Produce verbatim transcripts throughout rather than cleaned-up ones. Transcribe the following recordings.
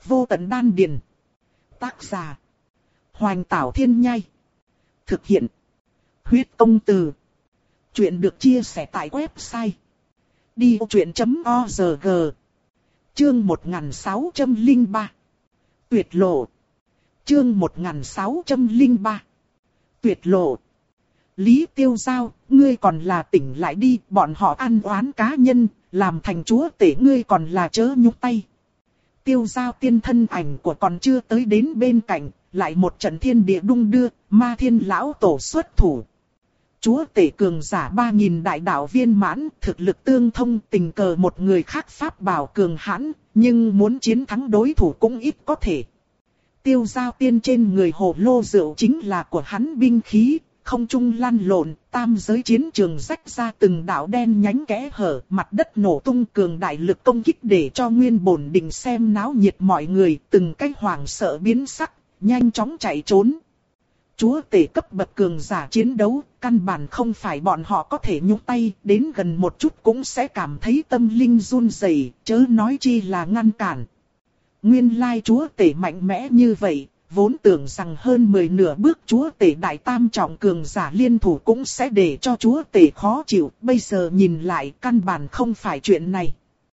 Vô tận đan điền. Tác giả. Hoành Tảo Thiên Nhai. Thực hiện. Huyết Công Từ. Chuyện được chia sẻ tại website đi vô chuyện chấm org. Chương một nghìn sáu trăm lẻ ba. Tuyệt lộ. Chương một nghìn sáu trăm lẻ ba. Tuyệt lộ. Lý Tiêu Giao, ngươi còn là tỉnh lại đi, bọn họ ăn oán cá nhân, làm thành chúa tể ngươi còn là chớ nhúc tay. Tiêu Giao tiên thân ảnh của còn chưa tới đến bên cạnh, lại một trận thiên địa đung đưa, Ma Thiên lão tổ xuất thủ. Chúa tể cường giả ba nghìn đại đạo viên mãn, thực lực tương thông, tình cờ một người khác pháp bảo cường hãn, nhưng muốn chiến thắng đối thủ cũng ít có thể. Tiêu Giao tiên trên người hồ lô rượu chính là của hắn binh khí, không trung lăn lộn, tam giới chiến trường rách ra từng đạo đen nhánh kẽ hở, mặt đất nổ tung, cường đại lực công kích để cho nguyên bổn định xem náo nhiệt mọi người, từng cái hoảng sợ biến sắc, nhanh chóng chạy trốn. Chúa tể cấp bậc cường giả chiến đấu, căn bản không phải bọn họ có thể nhúc tay, đến gần một chút cũng sẽ cảm thấy tâm linh run rẩy, chớ nói chi là ngăn cản. Nguyên lai chúa tể mạnh mẽ như vậy, vốn tưởng rằng hơn mười nửa bước chúa tể đại tam trọng cường giả liên thủ cũng sẽ để cho chúa tể khó chịu, bây giờ nhìn lại căn bản không phải chuyện này.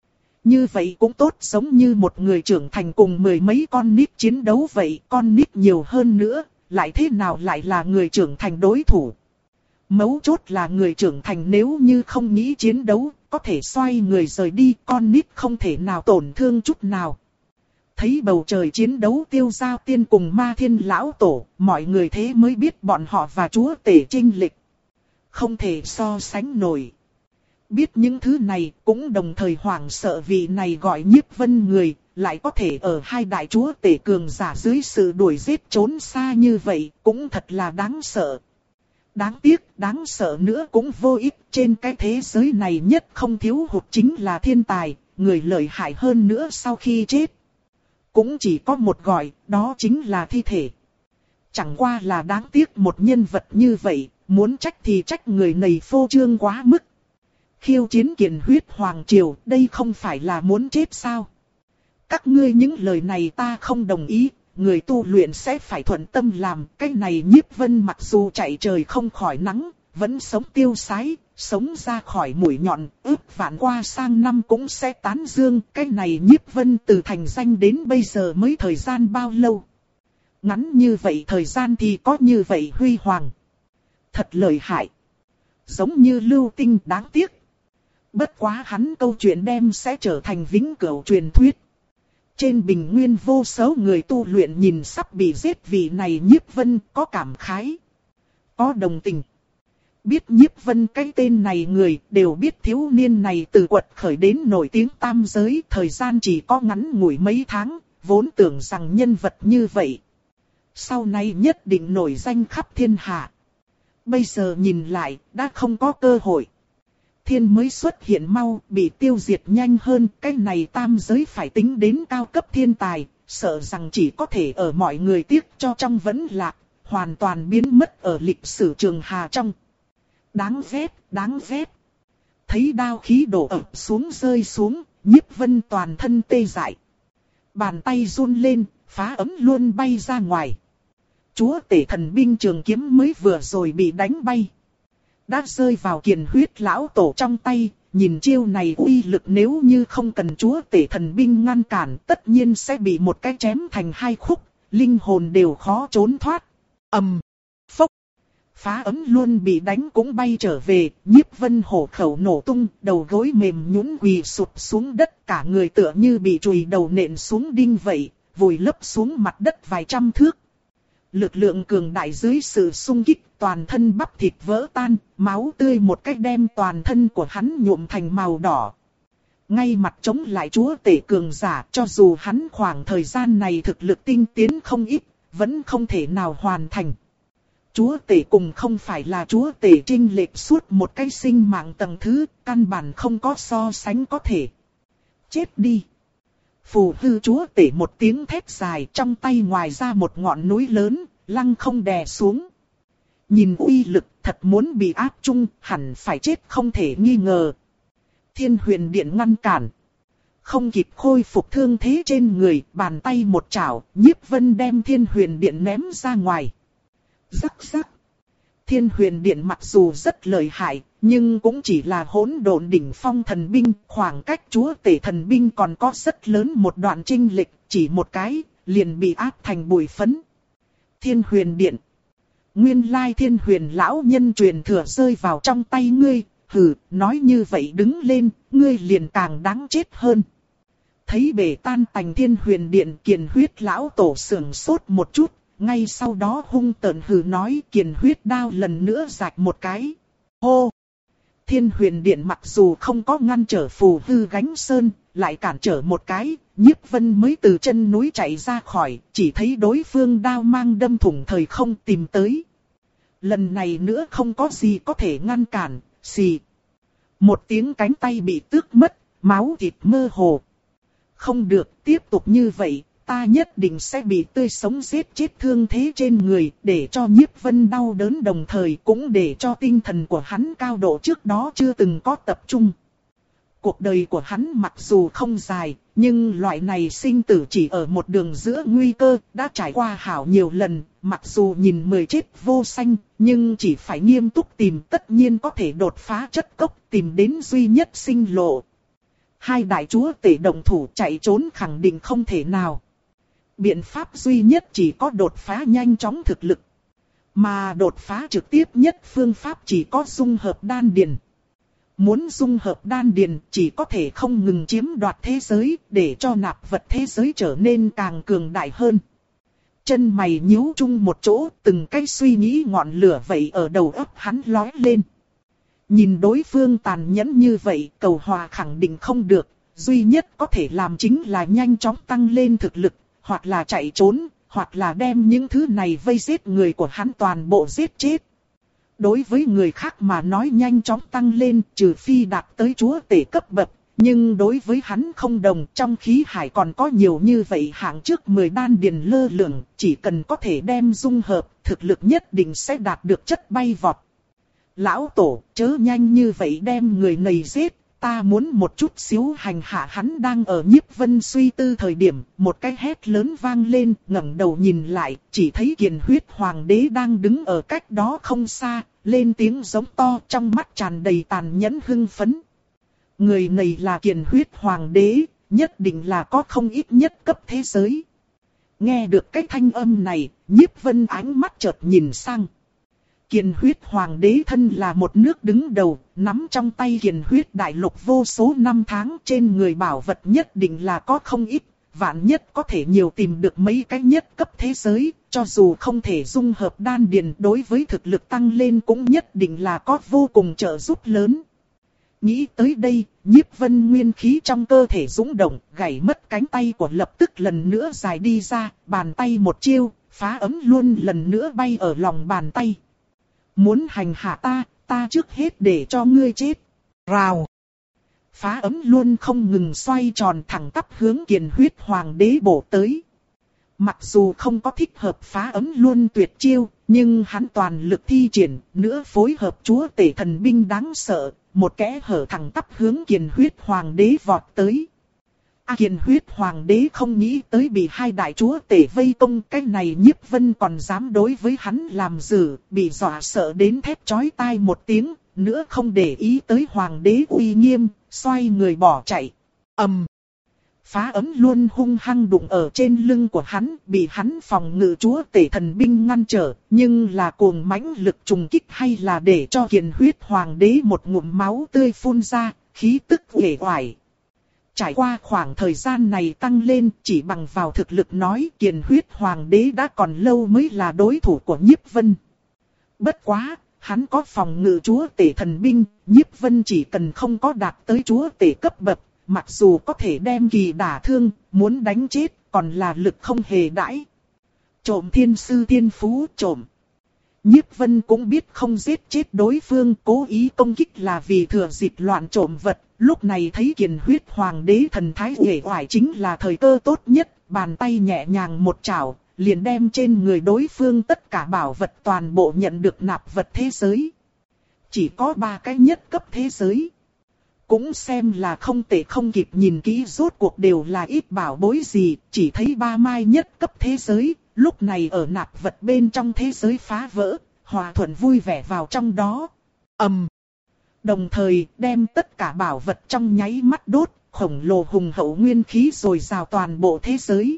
Như vậy cũng tốt, giống như một người trưởng thành cùng mười mấy con nít chiến đấu vậy, con nít nhiều hơn nữa, lại thế nào lại là người trưởng thành đối thủ. Mấu chốt là người trưởng thành nếu như không nghĩ chiến đấu, có thể xoay người rời đi, con nít không thể nào tổn thương chút nào. Thấy bầu trời chiến đấu Tiêu Giao tiên cùng Ma Thiên lão tổ, mọi người thế mới biết bọn họ và chúa tể chênh lệch. Không thể so sánh nổi. Biết những thứ này cũng đồng thời hoảng sợ vì này gọi Nhiếp Vân người, lại có thể ở hai đại chúa tể cường giả dưới sự đuổi giết trốn xa như vậy, cũng thật là đáng sợ. Đáng tiếc, đáng sợ nữa cũng vô ích, trên cái thế giới này nhất không thiếu hụt chính là thiên tài, người lợi hại hơn nữa sau khi chết. Cũng chỉ có một gọi, đó chính là thi thể. Chẳng qua là đáng tiếc một nhân vật như vậy, muốn trách thì trách người này phô trương quá mức. Khiêu chiến Kiền Huyết Hoàng Triều, đây không phải là muốn chết sao? Các ngươi những lời này ta không đồng ý, người tu luyện sẽ phải thuận tâm làm. Cái này Nhiếp Vân mặc dù chạy trời không khỏi nắng, vẫn sống tiêu sái, sống ra khỏi mũi nhọn, ước vạn qua sang năm cũng sẽ tán dương. Cái này Nhiếp Vân từ thành danh đến bây giờ mới thời gian bao lâu? Ngắn như vậy thời gian thì có như vậy huy hoàng. Thật lợi hại. Giống như lưu tinh, đáng tiếc. Bất quá hắn câu chuyện đem sẽ trở thành vĩnh cửu truyền thuyết. Trên bình nguyên vô số người tu luyện nhìn sắp bị giết vì này Nhiếp Vân, có cảm khái, có đồng tình. Biết Nhiếp Vân cái tên này người đều biết thiếu niên này từ quật khởi đến nổi tiếng tam giới, thời gian chỉ có ngắn ngủi mấy tháng, vốn tưởng rằng nhân vật như vậy sau này nhất định nổi danh khắp thiên hạ. Bây giờ nhìn lại, đã không có cơ hội. Thiên mới xuất hiện mau, bị tiêu diệt nhanh hơn, cái này tam giới phải tính đến cao cấp thiên tài, sợ rằng chỉ có thể ở mọi người tiếc cho trong vẫn lạc, hoàn toàn biến mất ở lịch sử trường hà trong. Đáng ghét, đáng ghét. Thấy đao khí đổ ập xuống rơi xuống, Nhiếp Vân toàn thân tê dại. Bàn tay run lên, phá ấm luôn bay ra ngoài. Chúa tể thần binh trường kiếm mới vừa rồi bị đánh bay, đã rơi vào Kiền Huyết lão tổ trong tay. Nhìn chiêu này uy lực, nếu như không cần chúa tể thần binh ngăn cản, tất nhiên sẽ bị một cái chém thành hai khúc, linh hồn đều khó trốn thoát. Ầm, phốc, phá ấm luôn bị đánh cũng bay trở về. Nhiếp Vân hổ khẩu nổ tung, đầu gối mềm nhũn quỳ sụp xuống đất, cả người tựa như bị chùi đầu nện xuống đinh vậy, vùi lấp xuống mặt đất vài trăm thước. Lực lượng cường đại dưới sự xung kích, toàn thân bắp thịt vỡ tan, máu tươi một cách đem toàn thân của hắn nhuộm thành màu đỏ. Ngay mặt chống lại chúa tể cường giả, cho dù hắn khoảng thời gian này thực lực tinh tiến không ít, vẫn không thể nào hoàn thành. Chúa tể cùng không phải là chúa tể chênh lệch suốt một cái sinh mạng tầng thứ, căn bản không có so sánh có thể. Chết đi! Phù hư chúa tể một tiếng thét dài, trong tay ngoài ra một ngọn núi lớn, lăng không đè xuống. Nhìn uy lực, thật muốn bị áp chung, hẳn phải chết không thể nghi ngờ. Thiên Huyền Điện ngăn cản. Không kịp khôi phục thương thế trên người, bàn tay một chảo, Nhiếp Vân đem Thiên Huyền Điện ném ra ngoài. Rắc rắc. Thiên Huyền Điện mặc dù rất lợi hại, nhưng cũng chỉ là hỗn độn đỉnh phong thần binh, khoảng cách chúa tể thần binh còn có rất lớn một đoạn chênh lệch, chỉ một cái, liền bị áp thành bụi phấn. Thiên Huyền Điện. Nguyên lai Thiên Huyền lão nhân truyền thừa rơi vào trong tay ngươi, hừ, nói như vậy đứng lên, ngươi liền càng đáng chết hơn. Thấy bể tan tành Thiên Huyền Điện, Kiền Huyết lão tổ sưởng sốt một chút, ngay sau đó hung tợn hừ nói, Kiền Huyết đao lần nữa rạch một cái. Hô! Thiên Huyền Điện mặc dù không có ngăn trở phù hư gánh sơn, lại cản trở một cái, Nhiếp Vân mới từ chân núi chạy ra khỏi, chỉ thấy đối phương đao mang đâm thủng thời không tìm tới. Lần này nữa không có gì có thể ngăn cản, xì. Một tiếng cánh tay bị tước mất, máu thịt mơ hồ. Không được, tiếp tục như vậy, ta nhất định sẽ bị tươi sống giết chết thương thế trên người, để cho Nhiếp Vân đau đớn đồng thời cũng để cho tinh thần của hắn cao độ trước đó chưa từng có tập trung. Cuộc đời của hắn mặc dù không dài, nhưng loại này sinh tử chỉ ở một đường giữa nguy cơ, đã trải qua hảo nhiều lần, mặc dù nhìn mười chết vô sanh, nhưng chỉ phải nghiêm túc tìm tất nhiên có thể đột phá chất cốc, tìm đến duy nhất sinh lộ. Hai đại chúa tể động thủ chạy trốn khẳng định không thể nào. Biện pháp duy nhất chỉ có đột phá nhanh chóng thực lực. Mà đột phá trực tiếp nhất phương pháp chỉ có dung hợp đan điền. Muốn dung hợp đan điền chỉ có thể không ngừng chiếm đoạt thế giới, để cho nạp vật thế giới trở nên càng cường đại hơn. Chân mày nhíu chung một chỗ, từng cái suy nghĩ ngọn lửa vậy ở đầu óc hắn lóe lên. Nhìn đối phương tàn nhẫn như vậy, cầu hòa khẳng định không được, duy nhất có thể làm chính là nhanh chóng tăng lên thực lực, hoặc là chạy trốn, hoặc là đem những thứ này vây giết người của hắn toàn bộ giết chết. Đối với người khác mà nói nhanh chóng tăng lên, trừ phi đạt tới chúa tể cấp bậc, nhưng đối với hắn không đồng, trong khí hải còn có nhiều như vậy hạng trước mười đan điền lơ lửng, chỉ cần có thể đem dung hợp, thực lực nhất định sẽ đạt được chất bay vọt. Lão tổ, chớ nhanh như vậy đem người này giết, ta muốn một chút xíu hành hạ hắn. Đang ở Nhiếp Vân suy tư thời điểm, một cái hét lớn vang lên, ngẩng đầu nhìn lại, chỉ thấy Kiền Huyết Hoàng đế đang đứng ở cách đó không xa, lên tiếng giống to, trong mắt tràn đầy tàn nhẫn hưng phấn. Người này là Kiền Huyết Hoàng đế, nhất định là có không ít nhất cấp thế giới. Nghe được cái thanh âm này, Nhiếp Vân ánh mắt chợt nhìn sang. Kiền Huyết Hoàng đế thân là một nước đứng đầu, nắm trong tay Kiền Huyết đại lục vô số năm tháng, trên người bảo vật nhất định là có không ít, vạn nhất có thể nhiều tìm được mấy cái nhất cấp thế giới, cho dù không thể dung hợp đan điền, đối với thực lực tăng lên cũng nhất định là có vô cùng trợ giúp lớn. Nghĩ tới đây, Nhiếp Vân nguyên khí trong cơ thể dũng động, gãy mất cánh tay của lập tức lần nữa dài đi ra, bàn tay một chiêu, phá ấm luôn lần nữa bay ở lòng bàn tay. Muốn hành hạ ta, ta trước hết để cho ngươi chết. Rào. Phá ấm luôn không ngừng xoay tròn thẳng tắp hướng Kiền Huyết Hoàng đế bổ tới. Mặc dù không có thích hợp phá ấm luôn tuyệt chiêu, nhưng hắn toàn lực thi triển, nữa phối hợp chúa tể thần binh đáng sợ, một kẽ hở thẳng tắp hướng Kiền Huyết Hoàng đế vọt tới. A Kiền Huyết Hoàng đế không nghĩ tới bị hai đại chúa tể vây công, cái này Nhiếp Vân còn dám đối với hắn làm dữ, bị dọa sợ đến thét chói tai một tiếng, nữa không để ý tới Hoàng đế uy nghiêm, xoay người bỏ chạy. Ầm. Um. Phá ấm luôn hung hăng đụng ở trên lưng của hắn, bị hắn phòng ngự chúa tể thần binh ngăn trở, nhưng là cuồng mãnh lực trùng kích hay là để cho Kiền Huyết Hoàng đế một ngụm máu tươi phun ra, khí tức uể oải. Trải qua khoảng thời gian này tăng lên, chỉ bằng vào thực lực nói Kiền Huyết Hoàng đế đã còn lâu mới là đối thủ của Nhiếp Vân. Bất quá, hắn có phòng ngự chúa tể thần binh, Nhiếp Vân chỉ cần không có đạt tới chúa tể cấp bậc, mặc dù có thể đem kỳ đả thương, muốn đánh chết, còn là lực không hề đãi. Trộm thiên sư thiên phú trộm. Nhiếp Vân cũng biết không giết chết đối phương, cố ý công kích là vì thừa dịp loạn trộm vật. Lúc này thấy Kiền Huyết Hoàng đế thần thái uể oải chính là thời cơ tốt nhất, bàn tay nhẹ nhàng một chảo, liền đem trên người đối phương tất cả bảo vật toàn bộ nhận được nạp vật thế giới. Chỉ có ba cái nhất cấp thế giới. cũng xem là không tệ, không kịp nhìn kỹ rốt cuộc đều là ít bảo bối gì, chỉ thấy ba mai nhất cấp thế giới, lúc này ở nạp vật bên trong thế giới phá vỡ, hòa thuận vui vẻ vào trong đó. ầm, um. Đồng thời đem tất cả bảo vật trong nháy mắt đốt, khổng lồ hùng hậu nguyên khí rồi rào toàn bộ thế giới.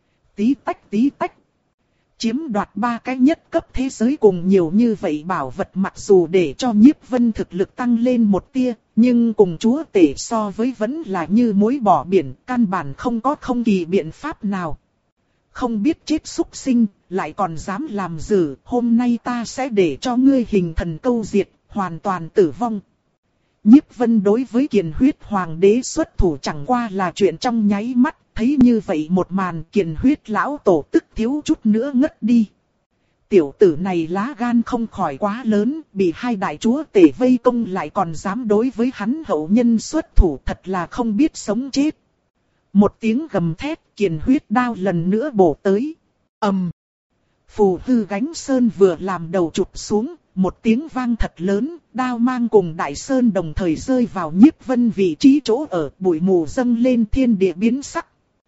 Tí tách tí tách. Chiếm đoạt ba cái nhất cấp thế giới cùng nhiều như vậy bảo vật, mặc dù để cho Nhiếp Vân thực lực tăng lên một tia, nhưng cùng chúa tể so với vẫn là như muối bỏ biển, căn bản không có không kỳ biện pháp nào. Không biết chết súc sinh, lại còn dám làm dữ, hôm nay ta sẽ để cho ngươi hình thần câu diệt, hoàn toàn tử vong. Nhiếp Vân đối với Kiền Huyết Hoàng đế xuất thủ chẳng qua là chuyện trong nháy mắt, thấy như vậy một màn Kiền Huyết lão tổ tức thiếu chút nữa ngất đi. Tiểu tử này lá gan không khỏi quá lớn, bị hai đại chúa tể vây công lại còn dám đối với hắn hậu nhân xuất thủ, thật là không biết sống chết. Một tiếng gầm thét, Kiền Huyết đao lần nữa bổ tới. ầm, um. Phù Hư Gánh Sơn vừa làm đầu chụp xuống, một tiếng vang thật lớn, đao mang cùng đại sơn đồng thời rơi vào Nhiếp Vân vị trí chỗ ở, bụi mù dâng lên, thiên địa biến sắc.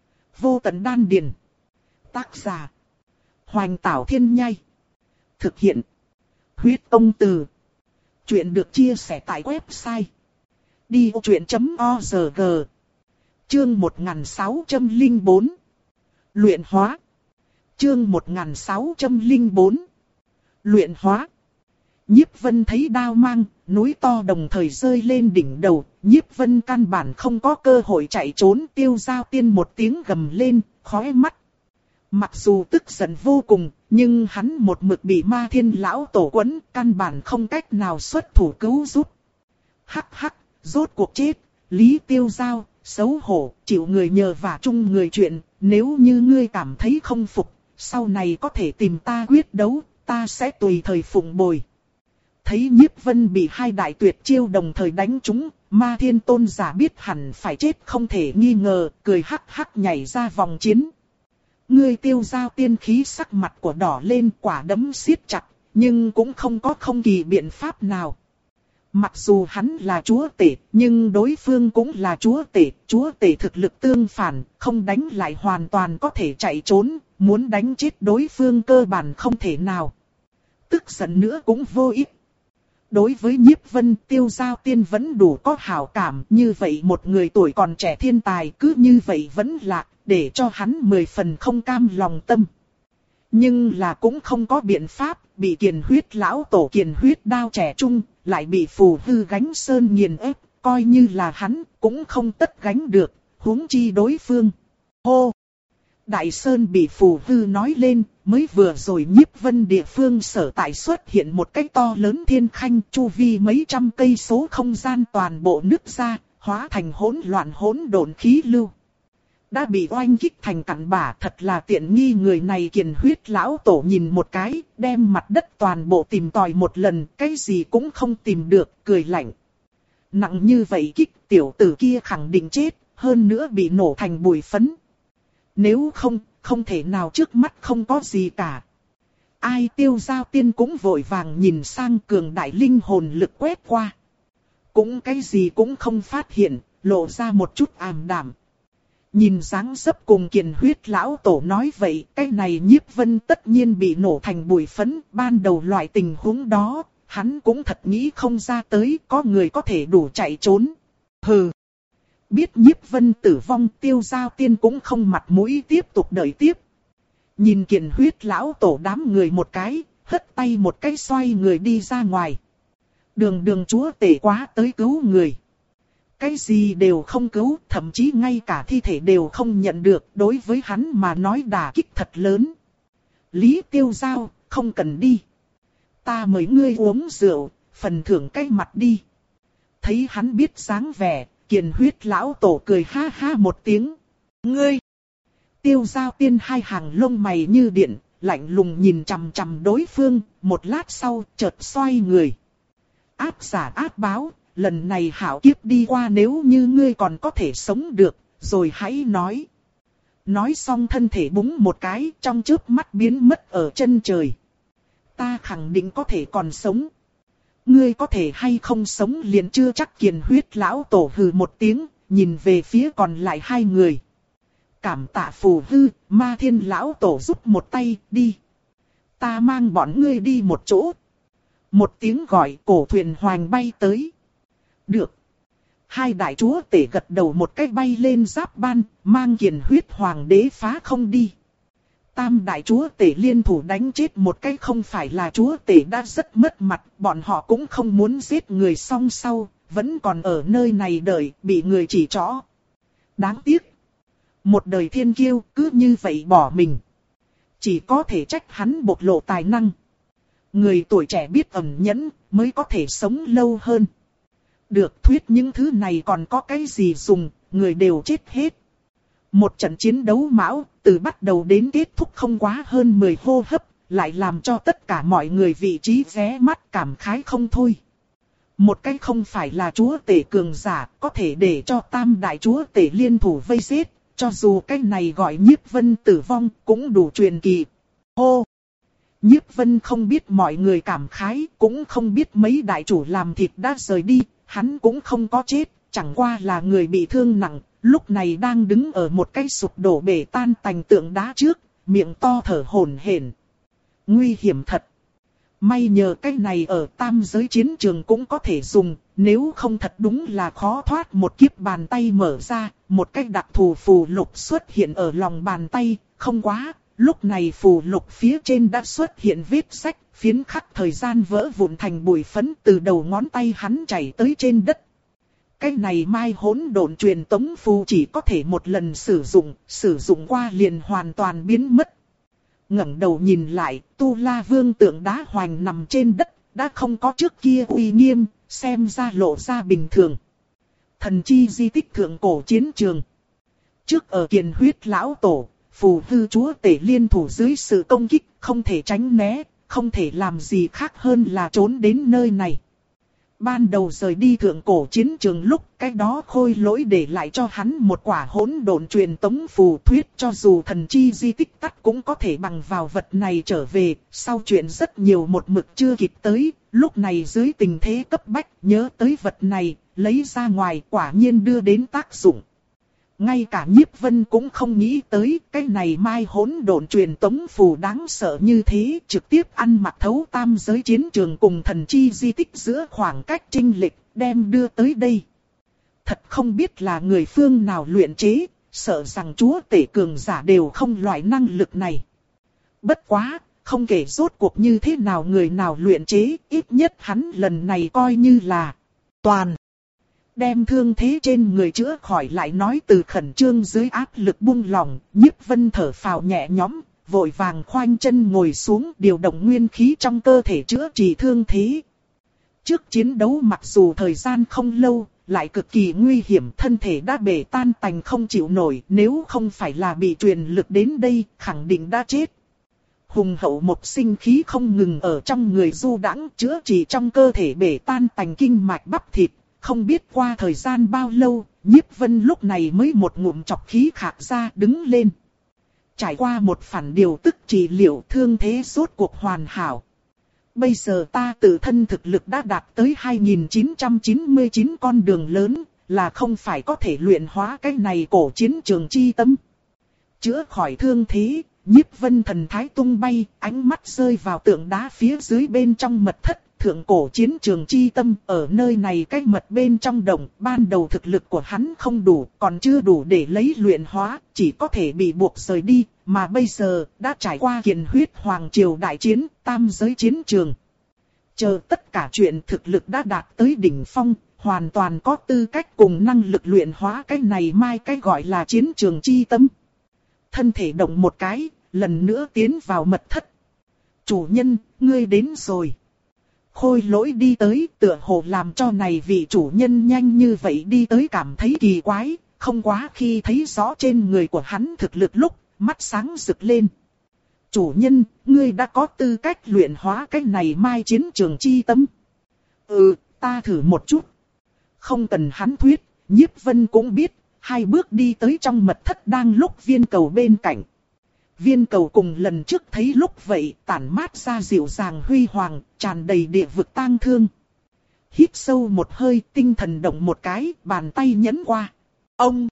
Vô tận đan điền. Tác giả: Hoành Tảo Thiên Nhai. Thực hiện: Huyết Tông Từ. Chuyện được chia sẻ tại website đi ô chuyện chấm org. Chương một nghìn sáu trăm lẻ bốn. Luyện hóa. Chương một nghìn sáu trăm lẻ bốn. Luyện hóa. Nhiếp Vân thấy đao mang, núi to đồng thời rơi lên đỉnh đầu, Nhiếp Vân căn bản không có cơ hội chạy trốn. Tiêu Giao Tiên một tiếng gầm lên, khóe mắt. Mặc dù tức giận vô cùng, nhưng hắn một mực bị Ma Thiên lão tổ quấn, căn bản không cách nào xuất thủ cứu giúp. Hắc hắc, rốt cuộc chết, Lý Tiêu Giao, xấu hổ, chịu người nhờ vả chung người chuyện, nếu như ngươi cảm thấy không phục, sau này có thể tìm ta quyết đấu, ta sẽ tùy thời phụng bồi. Thấy Nhiếp Vân bị hai đại tuyệt chiêu đồng thời đánh trúng, Ma Thiên tôn giả biết hẳn phải chết không thể nghi ngờ, cười hắc hắc nhảy ra vòng chiến. Ngươi Tiêu Giao Tiên khí sắc mặt của đỏ lên, quả đấm siết chặt, nhưng cũng không có không kỳ biện pháp nào. Mặc dù hắn là chúa tể, nhưng đối phương cũng là chúa tể, chúa tể thực lực tương phản, không đánh lại hoàn toàn có thể chạy trốn, muốn đánh chết đối phương cơ bản không thể nào. Tức giận nữa cũng vô ích. Đối với Nhiếp Vân, Tiêu Giao Tiên vẫn đủ có hảo cảm, như vậy một người tuổi còn trẻ thiên tài cứ như vậy vẫn lạc, để cho hắn mười phần không cam lòng tâm. Nhưng là cũng không có biện pháp, bị Kiền Huyết lão tổ Kiền Huyết đao trẻ trung, lại bị Phù Hư Gánh Sơn nghiền ép, coi như là hắn cũng không tất gánh được, huống chi đối phương. Hô! Đại Sơn bị Phù Hư nói lên, mới vừa rồi Nhiếp Vân địa phương sở tại xuất hiện một cái to lớn thiên khanh, chu vi mấy trăm cây số không gian toàn bộ nứt ra, hóa thành hỗn loạn hỗn độn khí lưu. Đã bị oanh kích thành cặn bã, thật là tiện nghi. Người này Kiền Huyết lão tổ nhìn một cái, đem mặt đất toàn bộ tìm tòi một lần, cái gì cũng không tìm được, cười lạnh. Nặng như vậy kích, tiểu tử kia khẳng định chết, hơn nữa bị nổ thành bụi phấn. Nếu không, không thể nào trước mắt không có gì cả. Ai Tiêu Giao Tiên cũng vội vàng nhìn sang, cường đại linh hồn lực quét qua. Cũng cái gì cũng không phát hiện, lộ ra một chút ảm đạm. Nhìn dáng dấp cùng Kiền Huyết lão tổ nói vậy, cái này Nhiếp Vân tất nhiên bị nổ thành bụi phấn. Ban đầu loại tình huống đó, hắn cũng thật nghĩ không ra tới có người có thể đủ chạy trốn. Hừ! Biết Nhiếp Vân tử vong, Tiêu Giao Tiên cũng không mặt mũi tiếp tục đợi tiếp. Nhìn Kiền Huyết lão tổ đám người một cái, hất tay một cái xoay người đi ra ngoài. Đường đường chúa tể quá tới cứu người. Cái gì đều không cứu, thậm chí ngay cả thi thể đều không nhận được, đối với hắn mà nói đả kích thật lớn. Lý Tiêu Giao, không cần đi. Ta mời ngươi uống rượu, phần thưởng cái mặt đi. Thấy hắn biết dáng vẻ, Kiền Huyết lão tổ cười ha ha một tiếng. Ngươi! Tiêu Giao Tiên hai hàng lông mày như điện, lạnh lùng nhìn chằm chằm đối phương, một lát sau chợt xoay người. Áp giả áp báo, lần này hảo kiếp đi qua, nếu như ngươi còn có thể sống được, rồi hãy nói. Nói xong thân thể búng một cái, trong chớp mắt biến mất ở chân trời. Ta khẳng định có thể còn sống. Ngươi có thể hay không sống liền chưa chắc. Kiền huyết lão tổ hừ một tiếng, nhìn về phía còn lại hai người. Cảm tạ phù hư, ma thiên lão tổ giúp một tay, đi. Ta mang bọn ngươi đi một chỗ. Một tiếng gọi, cổ thuyền hoành bay tới. Được. Hai đại chúa tể gật đầu một cái bay lên giáp ban, mang kiền huyết hoàng đế phá không đi. Tam đại chúa tể liên thủ đánh chết một cái không phải là chúa tể đã rất mất mặt, bọn họ cũng không muốn giết người song sau, vẫn còn ở nơi này đợi, bị người chỉ trỏ. Đáng tiếc. Một đời thiên kiêu cứ như vậy bỏ mình. Chỉ có thể trách hắn bộc lộ tài năng. Người tuổi trẻ biết ẩn nhẫn mới có thể sống lâu hơn. Được thuyết những thứ này còn có cái gì dùng, người đều chết hết. Một trận chiến đấu mão, từ bắt đầu đến kết thúc không quá hơn mười hô hấp, lại làm cho tất cả mọi người vị trí ghé mắt cảm khái không thôi. Một cái không phải là chúa tể cường giả, có thể để cho tam đại chúa tể liên thủ vây giết, cho dù cái này gọi Nhiếp Vân tử vong cũng đủ truyền kỳ. Hô! Nhiếp Vân không biết mọi người cảm khái, cũng không biết mấy đại chủ làm thịt đã rời đi, hắn cũng không có chết, chẳng qua là người bị thương nặng, lúc này đang đứng ở một cái sụp đổ bể tan tành tượng đá trước, miệng to thở hổn hển. Nguy hiểm thật. May nhờ cái này ở tam giới chiến trường cũng có thể dùng, nếu không thật đúng là khó thoát một kiếp. Bàn tay mở ra, một cái đặc thù phù lục xuất hiện ở lòng bàn tay, không quá, lúc này phù lục phía trên đã xuất hiện vết sách, phiến khắc thời gian vỡ vụn thành bụi phấn từ đầu ngón tay hắn chảy tới trên đất. Cái này mai hỗn độn truyền tống phù chỉ có thể một lần sử dụng, sử dụng qua liền hoàn toàn biến mất. Ngẩng đầu nhìn lại, Tu La Vương tượng đá hoành nằm trên đất, đã không có trước kia uy nghiêm, xem ra lộ ra bình thường. Thần chi di tích thượng cổ chiến trường. Trước ở Kiền huyết lão tổ, phù hư chúa tể liên thủ dưới sự công kích, không thể tránh né, không thể làm gì khác hơn là trốn đến nơi này. Ban đầu rời đi thượng cổ chiến trường lúc, cái đó khôi lỗi để lại cho hắn một quả hỗn độn truyền tống phù, thuyết cho dù thần chi di tích tắt cũng có thể bằng vào vật này trở về. Sau chuyện rất nhiều một mực chưa kịp tới, lúc này dưới tình thế cấp bách nhớ tới vật này, lấy ra ngoài quả nhiên đưa đến tác dụng. Ngay cả Nhiếp Vân cũng không nghĩ tới cái này mai hỗn độn truyền tống phù đáng sợ như thế, trực tiếp ăn mặc thấu tam giới chiến trường cùng thần chi di tích giữa khoảng cách chênh lệch, đem đưa tới đây. Thật không biết là người phương nào luyện chế, sợ rằng chúa tể cường giả đều không loại năng lực này. Bất quá, không kể rốt cuộc như thế nào người nào luyện chế, ít nhất hắn lần này coi như là toàn. Đem thương thế trên người chữa khỏi lại nói từ khẩn trương dưới áp lực buông lỏng, Nhiếp Vân thở phào nhẹ nhõm, vội vàng khoanh chân ngồi xuống điều động nguyên khí trong cơ thể chữa trị thương thế. Trước chiến đấu mặc dù thời gian không lâu, lại cực kỳ nguy hiểm, thân thể đã bể tan tành không chịu nổi, nếu không phải là bị truyền lực đến đây, khẳng định đã chết. Hùng hậu một sinh khí không ngừng ở trong người du đãng, chữa trị trong cơ thể bể tan tành kinh mạch bắp thịt. Không biết qua thời gian bao lâu, Nhiếp Vân lúc này mới một ngụm chọc khí khạc ra đứng lên. Trải qua một phản điều tức trị liệu, thương thế rốt cuộc hoàn hảo. Bây giờ ta tự thân thực lực đã đạt tới hai nghìn chín trăm chín mươi chín con đường lớn, là không phải có thể luyện hóa cái này cổ chiến trường chi tâm. Chữa khỏi thương thế, Nhiếp Vân thần thái tung bay, ánh mắt rơi vào tượng đá phía dưới bên trong mật thất. Thượng cổ chiến trường chi tâm ở nơi này cách mật bên trong đồng, ban đầu thực lực của hắn không đủ, còn chưa đủ để lấy luyện hóa, chỉ có thể bị buộc rời đi, mà bây giờ đã trải qua Kiền huyết hoàng triều đại chiến, tam giới chiến trường. Chờ tất cả chuyện thực lực đã đạt tới đỉnh phong, hoàn toàn có tư cách cùng năng lực luyện hóa cái này mai cái gọi là chiến trường chi tâm. Thân thể động một cái, lần nữa tiến vào mật thất. Chủ nhân, ngươi đến rồi. Khôi lỗi đi tới, tựa hồ làm cho này vị chủ nhân nhanh như vậy đi tới cảm thấy kỳ quái, không quá khi thấy rõ trên người của hắn thực lực lúc, mắt sáng rực lên. Chủ nhân, ngươi đã có tư cách luyện hóa cái này mai chiến trường chi tâm. Ừ, ta thử một chút. Không cần hắn thuyết, Nhiếp Vân cũng biết, hai bước đi tới trong mật thất đang lúc viên cầu bên cạnh. Viên cầu cùng lần trước thấy lúc vậy tản mát ra dịu dàng huy hoàng, tràn đầy địa vực tang thương. hít sâu một hơi, tinh thần động một cái, bàn tay nhấn qua. Ông!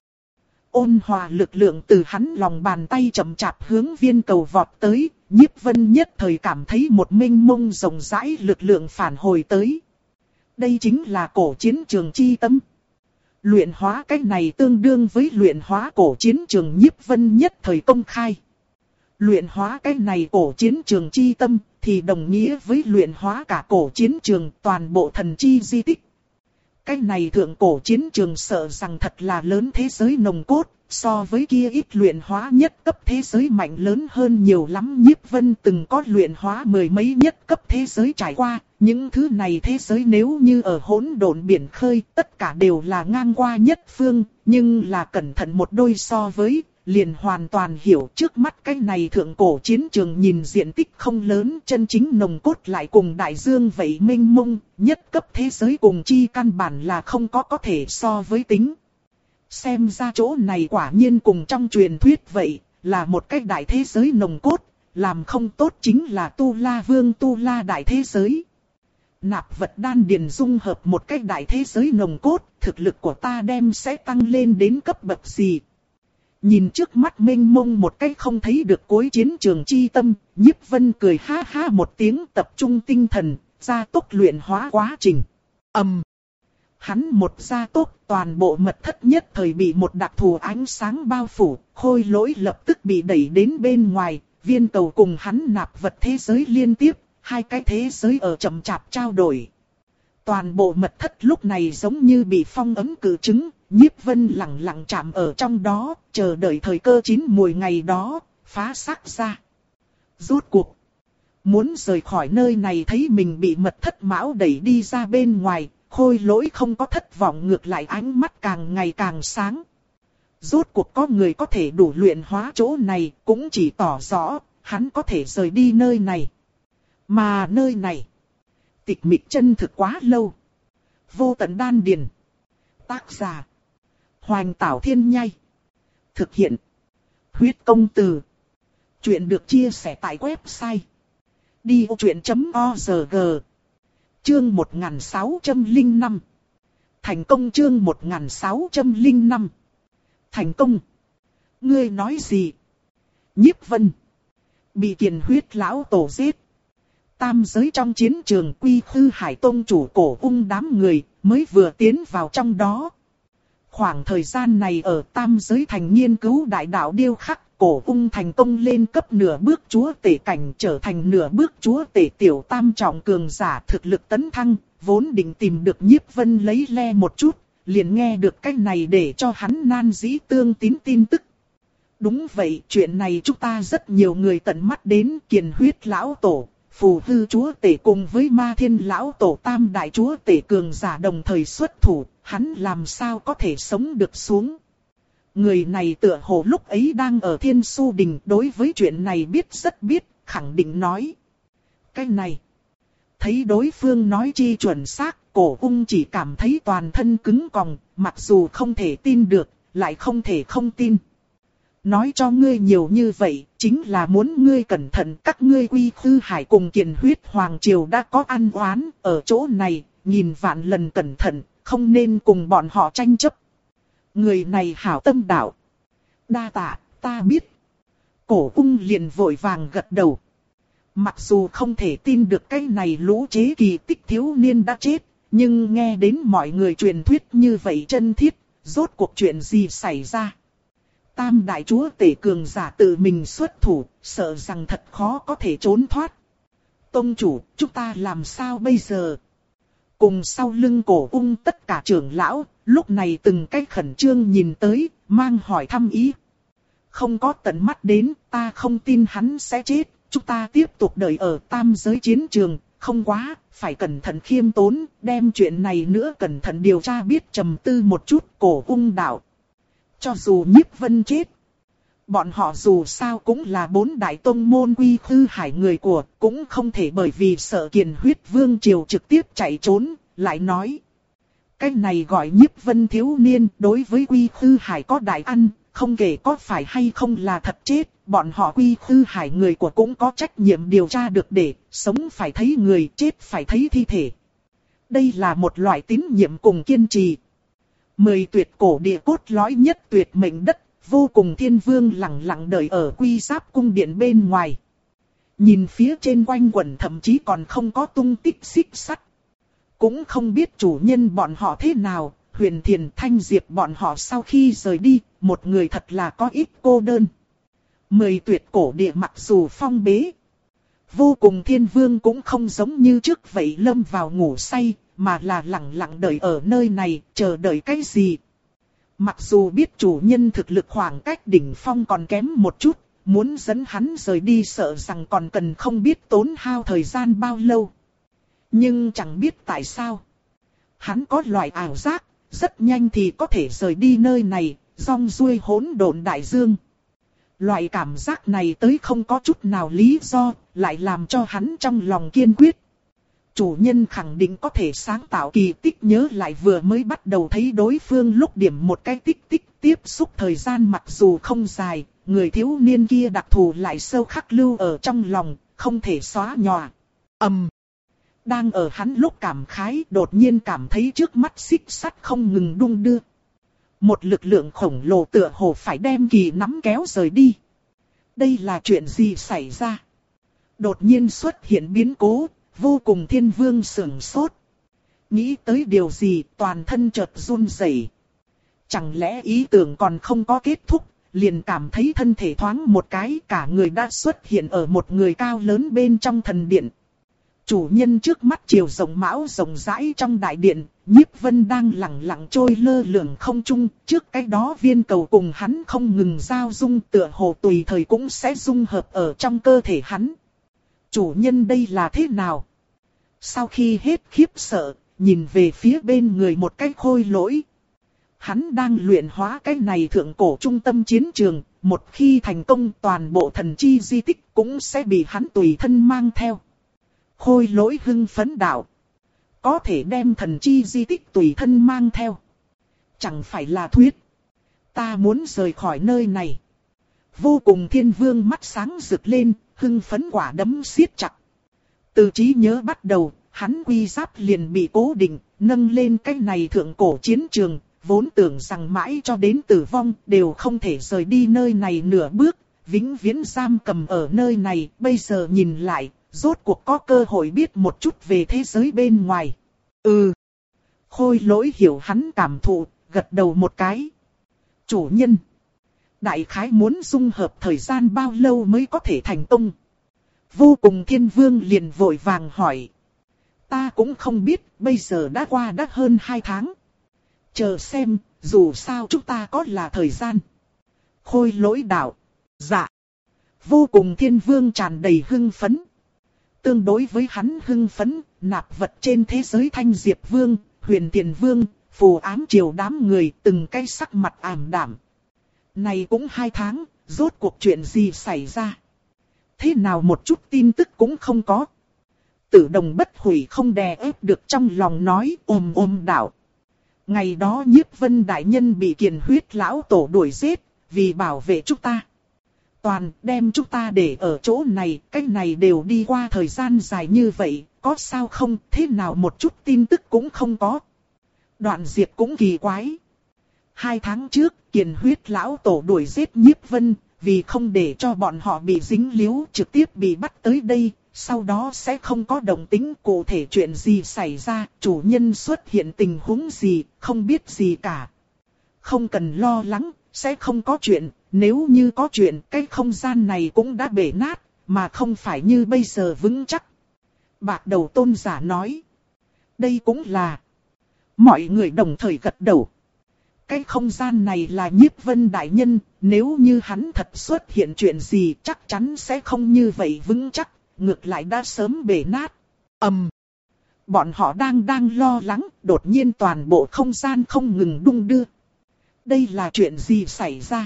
Ôn hòa lực lượng từ hắn lòng bàn tay chậm chạp hướng viên cầu vọt tới, Nhiếp Vân nhất thời cảm thấy một mênh mông rộng rãi lực lượng phản hồi tới. Đây chính là cổ chiến trường chi tâm. Luyện hóa cái này tương đương với luyện hóa cổ chiến trường, Nhiếp Vân nhất thời công khai. Luyện hóa cái này cổ chiến trường chi tâm thì đồng nghĩa với luyện hóa cả cổ chiến trường, toàn bộ thần chi di tích. Cái này thượng cổ chiến trường sợ rằng thật là lớn thế giới nồng cốt, so với kia ít luyện hóa nhất cấp thế giới mạnh lớn hơn nhiều lắm. Nhiếp Vân từng có luyện hóa mười mấy nhất cấp thế giới trải qua, những thứ này thế giới nếu như ở hỗn độn biển khơi, tất cả đều là ngang qua nhất phương, nhưng là cẩn thận một đôi so với, liền hoàn toàn hiểu trước mắt cái này thượng cổ chiến trường nhìn diện tích không lớn, chân chính nồng cốt lại cùng đại dương vậy mênh mông, nhất cấp thế giới cùng chi căn bản là không có có thể so với tính. Xem ra chỗ này quả nhiên cùng trong truyền thuyết vậy, là một cái đại thế giới nồng cốt, làm không tốt chính là Tu La Vương Tu La đại thế giới. Nạp vật đan điền dung hợp một cái đại thế giới nồng cốt, thực lực của ta đem sẽ tăng lên đến cấp bậc gì? Nhìn trước mắt mênh mông một cái không thấy được cuối chiến trường chi tâm, Nhiếp Vân cười ha ha một tiếng, tập trung tinh thần, gia tốc luyện hóa quá trình. ầm, um, hắn một gia tốc, toàn bộ mật thất nhất thời bị một đặc thù ánh sáng bao phủ, khôi lỗi lập tức bị đẩy đến bên ngoài, viên cầu cùng hắn nạp vật thế giới liên tiếp, hai cái thế giới ở chậm chạp trao đổi. Toàn bộ mật thất lúc này giống như bị phong ấn cự trứng, Nhiếp Vân lặng lặng chạm ở trong đó, chờ đợi thời cơ chín mùi ngày đó, phá xác ra. Rốt cuộc, muốn rời khỏi nơi này thấy mình bị mật thất mão đẩy đi ra bên ngoài, khôi lỗi không có thất vọng, ngược lại ánh mắt càng ngày càng sáng. Rốt cuộc có người có thể đủ luyện hóa chỗ này, cũng chỉ tỏ rõ, hắn có thể rời đi nơi này. Mà nơi này, tịch mịch chân thực quá lâu. Vô tận đan điền. Tác giả: Hoành Tảo Thiên Nhai. Thực hiện: Huyết Công Từ. Chuyện được chia sẻ tại website đi ô chuyện chấm org. Chương một nghìn sáu trăm lẻ năm. Thành công. Chương một nghìn sáu trăm lẻ năm. Thành công. Ngươi nói gì? Nhiếp Vân bị Kiền Huyết lão tổ giết. Tam giới trong chiến trường, Quy Khư Hải Tông chủ Cổ Ung đám người mới vừa tiến vào trong đó. Khoảng thời gian này ở tam giới thành nghiên cứu đại đạo điêu khắc, Cổ Ung thành công lên cấp nửa bước chúa tể cảnh, trở thành nửa bước chúa tể tiểu tam trọng cường giả, thực lực tấn thăng, vốn định tìm được Nhiếp Vân lấy le một chút, liền nghe được cái này để cho hắn nan dĩ tương tín tin tức. Đúng vậy, chuyện này chúng ta rất nhiều người tận mắt đến. Kiền Huyết lão tổ, Phù Hư chúa tể cùng với Ma Thiên lão tổ tam đại chúa tể cường giả đồng thời xuất thủ, hắn làm sao có thể sống được xuống. Người này tựa hồ lúc ấy đang ở Thiên Su Đình, đối với chuyện này biết rất biết, khẳng định nói. Cái này, thấy đối phương nói chi chuẩn xác, Cổ Ung chỉ cảm thấy toàn thân cứng còng, mặc dù không thể tin được, lại không thể không tin. Nói cho ngươi nhiều như vậy, chính là muốn ngươi cẩn thận, các ngươi Quy Khư Hải cùng Kiền Huyết Hoàng Triều đã có ăn oán, ở chỗ này, nghìn vạn lần cẩn thận, không nên cùng bọn họ tranh chấp. Người này hảo tâm đạo. Đa tạ, ta biết. Cổ Ung liền vội vàng gật đầu. Mặc dù không thể tin được cái này lũ chế kỳ tích thiếu niên đã chết, nhưng nghe đến mọi người truyền thuyết như vậy chân thiết, rốt cuộc chuyện gì xảy ra. Tam đại chúa tể cường giả tự mình xuất thủ, sợ rằng thật khó có thể trốn thoát. Tông chủ, chúng ta làm sao bây giờ? Cùng sau lưng Cổ Ung tất cả trưởng lão, lúc này từng cách khẩn trương nhìn tới, mang hỏi thăm ý. Không có tận mắt đến, ta không tin hắn sẽ chết, chúng ta tiếp tục đợi ở tam giới chiến trường, không quá, phải cẩn thận khiêm tốn, đem chuyện này nữa cẩn thận điều tra biết trầm tư một chút. Cổ Ung đạo. Cho dù Nhiếp Vân chết, bọn họ dù sao cũng là bốn đại tông môn Quy Khư Hải người của, cũng không thể bởi vì sợ Kiền Huyết Vương Triều trực tiếp chạy trốn, lại nói. Cái này gọi Nhiếp Vân thiếu niên đối với Quy Khư Hải có đại ăn, không kể có phải hay không là thật chết, bọn họ Quy Khư Hải người của cũng có trách nhiệm điều tra được, để sống phải thấy người, chết phải thấy thi thể. Đây là một loại tín nhiệm cùng kiên trì. Mười tuyệt cổ địa cốt lõi nhất tuyệt mệnh đất, vô cùng thiên vương lặng lặng đợi ở Quy Giáp cung điện bên ngoài. Nhìn phía trên quanh quẩn thậm chí còn không có tung tích xích sắt. Cũng không biết chủ nhân bọn họ thế nào, Huyền Thiền Thanh Diệp bọn họ sau khi rời đi, một người thật là có ít cô đơn. Mười tuyệt cổ địa mặc dù phong bế, vô cùng thiên vương cũng không giống như trước vậy lâm vào ngủ say, mà là lặng lặng đợi ở nơi này, chờ đợi cái gì. Mặc dù biết chủ nhân thực lực khoảng cách đỉnh phong còn kém một chút, muốn dẫn hắn rời đi sợ rằng còn cần không biết tốn hao thời gian bao lâu. Nhưng chẳng biết tại sao. Hắn có loại ảo giác, rất nhanh thì có thể rời đi nơi này, rong ruôi hỗn độn đại dương. Loại cảm giác này tới không có chút nào lý do, lại làm cho hắn trong lòng kiên quyết. Chủ nhân khẳng định có thể sáng tạo kỳ tích, nhớ lại vừa mới bắt đầu thấy đối phương lúc điểm một cái tích tích, tiếp xúc thời gian mặc dù không dài, người thiếu niên kia đặc thù lại sâu khắc lưu ở trong lòng, không thể xóa nhòa. ầm, um. Đang ở hắn lúc cảm khái, đột nhiên cảm thấy trước mắt xích sắt không ngừng đung đưa. Một lực lượng khổng lồ tựa hồ phải đem kỳ nắm kéo rời đi. Đây là chuyện gì xảy ra? Đột nhiên xuất hiện biến cố, vô cùng thiên vương sửng sốt. Nghĩ tới điều gì, toàn thân chợt run rẩy. Chẳng lẽ ý tưởng còn không có kết thúc, liền cảm thấy thân thể thoáng một cái, cả người đã xuất hiện ở một người cao lớn bên trong thần điện. Chủ nhân trước mắt chiều rộng mão rộng rãi trong đại điện, Nhiếp Vân đang lặng lặng trôi lơ lửng không trung, trước cái đó viên cầu cùng hắn không ngừng giao dung, tựa hồ tùy thời cũng sẽ dung hợp ở trong cơ thể hắn. Chủ nhân đây là thế nào? Sau khi hết khiếp sợ, nhìn về phía bên người một cái khôi lỗi. Hắn đang luyện hóa cái này thượng cổ trung tâm chiến trường, một khi thành công toàn bộ thần chi di tích cũng sẽ bị hắn tùy thân mang theo. Khôi lỗi hưng phấn đạo. Có thể đem thần chi di tích tùy thân mang theo. Chẳng phải là thuyết. Ta muốn rời khỏi nơi này. Vô cùng thiên vương mắt sáng rực lên, hưng phấn quả đấm siết chặt. Từ trí nhớ bắt đầu, hắn quy giáp liền bị cố định, nâng lên cái này thượng cổ chiến trường. Vốn tưởng rằng mãi cho đến tử vong đều không thể rời đi nơi này nửa bước, vĩnh viễn giam cầm ở nơi này. Bây giờ nhìn lại, rốt cuộc có cơ hội biết một chút về thế giới bên ngoài. Ừ. Khôi lỗi hiểu hắn cảm thụ, gật đầu một cái. Chủ nhân. Đại khái muốn dung hợp thời gian bao lâu mới có thể thành công? Vô cùng thiên vương liền vội vàng hỏi. Ta cũng không biết, bây giờ đã qua đã hơn hai tháng. Chờ xem, dù sao chúng ta có là thời gian. Khôi lỗi đạo. Dạ. Vô cùng thiên vương tràn đầy hưng phấn. Tương đối với hắn hưng phấn, nạp vật trên thế giới Thanh Diệp Vương, Huyền Tiền Vương, phù ám triều đám người từng cái sắc mặt ảm đạm. Này cũng hai tháng, rốt cuộc chuyện gì xảy ra? Thế nào một chút tin tức cũng không có. Tử Đồng Bất Hủy không đè ép được trong lòng nói ôm ôm đạo. Ngày đó Nhiếp Vân đại nhân bị Kiền Huyết lão tổ đuổi giết, vì bảo vệ chúng ta. Toàn đem chúng ta để ở chỗ này, cái này đều đi qua thời gian dài như vậy, có sao không, thế nào một chút tin tức cũng không có. Đoạn Diệp cũng kỳ quái. Hai tháng trước, Kiền Huyết lão tổ đuổi giết Nhiếp Vân, vì không để cho bọn họ bị dính líu trực tiếp bị bắt tới đây, sau đó sẽ không có động tĩnh cụ thể chuyện gì xảy ra, chủ nhân xuất hiện tình huống gì, không biết gì cả. Không cần lo lắng, sẽ không có chuyện, nếu như có chuyện cái không gian này cũng đã bể nát, mà không phải như bây giờ vững chắc. Bạc đầu tôn giả nói. Đây cũng là. Mọi người đồng thời gật đầu. Cái không gian này là Nhiếp Vân đại nhân, nếu như hắn thật xuất hiện chuyện gì chắc chắn sẽ không như vậy vững chắc, ngược lại đã sớm bể nát. Ầm. Um. Bọn họ đang đang lo lắng, đột nhiên toàn bộ không gian không ngừng đung đưa. Đây là chuyện gì xảy ra?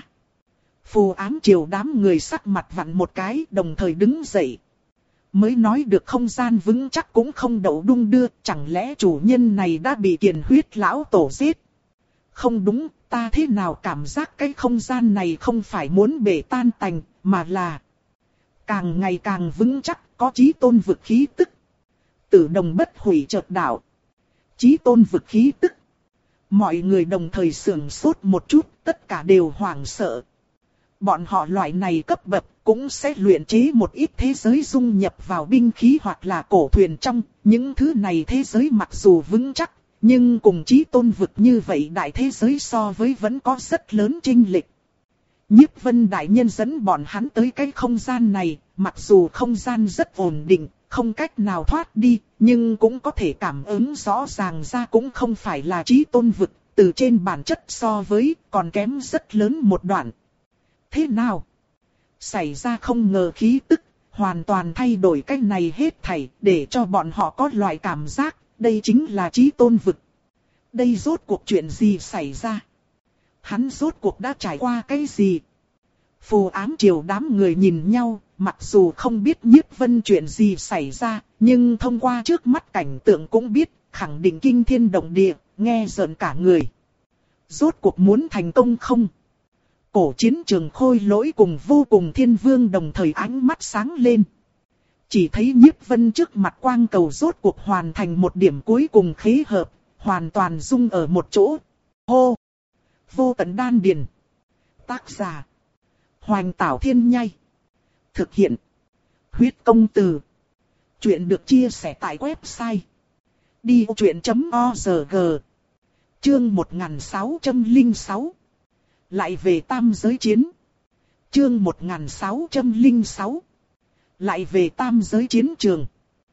Phù ám triều đám người sắc mặt vặn một cái, đồng thời đứng dậy. Mới nói được không gian vững chắc cũng không đậu đung đưa, chẳng lẽ chủ nhân này đã bị Kiền Huyết lão tổ giết? Không đúng, ta thế nào cảm giác cái không gian này không phải muốn bể tan tành, mà là càng ngày càng vững chắc, có chí tôn vực khí tức. Tử Đồng Bất Hủy chợt đạo. Chí tôn vực khí tức. Mọi người đồng thời sưởng sốt một chút, tất cả đều hoảng sợ. Bọn họ loại này cấp bậc cũng sẽ luyện chế một ít thế giới dung nhập vào binh khí hoặc là cổ thuyền trong. Những thứ này thế giới mặc dù vững chắc, nhưng cùng chí tôn vực như vậy đại thế giới so với vẫn có rất lớn chênh lệch. Nhiếp Vân đại nhân dẫn bọn hắn tới cái không gian này, mặc dù không gian rất ổn định, không cách nào thoát đi, nhưng cũng có thể cảm ứng rõ ràng ra cũng không phải là chí tôn vực, từ trên bản chất so với còn kém rất lớn một đoạn. Thế nào? Xảy ra không ngờ khí tức, hoàn toàn thay đổi cái này hết thảy, để cho bọn họ có loại cảm giác, đây chính là chí tôn vực. Đây rốt cuộc chuyện gì xảy ra? Hắn rốt cuộc đã trải qua cái gì? Phù Ám Triều đám người nhìn nhau, mặc dù không biết Nhiếp Vân chuyện gì xảy ra, nhưng thông qua trước mắt cảnh tượng cũng biết, khẳng định kinh thiên động địa, nghe rợn cả người. Rốt cuộc muốn thành công không? Cổ chiến trường Khôi Lỗi cùng Vô Cùng Thiên Vương đồng thời ánh mắt sáng lên. Chỉ thấy Nhiếp Vân trước mặt quang cầu rốt cuộc hoàn thành một điểm cuối cùng khế hợp, hoàn toàn dung ở một chỗ. Hô! Vô Tận Đan Điền. Tác giả: Hoành Tảo Thiên Nhai. Thực hiện: Huyết Công Từ. Chuyện được chia sẻ tại website đi ô chuyện chấm org. Chương một nghìn sáu trăm lẻ sáu. Lại về tam giới chiến. Chương một nghìn sáu trăm lẻ sáu. Lại về tam giới chiến trường.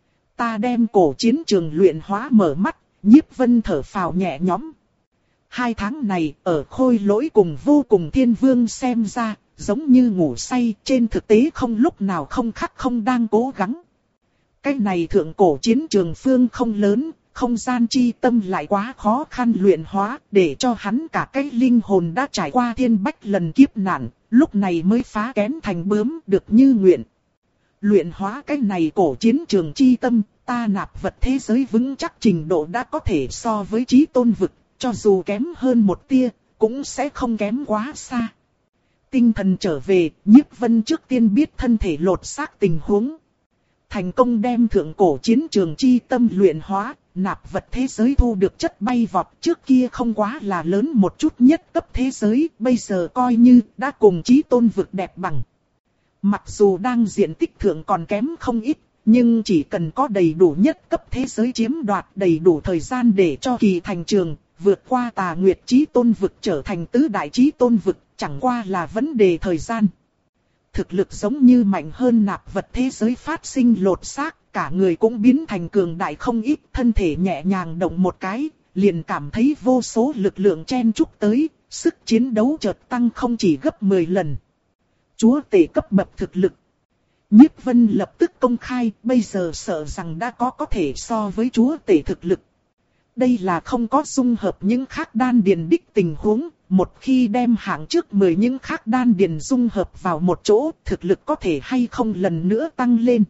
Ta đem cổ chiến trường luyện hóa mở mắt, Nhiếp Vân thở phào nhẹ nhõm. Hai tháng này ở Khôi Lỗi cùng Vô Cùng Thiên Vương xem ra, giống như ngủ say, trên thực tế không lúc nào không khắc không đang cố gắng. Cái này thượng cổ chiến trường phương không lớn, không gian chi tâm lại quá khó khăn luyện hóa, để cho hắn cả cái linh hồn đã trải qua thiên bách lần kiếp nạn, lúc này mới phá kén thành bướm được như nguyện. Luyện hóa cái này cổ chiến trường chi tâm, ta nạp vật thế giới vững chắc trình độ đã có thể so với chí tôn vực, cho dù kém hơn một tia, cũng sẽ không kém quá xa. Tinh thần trở về, Nhiếp Vân trước tiên biết thân thể lột xác tình huống. Thành công đem thượng cổ chiến trường chi tâm luyện hóa, nạp vật thế giới thu được chất bay vọt, trước kia không quá là lớn một chút nhất cấp thế giới, bây giờ coi như đã cùng chí tôn vực đẹp bằng. Mặc dù đang diện tích thượng còn kém không ít, nhưng chỉ cần có đầy đủ nhất cấp thế giới chiếm đoạt đầy đủ thời gian để cho kỳ thành trường, vượt qua tà nguyệt chí tôn vực trở thành tứ đại chí tôn vực, chẳng qua là vấn đề thời gian. Thực lực giống như mạnh hơn nạp vật thế giới phát sinh lột xác, cả người cũng biến thành cường đại không ít, thân thể nhẹ nhàng động một cái, liền cảm thấy vô số lực lượng chen chúc tới, sức chiến đấu chợt tăng không chỉ gấp mười lần. Chúa tể cấp bậc thực lực. Nhiếp Vân lập tức công khai, bây giờ sợ rằng đã có có thể so với chúa tể thực lực. Đây là không có dung hợp những khác đan điền đích tình huống, một khi đem hạng trước mười những khác đan điền dung hợp vào một chỗ, thực lực có thể hay không lần nữa tăng lên.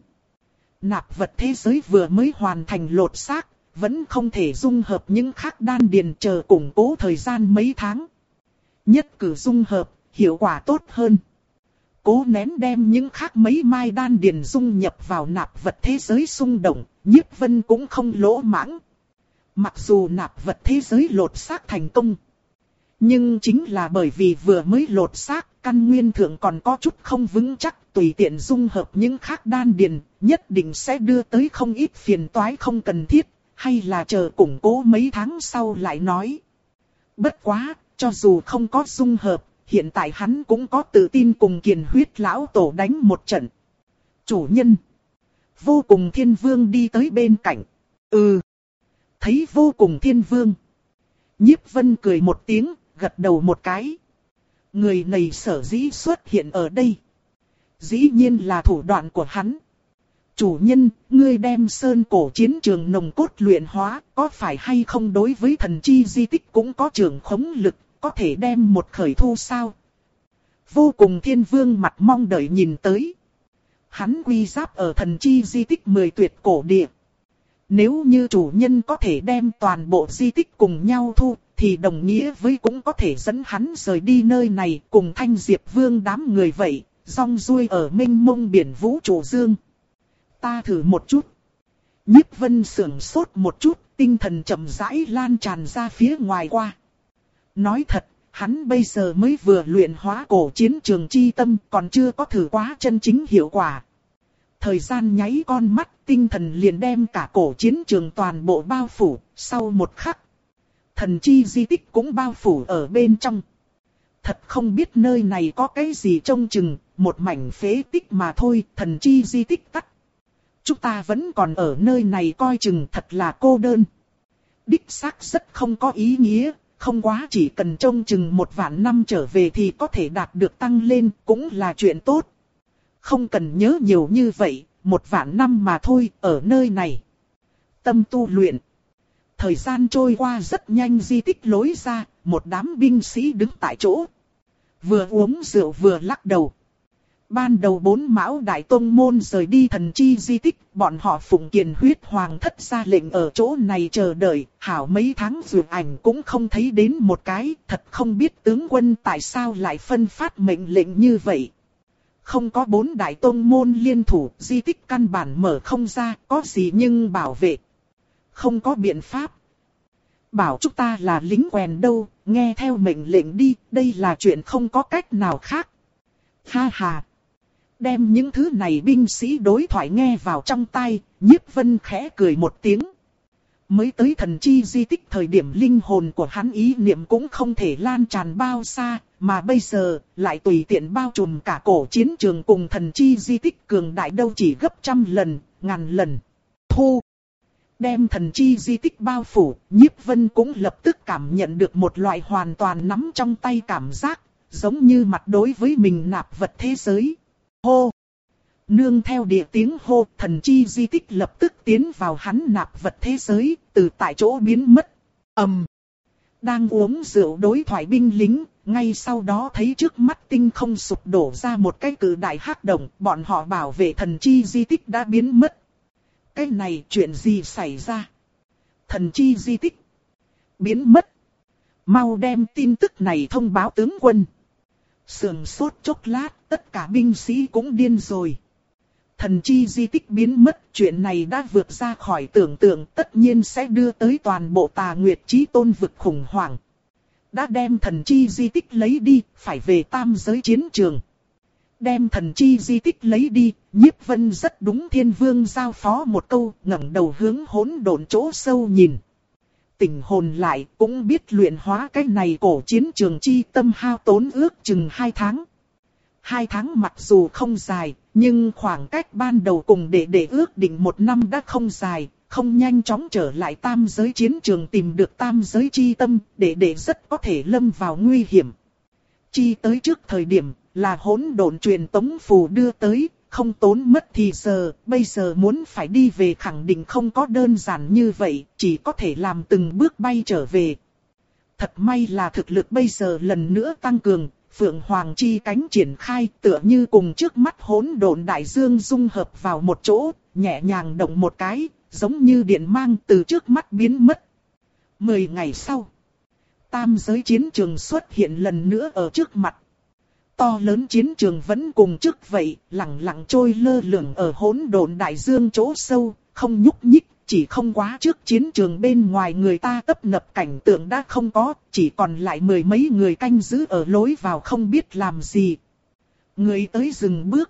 Nạp vật thế giới vừa mới hoàn thành lột xác, vẫn không thể dung hợp những khác đan điền, chờ củng cố thời gian mấy tháng. Nhất cử dung hợp, hiệu quả tốt hơn. Cố nén đem những khác mấy mai đan điền dung nhập vào nạp vật thế giới xung động, Nhiếp Vân cũng không lỗ mãng. Mặc dù nạp vật thế giới lột xác thành công, nhưng chính là bởi vì vừa mới lột xác, căn nguyên thượng còn có chút không vững chắc, tùy tiện dung hợp những khác đan điền, nhất định sẽ đưa tới không ít phiền toái không cần thiết, hay là chờ củng cố mấy tháng sau lại nói. Bất quá, cho dù không có dung hợp, hiện tại hắn cũng có tự tin cùng Kiền Huyết lão tổ đánh một trận. Chủ nhân. Vô Cùng Thiên Vương đi tới bên cạnh. Ừ. Thấy Vô Cùng Thiên Vương, Nhiếp Vân cười một tiếng, gật đầu một cái. Người này sở dĩ xuất hiện ở đây, dĩ nhiên là thủ đoạn của hắn. Chủ nhân, ngươi đem sơn cổ chiến trường nồng cốt luyện hóa, có phải hay không đối với thần chi di tích cũng có trường khống lực, có thể đem một khởi thu sao? Vô Cùng Thiên Vương mặt mong đợi nhìn tới. Hắn quy giáp ở thần chi di tích mười tuyệt cổ địa. Nếu như chủ nhân có thể đem toàn bộ di tích cùng nhau thu, thì đồng nghĩa với cũng có thể dẫn hắn rời đi nơi này cùng Thanh Diệp Vương đám người vậy, rong ruôi ở mênh mông biển vũ trụ dương. Ta thử một chút. Nhiếp Vân sưởng sốt một chút, tinh thần chậm rãi lan tràn ra phía ngoài qua. Nói thật, hắn bây giờ mới vừa luyện hóa cổ chiến trường chi tâm, còn chưa có thử quá chân chính hiệu quả. Thời gian nháy con mắt, tinh thần liền đem cả cổ chiến trường toàn bộ bao phủ, sau một khắc. Thần chi di tích cũng bao phủ ở bên trong. Thật không biết nơi này có cái gì trông chừng, một mảnh phế tích mà thôi, thần chi di tích tắt. Chúng ta vẫn còn ở nơi này coi chừng thật là cô đơn. Đích xác rất không có ý nghĩa, không quá chỉ cần trông chừng một vạn năm trở về thì có thể đạt được tăng lên, cũng là chuyện tốt. Không cần nhớ nhiều như vậy, một vạn năm mà thôi, ở nơi này. Tâm tu luyện. Thời gian trôi qua rất nhanh, di tích lối ra, một đám binh sĩ đứng tại chỗ. Vừa uống rượu vừa lắc đầu. Ban đầu bốn mão đại tông môn rời đi thần chi di tích, bọn họ phụng kiền huyết hoàng thất ra lệnh ở chỗ này chờ đợi, hảo mấy tháng vượt ảnh cũng không thấy đến một cái, thật không biết tướng quân tại sao lại phân phát mệnh lệnh như vậy. Không có bốn đại tông môn liên thủ, di tích căn bản mở không ra, có gì nhưng bảo vệ. Không có biện pháp. Bảo chúng ta là lính quèn đâu, nghe theo mệnh lệnh đi, đây là chuyện không có cách nào khác. Ha ha. Đem những thứ này binh sĩ đối thoại nghe vào trong tai, Nhiếp Vân khẽ cười một tiếng. Mới tới thần chi di tích thời điểm linh hồn của hắn ý niệm cũng không thể lan tràn bao xa, mà bây giờ lại tùy tiện bao trùm cả cổ chiến trường cùng thần chi di tích cường đại đâu chỉ gấp trăm lần, ngàn lần. Thu! Đem thần chi di tích bao phủ, Nhiếp Vân cũng lập tức cảm nhận được một loại hoàn toàn nắm trong tay cảm giác, giống như mặt đối với mình nạp vật thế giới. Hô! Nương theo địa tiếng hô, thần chi di tích lập tức tiến vào hắn nạp vật thế giới, từ tại chỗ biến mất. ầm, um, Đang uống rượu đối thoại binh lính, ngay sau đó thấy trước mắt tinh không sụp đổ ra một cái cự đại hắc động, bọn họ bảo vệ thần chi di tích đã biến mất. Cái này chuyện gì xảy ra? Thần chi di tích biến mất. Mau đem tin tức này thông báo tướng quân. Sườn sốt chốc lát, tất cả binh sĩ cũng điên rồi. Thần chi di tích biến mất, chuyện này đã vượt ra khỏi tưởng tượng, tất nhiên sẽ đưa tới toàn bộ Tà Nguyệt Chí Tôn vực khủng hoảng. Đã đem thần chi di tích lấy đi, phải về tam giới chiến trường. Đem thần chi di tích lấy đi, Nhiếp Vân rất đúng Thiên Vương giao phó một câu, ngẩng đầu hướng hỗn độn chỗ sâu nhìn. Tỉnh hồn lại, cũng biết luyện hóa cái này cổ chiến trường chi tâm hao tốn ước chừng hai tháng. Hai tháng mặc dù không dài, nhưng khoảng cách ban đầu cùng để để ước định một năm đã không dài, không nhanh chóng trở lại tam giới chiến trường tìm được tam giới chi tâm, để để rất có thể lâm vào nguy hiểm. Chi tới trước thời điểm, là hỗn độn truyền tống phù đưa tới, không tốn mất thì giờ, bây giờ muốn phải đi về khẳng định không có đơn giản như vậy, chỉ có thể làm từng bước bay trở về. Thật may là thực lực bây giờ lần nữa tăng cường, Phượng Hoàng chi cánh triển khai tựa như cùng trước mắt hỗn độn đại dương dung hợp vào một chỗ, nhẹ nhàng động một cái, giống như điện mang từ trước mắt biến mất. Mười ngày sau, tam giới chiến trường xuất hiện lần nữa ở trước mặt. To lớn chiến trường vẫn cùng trước vậy, lặng lặng trôi lơ lửng ở hỗn độn đại dương chỗ sâu, không nhúc nhích, chỉ không quá trước chiến trường bên ngoài người ta tấp nập cảnh tượng đã không có, chỉ còn lại mười mấy người canh giữ ở lối vào không biết làm gì. Người tới dừng bước.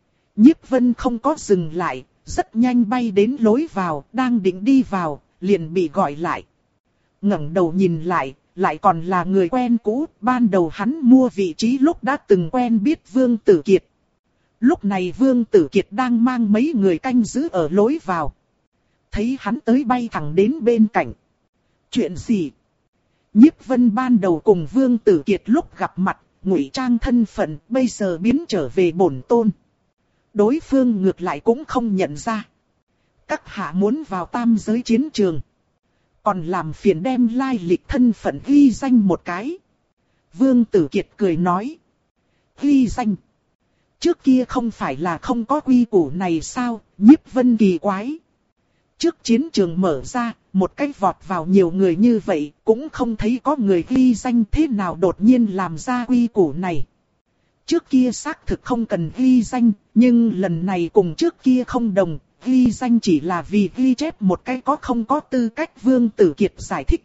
Nhiếp Vân không có dừng lại, rất nhanh bay đến lối vào, đang định đi vào, liền bị gọi lại. Ngẩng đầu nhìn lại, lại còn là người quen cũ, ban đầu hắn mua vị trí lúc đã từng quen biết Vương Tử Kiệt. Lúc này Vương Tử Kiệt đang mang mấy người canh giữ ở lối vào. Thấy hắn tới bay thẳng đến bên cạnh. Chuyện gì? Nhiếp Vân ban đầu cùng Vương Tử Kiệt lúc gặp mặt, ngụy trang thân phận, bây giờ biến trở về bổn tôn. Đối phương ngược lại cũng không nhận ra. Các hạ muốn vào tam giới chiến trường. Còn làm phiền đem lai lịch thân phận ghi danh một cái. Vương Tử Kiệt cười nói. Ghi danh. Trước kia không phải là không có quy củ này sao, Nhiếp Vân kỳ quái. Trước chiến trường mở ra, một cách vọt vào nhiều người như vậy, cũng không thấy có người ghi danh thế nào đột nhiên làm ra quy củ này. Trước kia xác thực không cần ghi danh, nhưng lần này cùng trước kia không đồng, ghi danh chỉ là vì ghi chép một cái có không có tư cách. Vương Tử Kiệt giải thích.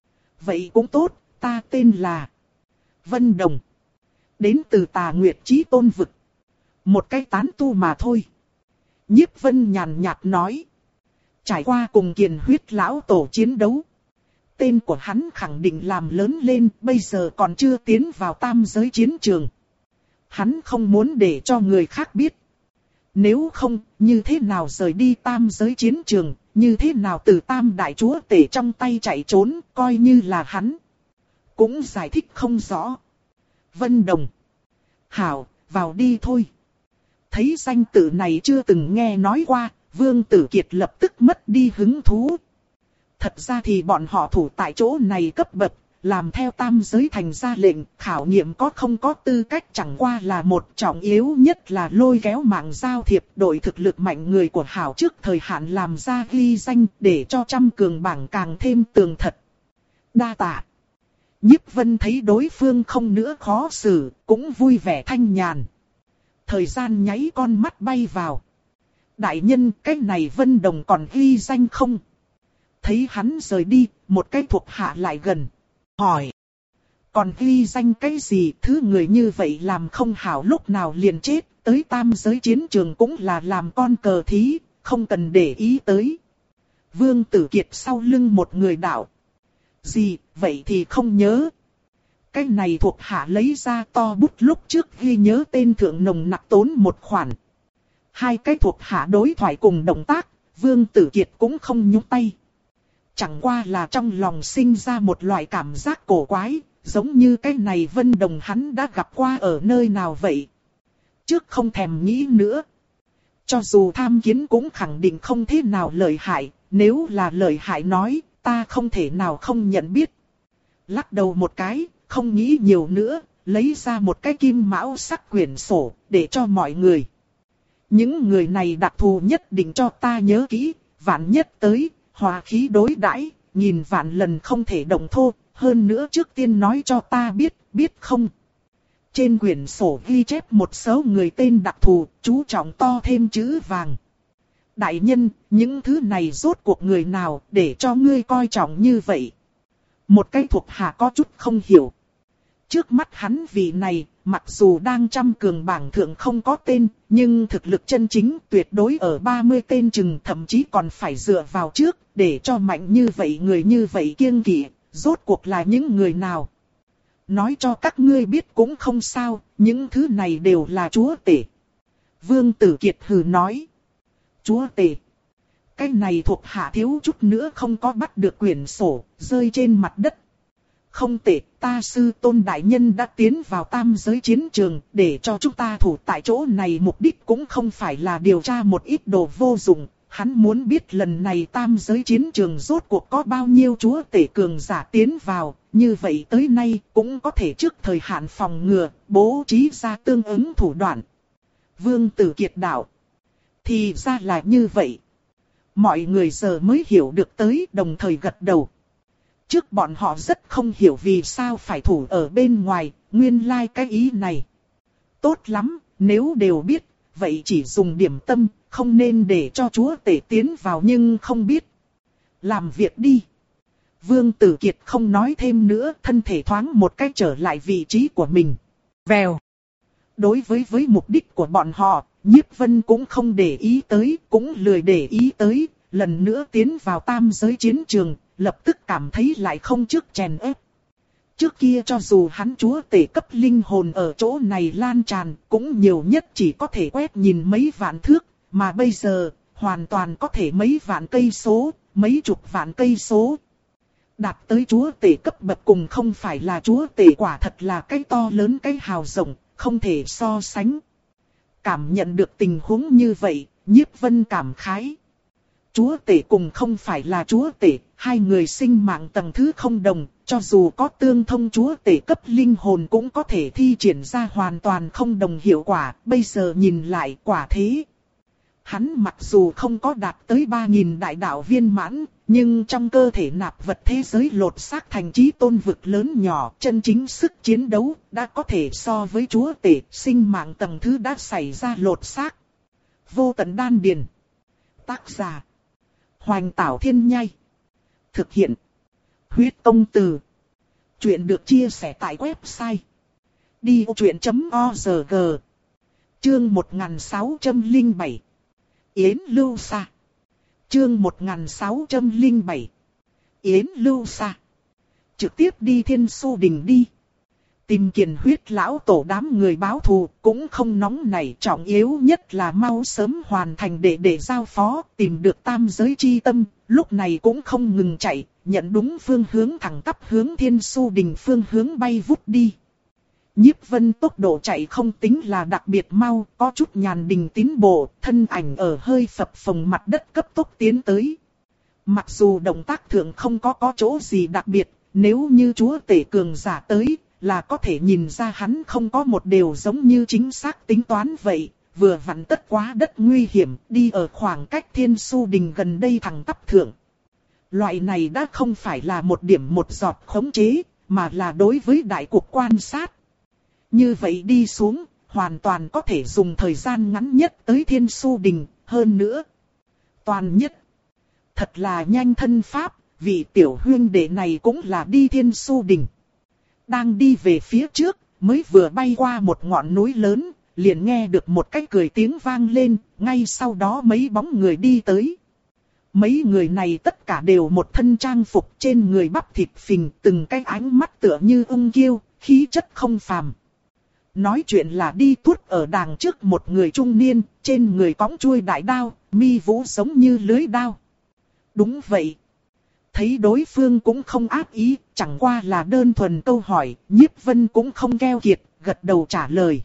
Vậy cũng tốt, ta tên là Vân Đồng. Đến từ Tà Nguyệt Chí Tôn Vực. Một cái tán tu mà thôi. Nhiếp Vân nhàn nhạt nói. Trải qua cùng Kiền Huyết lão tổ chiến đấu. Tên của hắn khẳng định làm lớn lên, bây giờ còn chưa tiến vào tam giới chiến trường. Hắn không muốn để cho người khác biết. Nếu không, như thế nào rời đi tam giới chiến trường, như thế nào từ tam đại chúa tể trong tay chạy trốn, coi như là hắn. Cũng giải thích không rõ. Vân Đồng. Hảo, vào đi thôi. Thấy danh tự này chưa từng nghe nói qua, Vương Tử Kiệt lập tức mất đi hứng thú. Thật ra thì bọn họ thủ tại chỗ này cấp bậc, làm theo tam giới thành ra lệnh, khảo nghiệm có không có tư cách chẳng qua là một trọng yếu nhất là lôi kéo mạng giao thiệp đội thực lực mạnh người của Hảo trước thời hạn làm ra ghi danh để cho trăm cường bảng càng thêm tường thật. Đa tạ. Nhiếp Vân thấy đối phương không nữa khó xử, cũng vui vẻ thanh nhàn. Thời gian nháy con mắt bay vào. Đại nhân, cái này Vân Đồng còn ghi danh không? Thấy hắn rời đi, một cái thuộc hạ lại gần. Hỏi. Còn ghi danh cái gì? Thứ người như vậy làm không hảo lúc nào liền chết. Tới tam giới chiến trường cũng là làm con cờ thí. Không cần để ý tới. Vương Tử Kiệt sau lưng một người đạo. Gì, vậy thì không nhớ. Cái này thuộc hạ lấy ra to bút lúc trước ghi nhớ tên thượng nồng nặc tốn một khoản. Hai cái thuộc hạ đối thoại cùng động tác, Vương Tử Kiệt cũng không nhúc tay. Chẳng qua là trong lòng sinh ra một loại cảm giác cổ quái, giống như cái này Vân Đồng hắn đã gặp qua ở nơi nào vậy. Trước không thèm nghĩ nữa. Cho dù tham kiến cũng khẳng định không thế nào lợi hại, nếu là lợi hại nói, ta không thể nào không nhận biết. Lắc đầu một cái, không nghĩ nhiều nữa, lấy ra một cái kim mão sắc quyển sổ, để cho mọi người. Những người này đặc thù nhất định cho ta nhớ kỹ, vạn nhất tới, hòa khí đối đãi, nhìn vạn lần không thể động thô, hơn nữa trước tiên nói cho ta biết, biết không? Trên quyển sổ ghi chép một số người tên đặc thù, chú trọng to thêm chữ vàng. Đại nhân, những thứ này rốt cuộc người nào để cho ngươi coi trọng như vậy? Một cái thuộc hạ có chút không hiểu. Trước mắt hắn vị này, mặc dù đang trăm cường bảng thượng không có tên, nhưng thực lực chân chính tuyệt đối ở ba mươi tên chừng, thậm chí còn phải dựa vào trước, để cho mạnh như vậy người như vậy kiêng kỵ, rốt cuộc là những người nào. Nói cho các ngươi biết cũng không sao, những thứ này đều là chúa tể. Vương Tử Kiệt hừ nói. Chúa tể. Cái này thuộc hạ thiếu chút nữa không có bắt được quyển sổ, rơi trên mặt đất. Không tệ, ta sư tôn đại nhân đã tiến vào tam giới chiến trường, để cho chúng ta thủ tại chỗ này mục đích cũng không phải là điều tra một ít đồ vô dụng. Hắn muốn biết lần này tam giới chiến trường rốt cuộc có bao nhiêu chúa tể cường giả tiến vào, như vậy tới nay cũng có thể trước thời hạn phòng ngừa, bố trí ra tương ứng thủ đoạn. Vương Tử Kiệt đạo. Thì ra là như vậy. Mọi người giờ mới hiểu được tới, đồng thời gật đầu. Trước bọn họ rất không hiểu vì sao phải thủ ở bên ngoài, nguyên lai like cái ý này. Tốt lắm, nếu đều biết, vậy chỉ dùng điểm tâm, không nên để cho chúa tể tiến vào nhưng không biết. Làm việc đi. Vương Tử Kiệt không nói thêm nữa, thân thể thoáng một cách trở lại vị trí của mình. Vèo. Đối với với mục đích của bọn họ, Nhiếp Vân cũng không để ý tới, cũng lười để ý tới, lần nữa tiến vào tam giới chiến trường, lập tức cảm thấy lại không trước chèn ép. Trước kia cho dù hắn chúa tể cấp linh hồn ở chỗ này lan tràn, cũng nhiều nhất chỉ có thể quét nhìn mấy vạn thước, mà bây giờ, hoàn toàn có thể mấy vạn cây số, mấy chục vạn cây số. Đạt tới chúa tể cấp bậc cùng không phải là chúa tể, quả thật là cái to lớn cái hào rộng, không thể so sánh. Cảm nhận được tình huống như vậy, Nhiếp Vân cảm khái. Chúa tể cùng không phải là chúa tể, hai người sinh mạng tầng thứ không đồng, cho dù có tương thông chúa tể cấp linh hồn cũng có thể thi triển ra hoàn toàn không đồng hiệu quả, bây giờ nhìn lại quả thế. Hắn mặc dù không có đạt tới ba nghìn đại đạo viên mãn, nhưng trong cơ thể nạp vật thế giới lột xác thành chí tôn vực lớn nhỏ, chân chính sức chiến đấu đã có thể so với chúa tể, sinh mạng tầng thứ đã xảy ra lột xác. Vô tận đan điền. Tác giả. Hoành Tảo Thiên Nhai. Thực hiện. Huyết Công Từ. Chuyện được chia sẻ tại website đi vô chuyện chấm org. Chương một nghìn sáu trăm lẻ bảy. Yến Lưu Sa. Chương một nghìn sáu trăm lẻ bảy. Yến Lưu Sa. Trực tiếp đi Thiên Su Đình đi. Tìm Kiền Huyết lão tổ đám người báo thù cũng không nóng nảy, trọng yếu nhất là mau sớm hoàn thành để để giao phó, tìm được tam giới chi tâm, lúc này cũng không ngừng chạy, nhận đúng phương hướng thẳng tắp hướng Thiên Su Đình phương hướng bay vút đi. Nhiếp Vân tốc độ chạy không tính là đặc biệt mau, có chút nhàn đình tiến bộ, thân ảnh ở hơi phập phồng mặt đất cấp tốc tiến tới. Mặc dù động tác thượng không có có chỗ gì đặc biệt, nếu như chúa tể cường giả tới, là có thể nhìn ra hắn không có một điều giống như chính xác tính toán vậy, vừa vặn tất quá đất nguy hiểm, đi ở khoảng cách Thiên Su Đình gần đây thẳng tắp thượng. Loại này đã không phải là một điểm một giọt khống chế, mà là đối với đại cuộc quan sát. Như vậy đi xuống, hoàn toàn có thể dùng thời gian ngắn nhất tới Thiên Su Đình, hơn nữa. Toàn nhất. Thật là nhanh thân pháp, vị tiểu huyên đệ này cũng là đi Thiên Su Đình. Đang đi về phía trước, mới vừa bay qua một ngọn núi lớn, liền nghe được một cái cười tiếng vang lên, ngay sau đó mấy bóng người đi tới. Mấy người này tất cả đều một thân trang phục, trên người bắp thịt phình, từng cái ánh mắt tựa như ung kiêu, khí chất không phàm. Nói chuyện là đi tuốt ở đàng trước một người trung niên, trên người cõng chuôi đại đao, mi vũ giống như lưới đao. Đúng vậy. Thấy đối phương cũng không ác ý, chẳng qua là đơn thuần câu hỏi, Nhiếp Vân cũng không keo kiệt, gật đầu trả lời.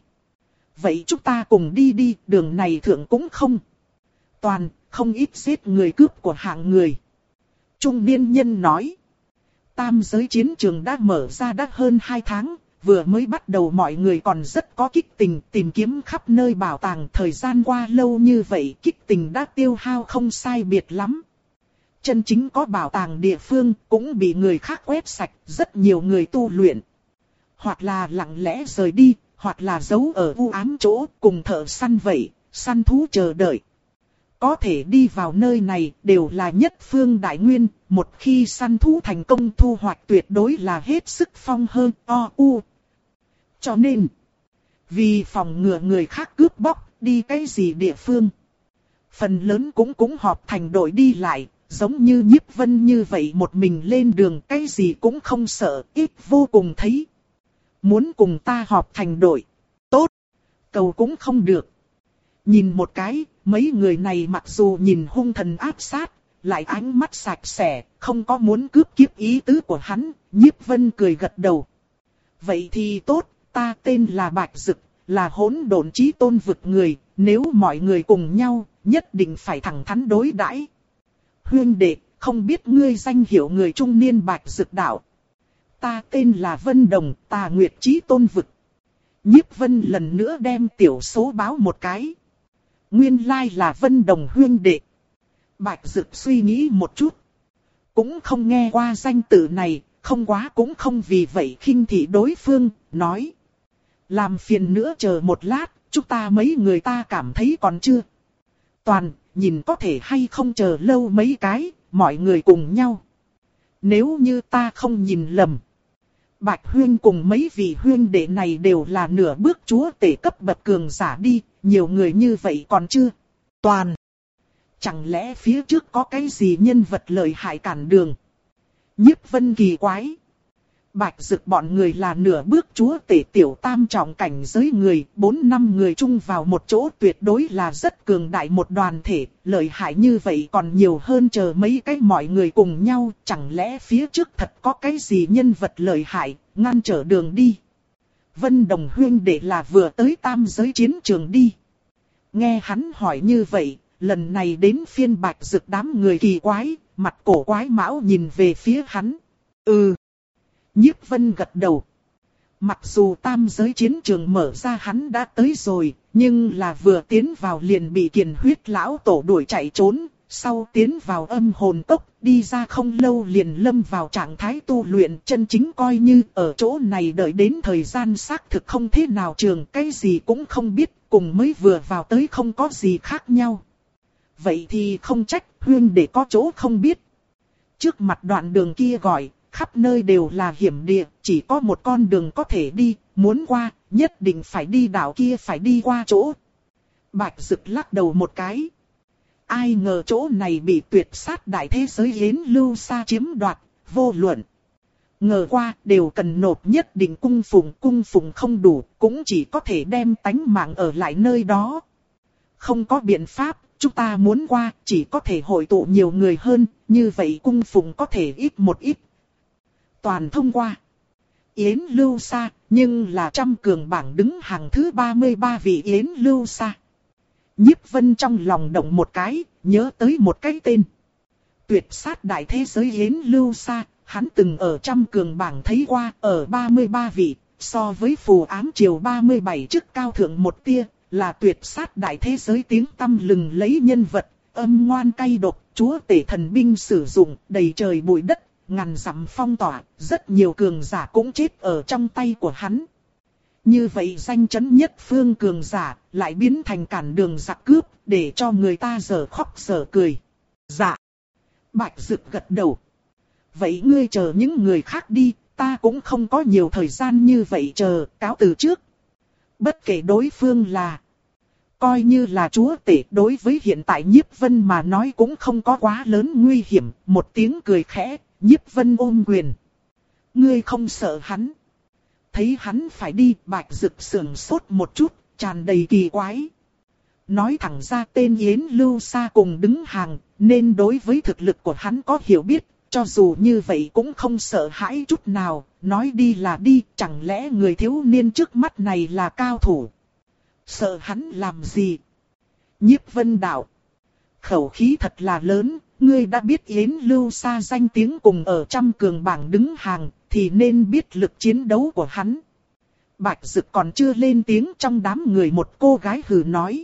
Vậy chúng ta cùng đi đi, đường này thượng cũng không. Toàn, không ít giết người cướp của hạng người. Trung niên nhân nói. Tam giới chiến trường đã mở ra đã hơn hai tháng, vừa mới bắt đầu mọi người còn rất có kích tình tìm kiếm khắp nơi bảo tàng. Thời gian qua lâu như vậy, kích tình đã tiêu hao không sai biệt lắm. Chân chính có bảo tàng địa phương cũng bị người khác quét sạch, rất nhiều người tu luyện. Hoặc là lặng lẽ rời đi, hoặc là giấu ở u ám chỗ cùng thợ săn vậy, săn thú chờ đợi. Có thể đi vào nơi này đều là nhất phương đại nguyên, một khi săn thú thành công thu hoạch tuyệt đối là hết sức phong hơn o u. Cho nên, vì phòng ngừa người khác cướp bóc, đi cái gì địa phương. Phần lớn cũng cũng họp thành đội đi lại. Giống như Nhiếp Vân như vậy một mình lên đường cái gì cũng không sợ, ít vô cùng thấy. Muốn cùng ta họp thành đội. Tốt. Cầu cũng không được. Nhìn một cái, mấy người này mặc dù nhìn hung thần áp sát, lại ánh mắt sạch sẽ, không có muốn cướp kiếp ý tứ của hắn. Nhiếp Vân cười gật đầu. Vậy thì tốt, ta tên là Bạch Dực, là hỗn độn chí tôn vực người, nếu mọi người cùng nhau, nhất định phải thẳng thắn đối đãi. Huyên đệ, không biết ngươi danh hiệu người trung niên Bạch Dực đạo. Ta tên là Vân Đồng, Tà Nguyệt Chí Tôn vực. Nhiếp Vân lần nữa đem tiểu số báo một cái. Nguyên lai là Vân Đồng huyên đệ. Bạch Dực suy nghĩ một chút. Cũng không nghe qua danh tự này, không quá cũng không vì vậy khinh thị đối phương, nói. Làm phiền nữa chờ một lát, chúng ta mấy người ta cảm thấy còn chưa. Toàn, nhìn có thể hay không chờ lâu mấy cái, mọi người cùng nhau. Nếu như ta không nhìn lầm. Bạch Huyên cùng mấy vị huyên đệ này đều là nửa bước chúa tể cấp bậc cường giả đi, nhiều người như vậy còn chưa. Toàn. Chẳng lẽ phía trước có cái gì nhân vật lợi hại cản đường. Nhiếp Vân kỳ quái. Bạch Dực bọn người là nửa bước chúa tể tiểu tam trọng cảnh giới người, bốn năm người chung vào một chỗ tuyệt đối là rất cường đại một đoàn thể, lợi hại như vậy còn nhiều hơn chờ mấy cái mọi người cùng nhau, chẳng lẽ phía trước thật có cái gì nhân vật lợi hại, ngăn trở đường đi. Vân Đồng huyên đệ là vừa tới tam giới chiến trường đi. Nghe hắn hỏi như vậy, lần này đến phiên Bạch Dực đám người kỳ quái, mặt cổ quái mão nhìn về phía hắn. Ừ. Nhiếp Vân gật đầu. Mặc dù tam giới chiến trường mở ra hắn đã tới rồi, nhưng là vừa tiến vào liền bị Kiền Huyết lão tổ đuổi chạy trốn, sau tiến vào âm hồn tốc, đi ra không lâu liền lâm vào trạng thái tu luyện, chân chính coi như ở chỗ này đợi đến thời gian xác thực không thế nào trường, cái gì cũng không biết, cùng mới vừa vào tới không có gì khác nhau. vậy thì không trách huynh để có chỗ không biết. Trước mặt đoạn đường kia gọi, khắp nơi đều là hiểm địa, chỉ có một con đường có thể đi, muốn qua, nhất định phải đi đảo kia phải đi qua chỗ. Bạch Dực lắc đầu một cái. Ai ngờ chỗ này bị tuyệt sát đại thế giới Yến Lưu Sa chiếm đoạt, vô luận. Ngờ qua đều cần nộp nhất định cung phụng, cung phụng không đủ, cũng chỉ có thể đem tánh mạng ở lại nơi đó. Không có biện pháp, chúng ta muốn qua, chỉ có thể hội tụ nhiều người hơn, như vậy cung phụng có thể ít một ít. Toàn thông qua. Yến Lưu Sa, nhưng là trăm cường bảng đứng hàng thứ ba mươi ba vị Yến Lưu Sa. Nhiếp Vân trong lòng động một cái, nhớ tới một cái tên. Tuyệt sát đại thế giới Yến Lưu Sa, hắn từng ở trăm cường bảng thấy qua, ở ba mươi ba vị, so với phù ám triều ba mươi bảy chức cao thượng một tia, là tuyệt sát đại thế giới tiếng tăm lừng lấy nhân vật, âm ngoan cay độc, chúa tể thần binh sử dụng, đầy trời bụi đất, ngàn dặm phong tỏa, rất nhiều cường giả cũng chết ở trong tay của hắn. Như vậy danh chấn nhất phương cường giả, lại biến thành cản đường giặc cướp, để cho người ta giờ khóc giờ cười. Dạ. Bạch Dực gật đầu. Vậy ngươi chờ những người khác đi, ta cũng không có nhiều thời gian như vậy chờ, cáo từ trước. Bất kể đối phương là, coi như là chúa tể, đối với hiện tại Nhiếp Vân mà nói cũng không có quá lớn nguy hiểm, một tiếng cười khẽ, Nhiếp Vân ôm quyền. Ngươi không sợ hắn. Thấy hắn phải đi, Bạch Dực sườn sốt một chút, tràn đầy kỳ quái. Nói thẳng ra tên Yến Lưu Sa cùng đứng hàng, nên đối với thực lực của hắn có hiểu biết, cho dù như vậy cũng không sợ hãi chút nào, nói đi là đi, chẳng lẽ người thiếu niên trước mắt này là cao thủ. Sợ hắn làm gì? Nhiếp Vân đạo. Khẩu khí thật là lớn, ngươi đã biết Yến Lưu Sa danh tiếng cùng ở trăm cường bảng đứng hàng, thì nên biết lực chiến đấu của hắn. Bạch Dực còn chưa lên tiếng, trong đám người một cô gái hừ nói.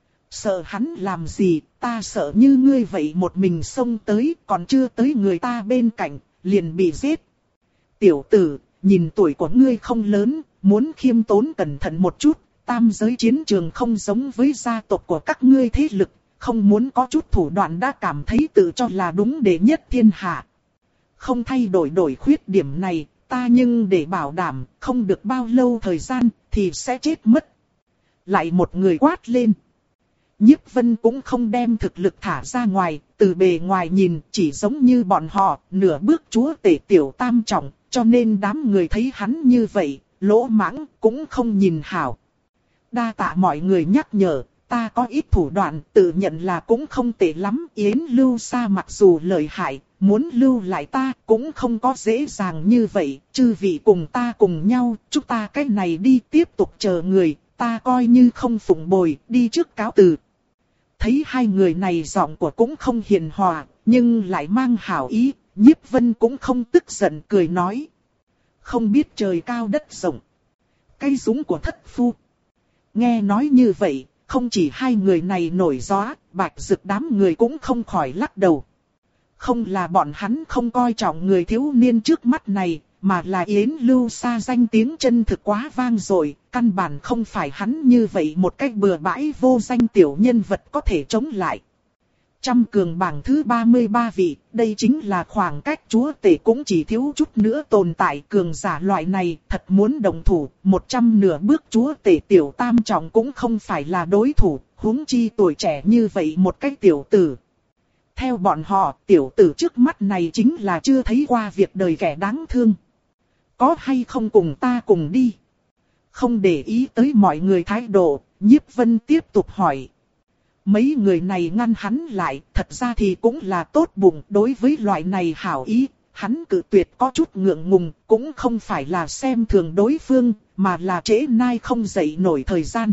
Sợ hắn làm gì, ta sợ như ngươi vậy một mình xông tới, còn chưa tới người ta bên cạnh, liền bị giết. Tiểu tử, nhìn tuổi của ngươi không lớn, muốn khiêm tốn cẩn thận một chút, tam giới chiến trường không giống với gia tộc của các ngươi thế lực, không muốn có chút thủ đoạn đã cảm thấy tự cho là đúng đệ nhất thiên hạ. Không thay đổi đổi khuyết điểm này, ta nhưng để bảo đảm, không được bao lâu thời gian, thì sẽ chết mất. Lại một người quát lên. Nhiếp Vân cũng không đem thực lực thả ra ngoài, từ bề ngoài nhìn chỉ giống như bọn họ, nửa bước chúa tể tiểu tam trọng, cho nên đám người thấy hắn như vậy, lỗ mãng cũng không nhìn hảo. Đa tạ mọi người nhắc nhở, ta có ít thủ đoạn, tự nhận là cũng không tệ lắm. Yến Lưu Sa mặc dù lợi hại, muốn lưu lại ta cũng không có dễ dàng như vậy. Chư vị cùng ta cùng nhau, chúng ta cái này đi tiếp tục chờ người, ta coi như không phụng bồi, đi trước cáo từ. Thấy hai người này giọng của cũng không hiền hòa, nhưng lại mang hảo ý, Nhiếp Vân cũng không tức giận cười nói. Không biết trời cao đất rộng, cây súng của thất phu. Nghe nói như vậy, không chỉ hai người này nổi gió, Bạch Dực đám người cũng không khỏi lắc đầu. Không là bọn hắn không coi trọng người thiếu niên trước mắt này, mà là Yến Lưu Sa danh tiếng chân thực quá vang dội, căn bản không phải hắn như vậy một cách bừa bãi vô danh tiểu nhân vật có thể chống lại. Trăm cường bảng thứ ba mươi ba vị, đây chính là khoảng cách chúa tể cũng chỉ thiếu chút nữa tồn tại. Cường giả loại này thật muốn đồng thủ, một trăm nửa bước chúa tể tiểu tam trọng cũng không phải là đối thủ, huống chi tuổi trẻ như vậy một cách tiểu tử. Theo bọn họ, tiểu tử trước mắt này chính là chưa thấy qua việc đời kẻ đáng thương. Có hay không cùng ta cùng đi? Không để ý tới mọi người thái độ, Nhiếp Vân tiếp tục hỏi. Mấy người này ngăn hắn lại, thật ra thì cũng là tốt bụng, đối với loại này hảo ý, hắn cự tuyệt có chút ngượng ngùng, cũng không phải là xem thường đối phương, mà là trễ nai không dậy nổi thời gian.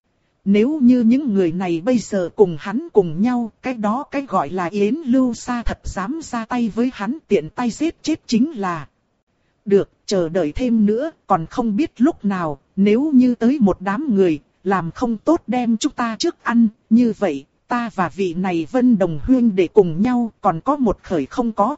Nếu như những người này bây giờ cùng hắn cùng nhau, cái đó cái gọi là Yến Lưu Sa thật dám ra tay với hắn, tiện tay giết chết chính là. Được, chờ đợi thêm nữa, còn không biết lúc nào, nếu như tới một đám người, làm không tốt đem chúng ta trước ăn, như vậy, ta và vị này Vân Đồng Huyên để cùng nhau, còn có một khởi không có.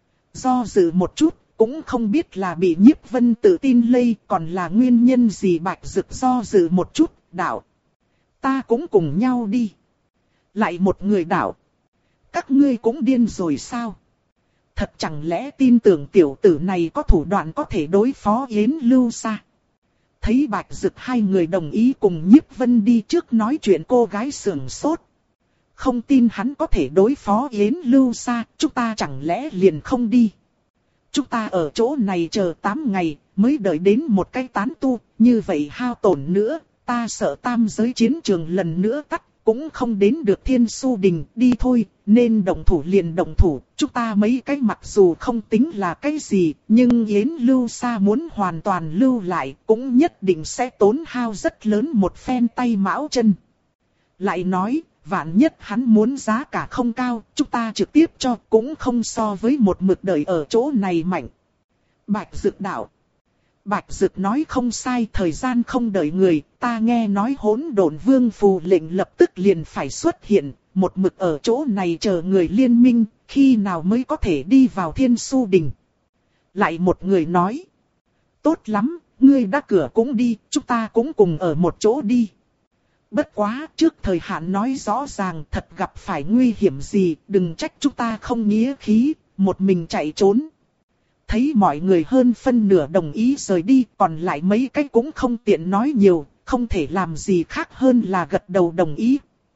Do dự một chút, cũng không biết là bị Nhiếp Vân tự tin lây, còn là nguyên nhân gì. Bạch Dực do dự một chút, đạo. Ta cũng cùng nhau đi. Lại một người đạo. Các ngươi cũng điên rồi sao? Thật chẳng lẽ tin tưởng tiểu tử này có thủ đoạn có thể đối phó Yến Lưu Sa? Thấy Bạch Dực hai người đồng ý cùng Nhiếp Vân đi trước nói chuyện, cô gái sườn sốt. Không tin hắn có thể đối phó Yến Lưu Sa, chúng ta chẳng lẽ liền không đi? Chúng ta ở chỗ này chờ tám ngày, mới đợi đến một cái tán tu, như vậy hao tổn nữa, ta sợ tam giới chiến trường lần nữa tắt, cũng không đến được Thiên Su Đình, đi thôi, nên động thủ liền động thủ, chúng ta mấy cái mặc dù không tính là cái gì, nhưng Yến Lưu Sa muốn hoàn toàn lưu lại, cũng nhất định sẽ tốn hao rất lớn một phen tay mão chân. Lại nói, vạn nhất hắn muốn giá cả không cao, chúng ta trực tiếp cho, cũng không so với một mực đợi ở chỗ này mạnh. Bạch Dực đạo. Bạch Dực nói không sai, thời gian không đợi người, ta nghe nói Hỗn Độn Vương phù lệnh lập tức liền phải xuất hiện, một mực ở chỗ này chờ người liên minh, khi nào mới có thể đi vào Thiên Su Đình. Lại một người nói. Tốt lắm, ngươi đã cửa cũng đi, chúng ta cũng cùng ở một chỗ đi. Bất quá, trước thời hạn nói rõ ràng, thật gặp phải nguy hiểm gì, đừng trách chúng ta không nghĩa khí, một mình chạy trốn. Thấy mọi người hơn phân nửa đồng ý rời đi, còn lại mấy cái cũng không tiện nói nhiều, không thể làm gì khác hơn là gật đầu đồng ý.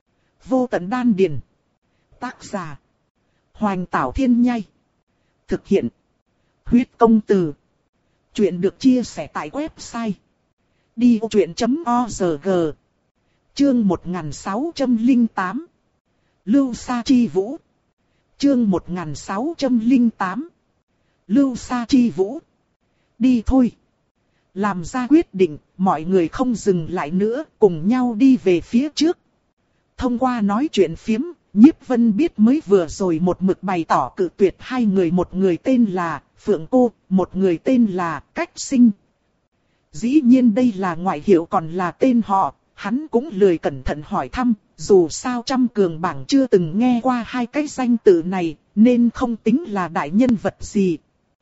Vô Tận Đan Điền. Tác giả. Hoành Tảo Thiên Nhai. Thực hiện. Huyết Công Từ. Chuyện được chia sẻ tại website đi ô chuyện chấm org. Chương một nghìn sáu trăm lẻ tám. Lưu Sa Chi Vũ. Chương một nghìn sáu trăm lẻ tám. Lưu Sa Chi Vũ. Đi thôi. Làm ra quyết định, mọi người không dừng lại nữa, cùng nhau đi về phía trước. Thông qua nói chuyện phiếm, Nhiếp Vân biết mới vừa rồi một mực bày tỏ cự tuyệt hai người, một người tên là Phượng Cô, một người tên là Cách Sinh. Dĩ nhiên đây là ngoại hiệu còn là tên họ, hắn cũng lười cẩn thận hỏi thăm, dù sao trăm cường bảng chưa từng nghe qua hai cái danh tự này, nên không tính là đại nhân vật gì.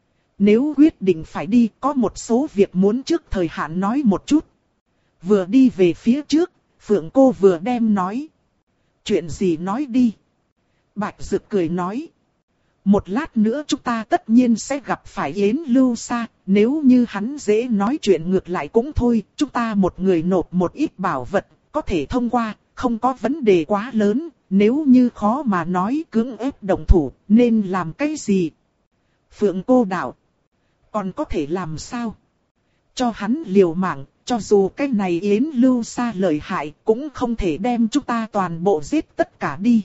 Nếu quyết định phải đi, có một số việc muốn trước thời hạn nói một chút. Vừa đi về phía trước, Phượng Cô vừa đem nói. Chuyện gì nói đi. Bạch Dực cười nói. Một lát nữa chúng ta tất nhiên sẽ gặp phải Yến Lưu Sa, nếu như hắn dễ nói chuyện ngược lại cũng thôi, chúng ta một người nộp một ít bảo vật, có thể thông qua, không có vấn đề quá lớn, nếu như khó mà nói cưỡng ép động thủ, nên làm cái gì? Phượng Cô đạo. Còn có thể làm sao? Cho hắn liều mạng, cho dù cái này Yến Lưu Sa lợi hại, cũng không thể đem chúng ta toàn bộ giết tất cả đi.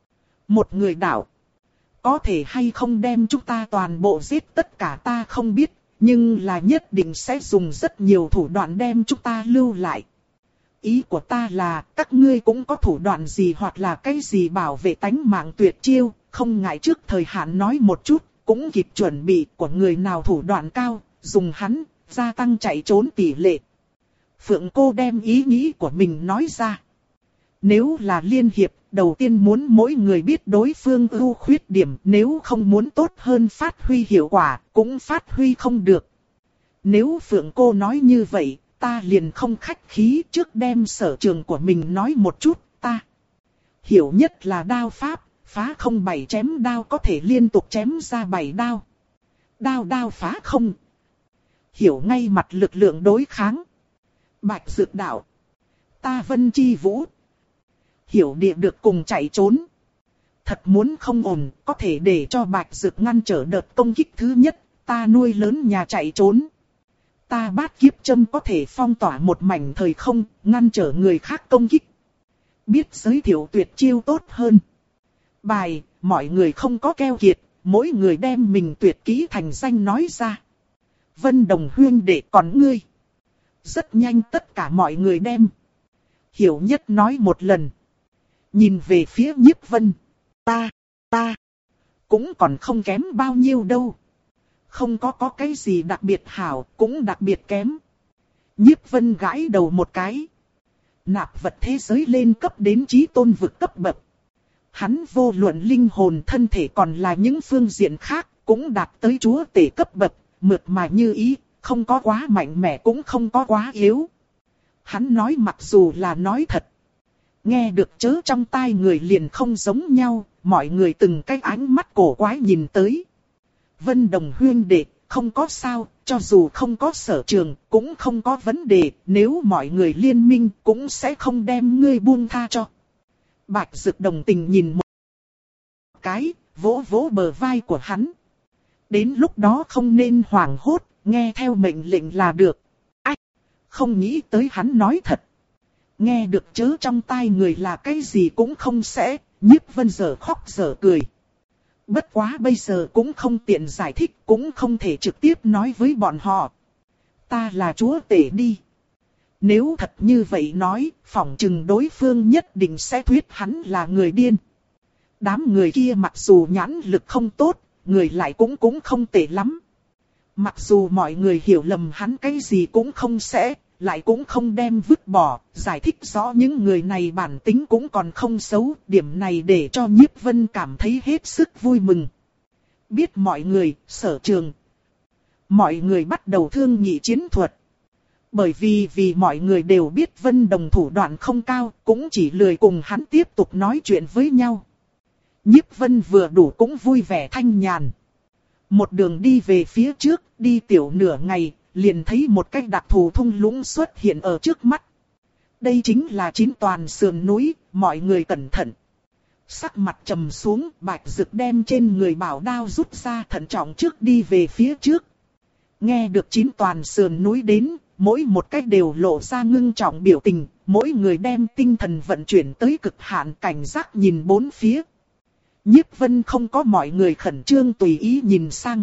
Một người đạo. Có thể hay không đem chúng ta toàn bộ giết tất cả ta không biết, nhưng là nhất định sẽ dùng rất nhiều thủ đoạn đem chúng ta lưu lại. Ý của ta là, các ngươi cũng có thủ đoạn gì hoặc là cái gì bảo vệ tánh mạng tuyệt chiêu, không ngại trước thời hạn nói một chút, cũng kịp chuẩn bị của người nào thủ đoạn cao, dùng hắn, gia tăng chạy trốn tỷ lệ. Phượng Cô đem ý nghĩ của mình nói ra. Nếu là liên hiệp, đầu tiên muốn mỗi người biết đối phương ưu khuyết điểm, nếu không muốn tốt hơn phát huy hiệu quả, cũng phát huy không được. Nếu Phượng Cô nói như vậy, ta liền không khách khí, trước đem sở trường của mình nói một chút, ta hiểu nhất là đao pháp, phá không bảy chém đao có thể liên tục chém ra bảy đao. Đao đao phá không. Hiểu ngay mặt lực lượng đối kháng. Bạch Dực đạo. Ta Vân Chi Vũ. Hiểu địa được cùng chạy trốn. Thật muốn không ổn, có thể để cho Bạch Dực ngăn trở đợt công kích thứ nhất, ta nuôi lớn nhà chạy trốn. Ta Bát Kiếp Châm có thể phong tỏa một mảnh thời không, ngăn trở người khác công kích. Biết giới thiệu tuyệt chiêu tốt hơn. Bài, mọi người không có keo kiệt, mỗi người đem mình tuyệt kỹ thành danh nói ra. Vân Đồng huyên đệ, còn ngươi. Rất nhanh tất cả mọi người đem. Hiểu nhất nói một lần. Nhìn về phía Nhiếp Vân. Ta, ta, cũng còn không kém bao nhiêu đâu. Không có có cái gì đặc biệt hảo, cũng đặc biệt kém. Nhiếp Vân gãi đầu một cái. Nạp vật thế giới lên cấp đến chí tôn vực cấp bậc. Hắn vô luận linh hồn thân thể còn là những phương diện khác, cũng đạt tới chúa tể cấp bậc, mượt mà như ý, không có quá mạnh mẽ cũng không có quá yếu. Hắn nói mặc dù là nói thật. Nghe được chớ trong tai người liền không giống nhau, mọi người từng cái ánh mắt cổ quái nhìn tới. Vân Đồng huyên đệ, không có sao, cho dù không có sở trường, cũng không có vấn đề, nếu mọi người liên minh cũng sẽ không đem ngươi buông tha cho. Bạch Dực đồng tình nhìn một cái, vỗ vỗ bờ vai của hắn. Đến lúc đó không nên hoảng hốt, nghe theo mệnh lệnh là được. Ách, không nghĩ tới hắn nói thật. Nghe được chớ trong tai người là cái gì cũng không sẽ, Nhiếp Vân giờ khóc giờ cười. Bất quá bây giờ cũng không tiện giải thích, cũng không thể trực tiếp nói với bọn họ. Ta là chúa tể đi. Nếu thật như vậy nói, phỏng chừng đối phương nhất định sẽ thuyết hắn là người điên. Đám người kia mặc dù nhãn lực không tốt, người lại cũng cũng không tệ lắm. Mặc dù mọi người hiểu lầm hắn cái gì cũng không sẽ, lại cũng không đem vứt bỏ, giải thích rõ những người này bản tính cũng còn không xấu, điểm này để cho Nhiếp Vân cảm thấy hết sức vui mừng. Biết mọi người, sở trường. Mọi người bắt đầu thương nghị chiến thuật. Bởi vì vì mọi người đều biết Vân Đồng thủ đoạn không cao, cũng chỉ lười cùng hắn tiếp tục nói chuyện với nhau. Nhiếp Vân vừa đủ cũng vui vẻ thanh nhàn. Một đường đi về phía trước, đi tiểu nửa ngày, liền thấy một cái đặc thù thung lũng xuất hiện ở trước mắt. Đây chính là chín toàn sườn núi, mọi người cẩn thận. Sắc mặt trầm xuống, Bạch Dực đem trên người bảo đao rút ra thận trọng trước đi về phía trước. Nghe được chín toàn sườn núi đến, mỗi một cách đều lộ ra ngưng trọng biểu tình, mỗi người đem tinh thần vận chuyển tới cực hạn cảnh giác nhìn bốn phía. Nhiếp Vân không có mọi người khẩn trương tùy ý nhìn sang.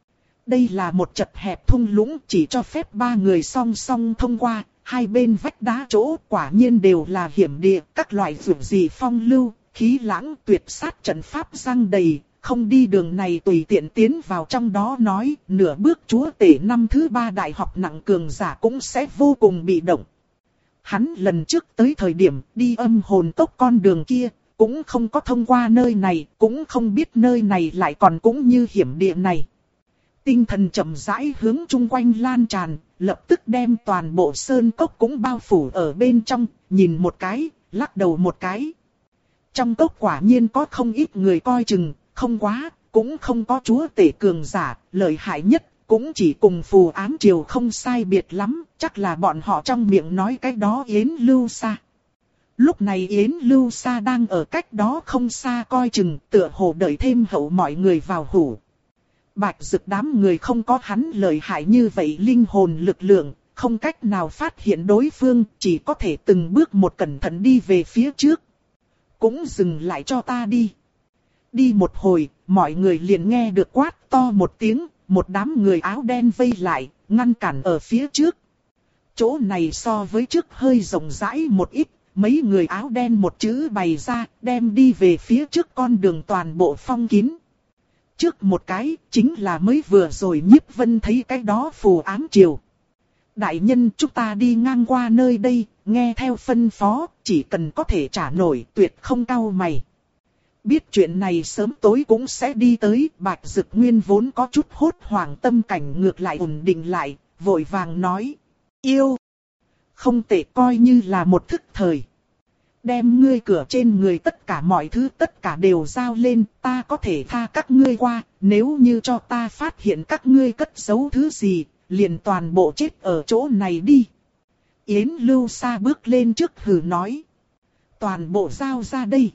Đây là một chật hẹp thung lũng chỉ cho phép ba người song song thông qua, hai bên vách đá chỗ quả nhiên đều là hiểm địa, các loại rủi gì phong lưu, khí lãng tuyệt sát trận pháp răng đầy, không đi đường này tùy tiện tiến vào trong đó nói, nửa bước chúa tể năm thứ ba đại học nặng cường giả cũng sẽ vô cùng bị động. Hắn lần trước tới thời điểm đi âm hồn tốc con đường kia, cũng không có thông qua nơi này, cũng không biết nơi này lại còn cũng như hiểm địa này. Tinh thần chậm rãi hướng chung quanh lan tràn, lập tức đem toàn bộ sơn cốc cũng bao phủ ở bên trong, nhìn một cái, lắc đầu một cái. Trong cốc quả nhiên có không ít người coi chừng, không quá, cũng không có chúa tể cường giả, lợi hại nhất, cũng chỉ cùng phù ám triều không sai biệt lắm, chắc là bọn họ trong miệng nói cái đó Yến Lưu Sa. Lúc này Yến Lưu Sa đang ở cách đó không xa coi chừng, tựa hồ đợi thêm hậu mọi người vào hủ. Bạch Dực đám người không có hắn lợi hại như vậy linh hồn lực lượng, không cách nào phát hiện đối phương, chỉ có thể từng bước một cẩn thận đi về phía trước. Cũng dừng lại cho ta đi. Đi một hồi, mọi người liền nghe được quát to một tiếng, một đám người áo đen vây lại, ngăn cản ở phía trước. Chỗ này so với trước hơi rộng rãi một ít, mấy người áo đen một chữ bày ra, đem đi về phía trước con đường toàn bộ phong kín. Trước một cái, chính là mới vừa rồi Nhiếp Vân thấy cái đó phù ám triều. Đại nhân chúng ta đi ngang qua nơi đây, nghe theo phân phó, chỉ cần có thể trả nổi tuyệt không cau mày. Biết chuyện này sớm tối cũng sẽ đi tới, Bạch Dực nguyên vốn có chút hốt hoảng tâm cảnh ngược lại ổn định lại, vội vàng nói. Yêu! Không tệ coi như là một thức thời. Đem ngươi cửa trên người tất cả mọi thứ tất cả đều giao lên, ta có thể tha các ngươi qua, nếu như cho ta phát hiện các ngươi cất giấu thứ gì, liền toàn bộ chết ở chỗ này đi. Yến Lưu Sa bước lên trước hừ nói. Toàn bộ giao ra đây.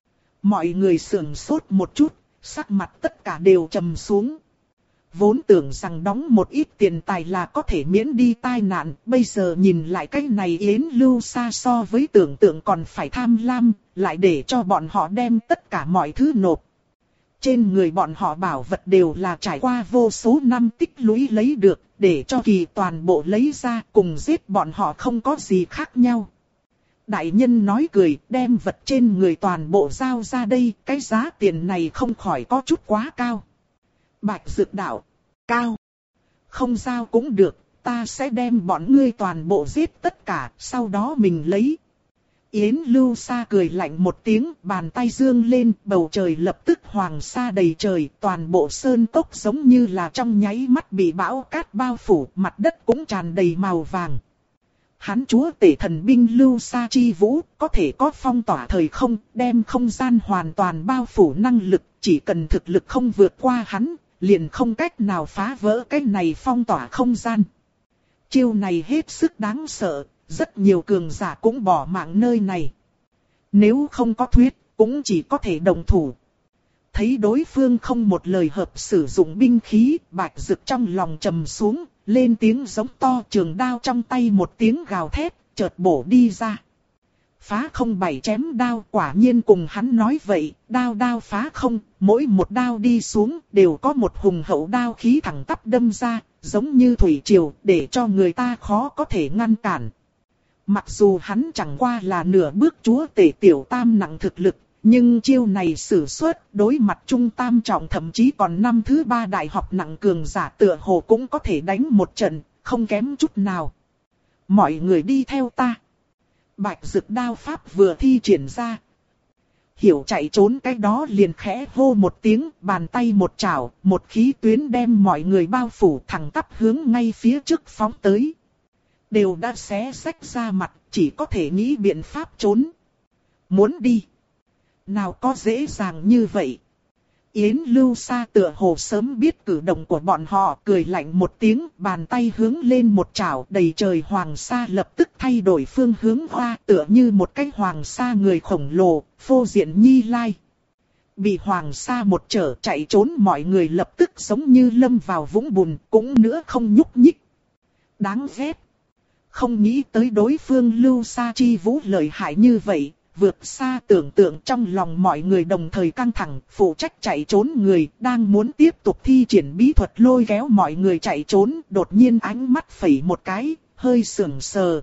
Mọi người sườn sốt một chút, sắc mặt tất cả đều trầm xuống. Vốn tưởng rằng đóng một ít tiền tài là có thể miễn đi tai nạn, bây giờ nhìn lại cái này Yến Lưu Sa so với tưởng tượng còn phải tham lam, lại để cho bọn họ đem tất cả mọi thứ nộp. Trên người bọn họ bảo vật đều là trải qua vô số năm tích lũy lấy được, để cho Kỳ toàn bộ lấy ra cùng giết bọn họ không có gì khác nhau. Đại nhân nói cười, đem vật trên người toàn bộ giao ra đây, cái giá tiền này không khỏi có chút quá cao. Bạch Dực đạo, cao. Không giao cũng được, ta sẽ đem bọn ngươi toàn bộ giết tất cả, sau đó mình lấy. Yến Lưu Sa cười lạnh một tiếng, bàn tay dương lên, bầu trời lập tức hoàng sa đầy trời, toàn bộ sơn cốc giống như là trong nháy mắt bị bão cát bao phủ, mặt đất cũng tràn đầy màu vàng. Hắn chúa tể thần binh Lưu Sa Chi Vũ, có thể có phong tỏa thời không, đem không gian hoàn toàn bao phủ năng lực, chỉ cần thực lực không vượt qua hắn, liền không cách nào phá vỡ cái này phong tỏa không gian. Chiêu này hết sức đáng sợ, rất nhiều cường giả cũng bỏ mạng nơi này. Nếu không có thuyết, cũng chỉ có thể đồng thủ. Thấy đối phương không một lời hợp sử dụng binh khí, Bạch Dực trong lòng trầm xuống, lên tiếng giống to, trường đao trong tay một tiếng gào thét, chợt bổ đi ra. Phá không bảy chém đao, quả nhiên cùng hắn nói vậy, đao đao phá không, mỗi một đao đi xuống đều có một hùng hậu đao khí thẳng tắp đâm ra, giống như thủy triều, để cho người ta khó có thể ngăn cản. Mặc dù hắn chẳng qua là nửa bước chúa tể tiểu tam nặng thực lực, nhưng chiêu này sử xuất đối mặt trung tam trọng thậm chí còn năm thứ ba đại học nặng cường giả tựa hồ cũng có thể đánh một trận, không kém chút nào. Mọi người đi theo ta. Bạch Dực đao pháp vừa thi triển ra. Hiểu chạy trốn cái đó liền khẽ hô một tiếng, bàn tay một chảo, một khí tuyến đem mọi người bao phủ thẳng tắp hướng ngay phía trước phóng tới. Đều đã xé rách ra mặt, chỉ có thể nghĩ biện pháp trốn. Muốn đi. Nào có dễ dàng như vậy. Yến Lưu Sa tựa hồ sớm biết cử động của bọn họ, cười lạnh một tiếng, bàn tay hướng lên một chảo, đầy trời hoàng sa lập tức thay đổi phương hướng hoa, tựa như một cái hoàng sa người khổng lồ, phô diện Như Lai. Bị hoàng sa một trở chạy trốn, mọi người lập tức giống như lâm vào vũng bùn, cũng nữa không nhúc nhích. Đáng ghét. Không nghĩ tới đối phương Lưu Sa Chi Vũ lợi hại như vậy. Vượt xa tưởng tượng, trong lòng mọi người đồng thời căng thẳng, phụ trách chạy trốn người đang muốn tiếp tục thi triển bí thuật lôi kéo mọi người chạy trốn, đột nhiên ánh mắt phẩy một cái, hơi sững sờ.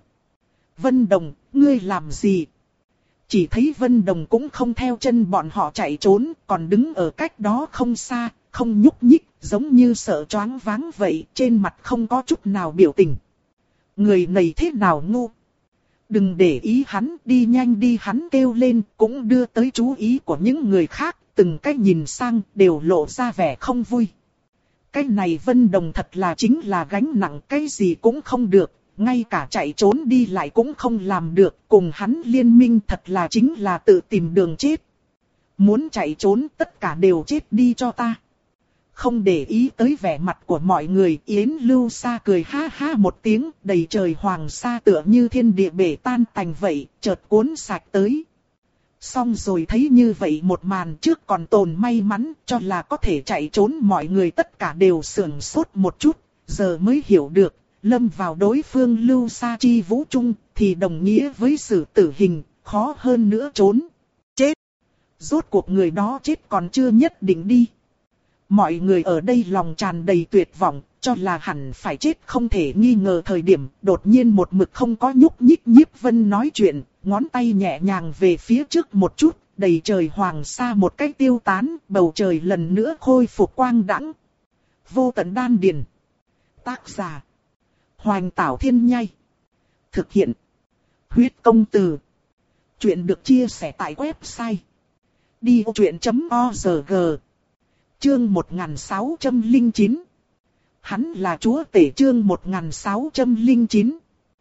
Vân Đồng, ngươi làm gì? Chỉ thấy Vân Đồng cũng không theo chân bọn họ chạy trốn, còn đứng ở cách đó không xa, không nhúc nhích, giống như sợ choáng váng vậy, trên mặt không có chút nào biểu tình. Người này thế nào ngu? Đừng để ý hắn, đi nhanh đi, hắn kêu lên, cũng đưa tới chú ý của những người khác, từng cái nhìn sang đều lộ ra vẻ không vui. Cái này Vân Đồng thật là chính là gánh nặng, cái gì cũng không được, ngay cả chạy trốn đi lại cũng không làm được, cùng hắn liên minh thật là chính là tự tìm đường chết. Muốn chạy trốn tất cả đều chết đi cho ta. Không để ý tới vẻ mặt của mọi người, Yến Lưu Sa cười ha ha một tiếng, đầy trời hoàng sa tựa như thiên địa bể tan tành vậy, chợt cuốn sạch tới. Xong rồi thấy như vậy một màn, trước còn tồn may mắn, cho là có thể chạy trốn, mọi người tất cả đều sửng sốt một chút, giờ mới hiểu được, lâm vào đối phương Lưu Sa Chi Vũ Trung, thì đồng nghĩa với xử tử hình, khó hơn nữa trốn. Chết! Rốt cuộc người đó chết còn chưa nhất định đi. Mọi người ở đây lòng tràn đầy tuyệt vọng, cho là hẳn phải chết không thể nghi ngờ. Thời điểm đột nhiên một mực không có nhúc nhích Nhiếp Vân nói chuyện, ngón tay nhẹ nhàng về phía trước một chút, đầy trời hoàng sa một cái tiêu tán, bầu trời lần nữa khôi phục quang đãng. Vô tận đan điền. Tác giả: Hoành Tảo Thiên Nhai. Thực hiện: Huyết Công Từ. Chuyện được chia sẻ tại website đi ô chuyện chấm org. Chương một nghìn sáu trăm lẻ chín. Hắn là chúa tể. Chương một nghìn sáu trăm lẻ chín.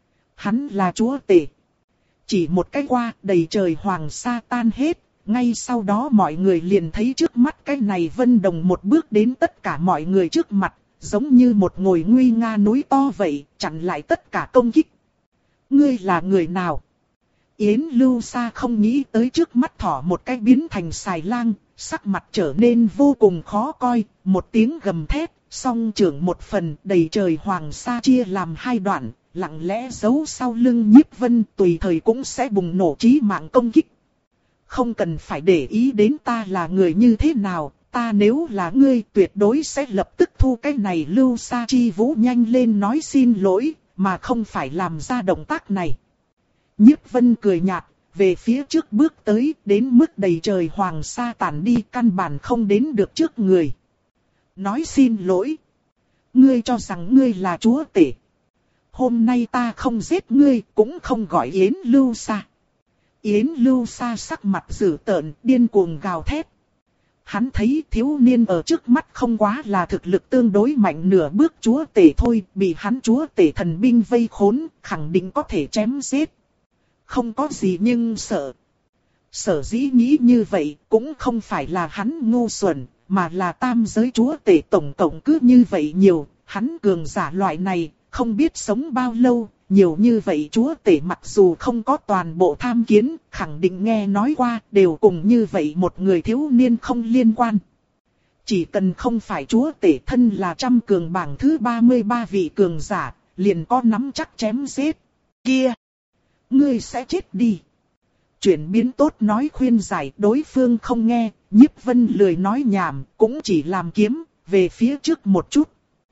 Hắn là chúa tể. Chỉ một cái qua, đầy trời hoàng sa tan hết, ngay sau đó mọi người liền thấy trước mắt cái này Vân Đồng một bước đến tất cả mọi người trước mặt, giống như một ngồi nguy nga núi to vậy, chặn lại tất cả công kích. Ngươi là người nào? Yến Lưu Sa không nghĩ tới trước mắt thỏ một cái biến thành xài lang, sắc mặt trở nên vô cùng khó coi, một tiếng gầm thét, song trưởng một phần, đầy trời hoàng sa chia làm hai đoạn, lặng lẽ giấu sau lưng Nhiếp Vân, tùy thời cũng sẽ bùng nổ chí mạng công kích. Không cần phải để ý đến ta là người như thế nào, ta nếu là ngươi tuyệt đối sẽ lập tức thu cái này. Lưu Sa Chi Vũ nhanh lên nói xin lỗi, mà không phải làm ra động tác này. Nhiếp Vân cười nhạt, về phía trước bước tới, đến mức đầy trời hoàng sa tản đi, căn bản không đến được trước người. Nói xin lỗi. Ngươi cho rằng ngươi là chúa tể. Hôm nay ta không giết ngươi, cũng không gọi Yến Lưu Sa. Yến Lưu Sa sắc mặt dữ tợn, điên cuồng gào thét. Hắn thấy thiếu niên ở trước mắt không quá là thực lực tương đối mạnh nửa bước chúa tể thôi, bị hắn chúa tể thần binh vây khốn, khẳng định có thể chém giết. Không có gì nhưng sợ. Sở dĩ nghĩ như vậy cũng không phải là hắn ngu xuẩn, mà là tam giới chúa tể tổng cộng cứ như vậy nhiều, hắn cường giả loại này, không biết sống bao lâu, nhiều như vậy chúa tể mặc dù không có toàn bộ tham kiến, khẳng định nghe nói qua, đều cùng như vậy một người thiếu niên không liên quan. Chỉ cần không phải chúa tể thân là trăm cường bảng thứ ba mươi ba vị cường giả, liền có nắm chắc chém giết. Kia! Ngươi sẽ chết đi! Chuyển biến tốt nói khuyên giải, đối phương không nghe, Nhiếp Vân lười nói nhảm, cũng chỉ làm kiếm, về phía trước một chút.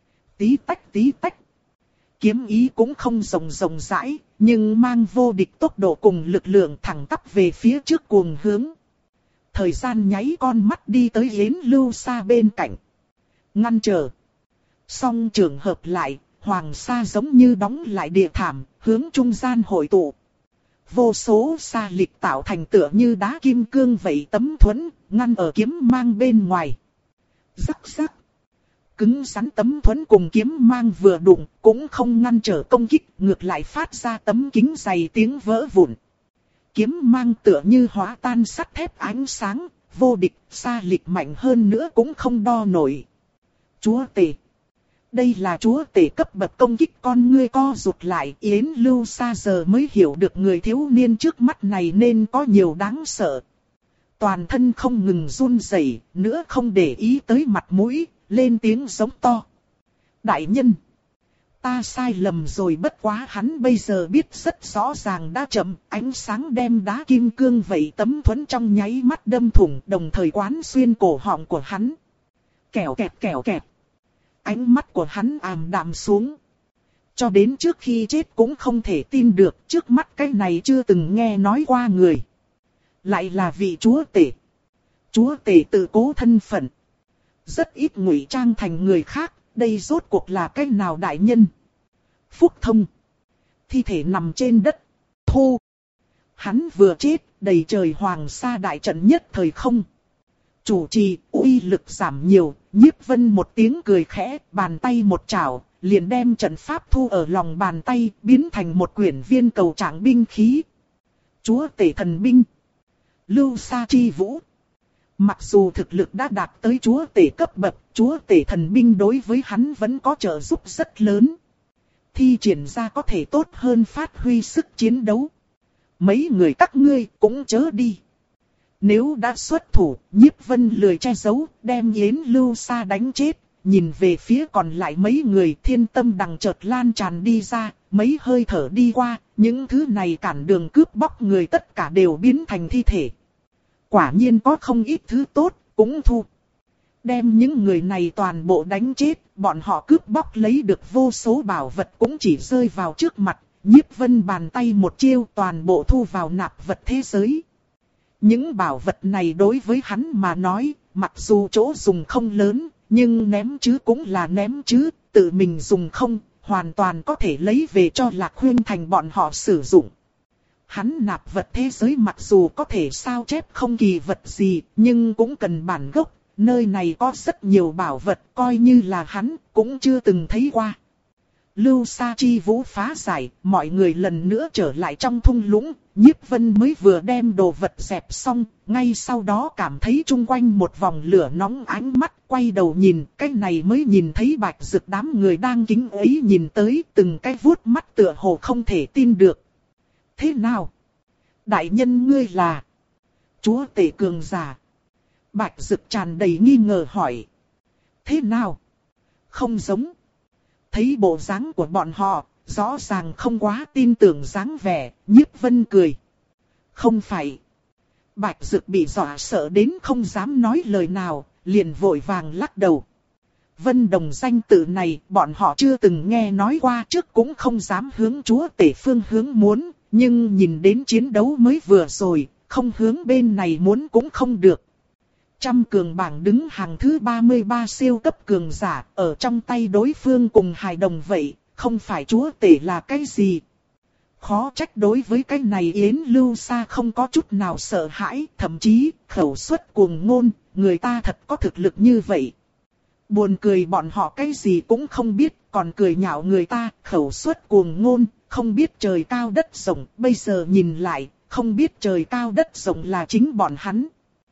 Tí tách tí tách. Kiếm ý cũng không rộng rộng rãi, nhưng mang vô địch tốc độ cùng lực lượng thẳng tắp về phía trước cuồng hướng. Thời gian nháy con mắt đi tới Yến Lưu Sa bên cạnh. Ngăn trở. Song trường hợp lại, Hoàng Sa giống như đóng lại địa thảm, hướng trung gian hội tụ. Vô số sa lịch tạo thành tựa như đá kim cương vậy tấm thuẫn, ngăn ở kiếm mang bên ngoài. Rắc rắc. Cứng rắn tấm thuẫn cùng kiếm mang vừa đụng, cũng không ngăn trở công kích, ngược lại phát ra tấm kính dày tiếng vỡ vụn. Kiếm mang tựa như hóa tan sắt thép ánh sáng, vô địch, sa lịch mạnh hơn nữa cũng không đo nổi. Chúa tể. Đây là chúa tể cấp bậc công kích, con ngươi co rụt lại, Yến Lưu Sa giờ mới hiểu được người thiếu niên trước mắt này nên có nhiều đáng sợ. Toàn thân không ngừng run rẩy, nữa không để ý tới mặt mũi, lên tiếng giống to. Đại nhân! Ta sai lầm rồi, bất quá hắn bây giờ biết rất rõ ràng đã chậm, ánh sáng đem đá kim cương vậy tấm thuẫn trong nháy mắt đâm thủng, đồng thời quán xuyên cổ họng của hắn. Kẻo kẹt kẻo kẹt. Ánh mắt của hắn ảm đạm xuống. Cho đến trước khi chết cũng không thể tin được, trước mắt cái này chưa từng nghe nói qua người. Lại là vị chúa tể. Chúa tể tự cố thân phận. Rất ít ngụy trang thành người khác, đây rốt cuộc là cái nào đại nhân. Phúc Thông. Thi thể nằm trên đất. Thu. Hắn vừa chết, đầy trời Hoàng Sa đại trận nhất thời không. Chủ trì, uy lực giảm nhiều, Nhiếp Vân một tiếng cười khẽ, bàn tay một chảo, liền đem trận pháp thu ở lòng bàn tay, biến thành một quyển viên cầu trạng binh khí. Chúa tể thần binh. Lưu Sa chi vũ. Mặc dù thực lực đã đạt tới chúa tể cấp bậc, chúa tể thần binh đối với hắn vẫn có trợ giúp rất lớn. Thi triển ra có thể tốt hơn phát huy sức chiến đấu. Mấy người các ngươi cũng chớ đi. Nếu đã xuất thủ, Nhiếp Vân lười che giấu, đem Yến Lưu Sa đánh chết, nhìn về phía còn lại mấy người, thiên tâm đằng chợt lan tràn đi ra, mấy hơi thở đi qua, những thứ này cản đường cướp bóc người tất cả đều biến thành thi thể. Quả nhiên có không ít thứ tốt, cũng thu. Đem những người này toàn bộ đánh chết, bọn họ cướp bóc lấy được vô số bảo vật cũng chỉ rơi vào trước mặt, Nhiếp Vân bàn tay một chiêu toàn bộ thu vào nạp vật thế giới. Những bảo vật này đối với hắn mà nói, mặc dù chỗ dùng không lớn, nhưng ném chứ cũng là ném chứ, tự mình dùng không, hoàn toàn có thể lấy về cho Lạc Huyên Thành bọn họ sử dụng. Hắn nạp vật thế giới mặc dù có thể sao chép không kỳ vật gì, nhưng cũng cần bản gốc, nơi này có rất nhiều bảo vật coi như là hắn cũng chưa từng thấy qua. Lưu Sa chi vũ phá giải, mọi người lần nữa trở lại trong thung lũng, Nhiếp Vân mới vừa đem đồ vật dẹp xong, ngay sau đó cảm thấy chung quanh một vòng lửa nóng, ánh mắt quay đầu nhìn, cái này mới nhìn thấy Bạch Dực đám người đang kính ấy nhìn tới, từng cái vuốt mắt tựa hồ không thể tin được. Thế nào? Đại nhân ngươi là chúa tể cường giả. Bạch Dực tràn đầy nghi ngờ hỏi. Thế nào? Không giống. Thấy bộ dáng của bọn họ, rõ ràng không quá tin tưởng dáng vẻ, Nhiếp Vân cười. Không phải. Bạch Dực bị dọa sợ đến không dám nói lời nào, liền vội vàng lắc đầu. Vân Đồng danh tự này, bọn họ chưa từng nghe nói qua, trước cũng không dám hướng chúa tể phương hướng muốn, nhưng nhìn đến chiến đấu mới vừa rồi, không hướng bên này muốn cũng không được. Trăm cường bảng đứng hàng thứ ba mươi ba siêu cấp cường giả, ở trong tay đối phương cùng hài đồng vậy, không phải chúa tể là cái gì. Khó trách đối với cái này Yến Lưu Sa không có chút nào sợ hãi, thậm chí khẩu suất cuồng ngôn, người ta thật có thực lực như vậy. Buồn cười bọn họ cái gì cũng không biết, còn cười nhạo người ta, khẩu suất cuồng ngôn, không biết trời cao đất rộng, bây giờ nhìn lại, không biết trời cao đất rộng là chính bọn hắn.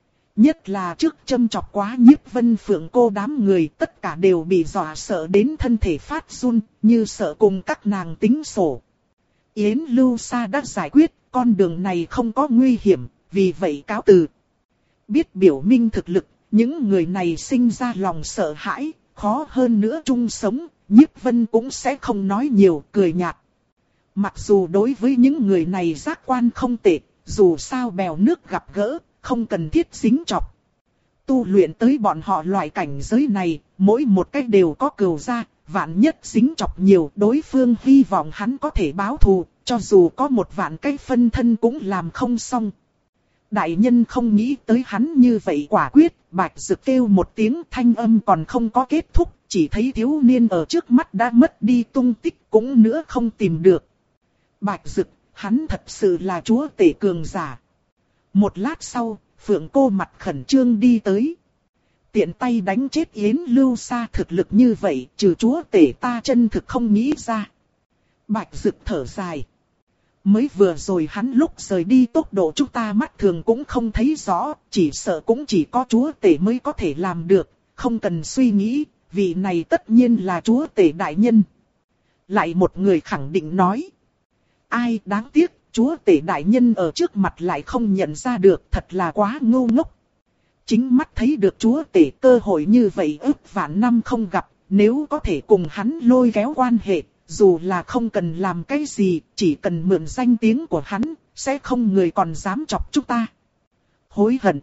Nhất là trước châm chọc quá Nhiếp Vân Phượng cô đám người, tất cả đều bị dọa sợ đến thân thể phát run, như sợ cùng các nàng tính sổ. Yến Lưu Sa đã giải quyết, con đường này không có nguy hiểm, vì vậy cáo từ. Biết biểu minh thực lực, những người này sinh ra lòng sợ hãi, khó hơn nữa chung sống, Nhiếp Vân cũng sẽ không nói nhiều, cười nhạt. Mặc dù đối với những người này giác quan không tệ, dù sao bèo nước gặp gỡ, không cần thiết dính chọc. Tu luyện tới bọn họ loại cảnh giới này, mỗi một cách đều có cừu ra, vạn nhất dính chọc nhiều, đối phương hy vọng hắn có thể báo thù, cho dù có một vạn cái phân thân cũng làm không xong. Đại nhân không nghĩ tới hắn như vậy quả quyết, Bạch Dực kêu một tiếng, thanh âm còn không có kết thúc, chỉ thấy thiếu niên ở trước mắt đã mất đi tung tích, cũng nữa không tìm được. Bạch Dực, hắn thật sự là chúa tể cường giả. Một lát sau, Phượng cô mặt khẩn trương đi tới. Tiện tay đánh chết Yến Lưu Sa, thực lực như vậy, trừ chúa tể ta chân thực không nghĩ ra. Bạch Dực thở dài. Mới vừa rồi hắn lúc rời đi tốc độ chúng ta mắt thường cũng không thấy rõ, chỉ sợ cũng chỉ có chúa tể mới có thể làm được, không cần suy nghĩ, vị này tất nhiên là chúa tể đại nhân. Lại một người khẳng định nói. Ai đáng tiếc, chúa tể đại nhân ở trước mặt lại không nhận ra được, thật là quá ngu ngốc. Chính mắt thấy được chúa tể, cơ hội như vậy ước vạn năm không gặp, nếu có thể cùng hắn lôi kéo quan hệ, dù là không cần làm cái gì, chỉ cần mượn danh tiếng của hắn, sẽ không người còn dám chọc chúng ta. Hối hận.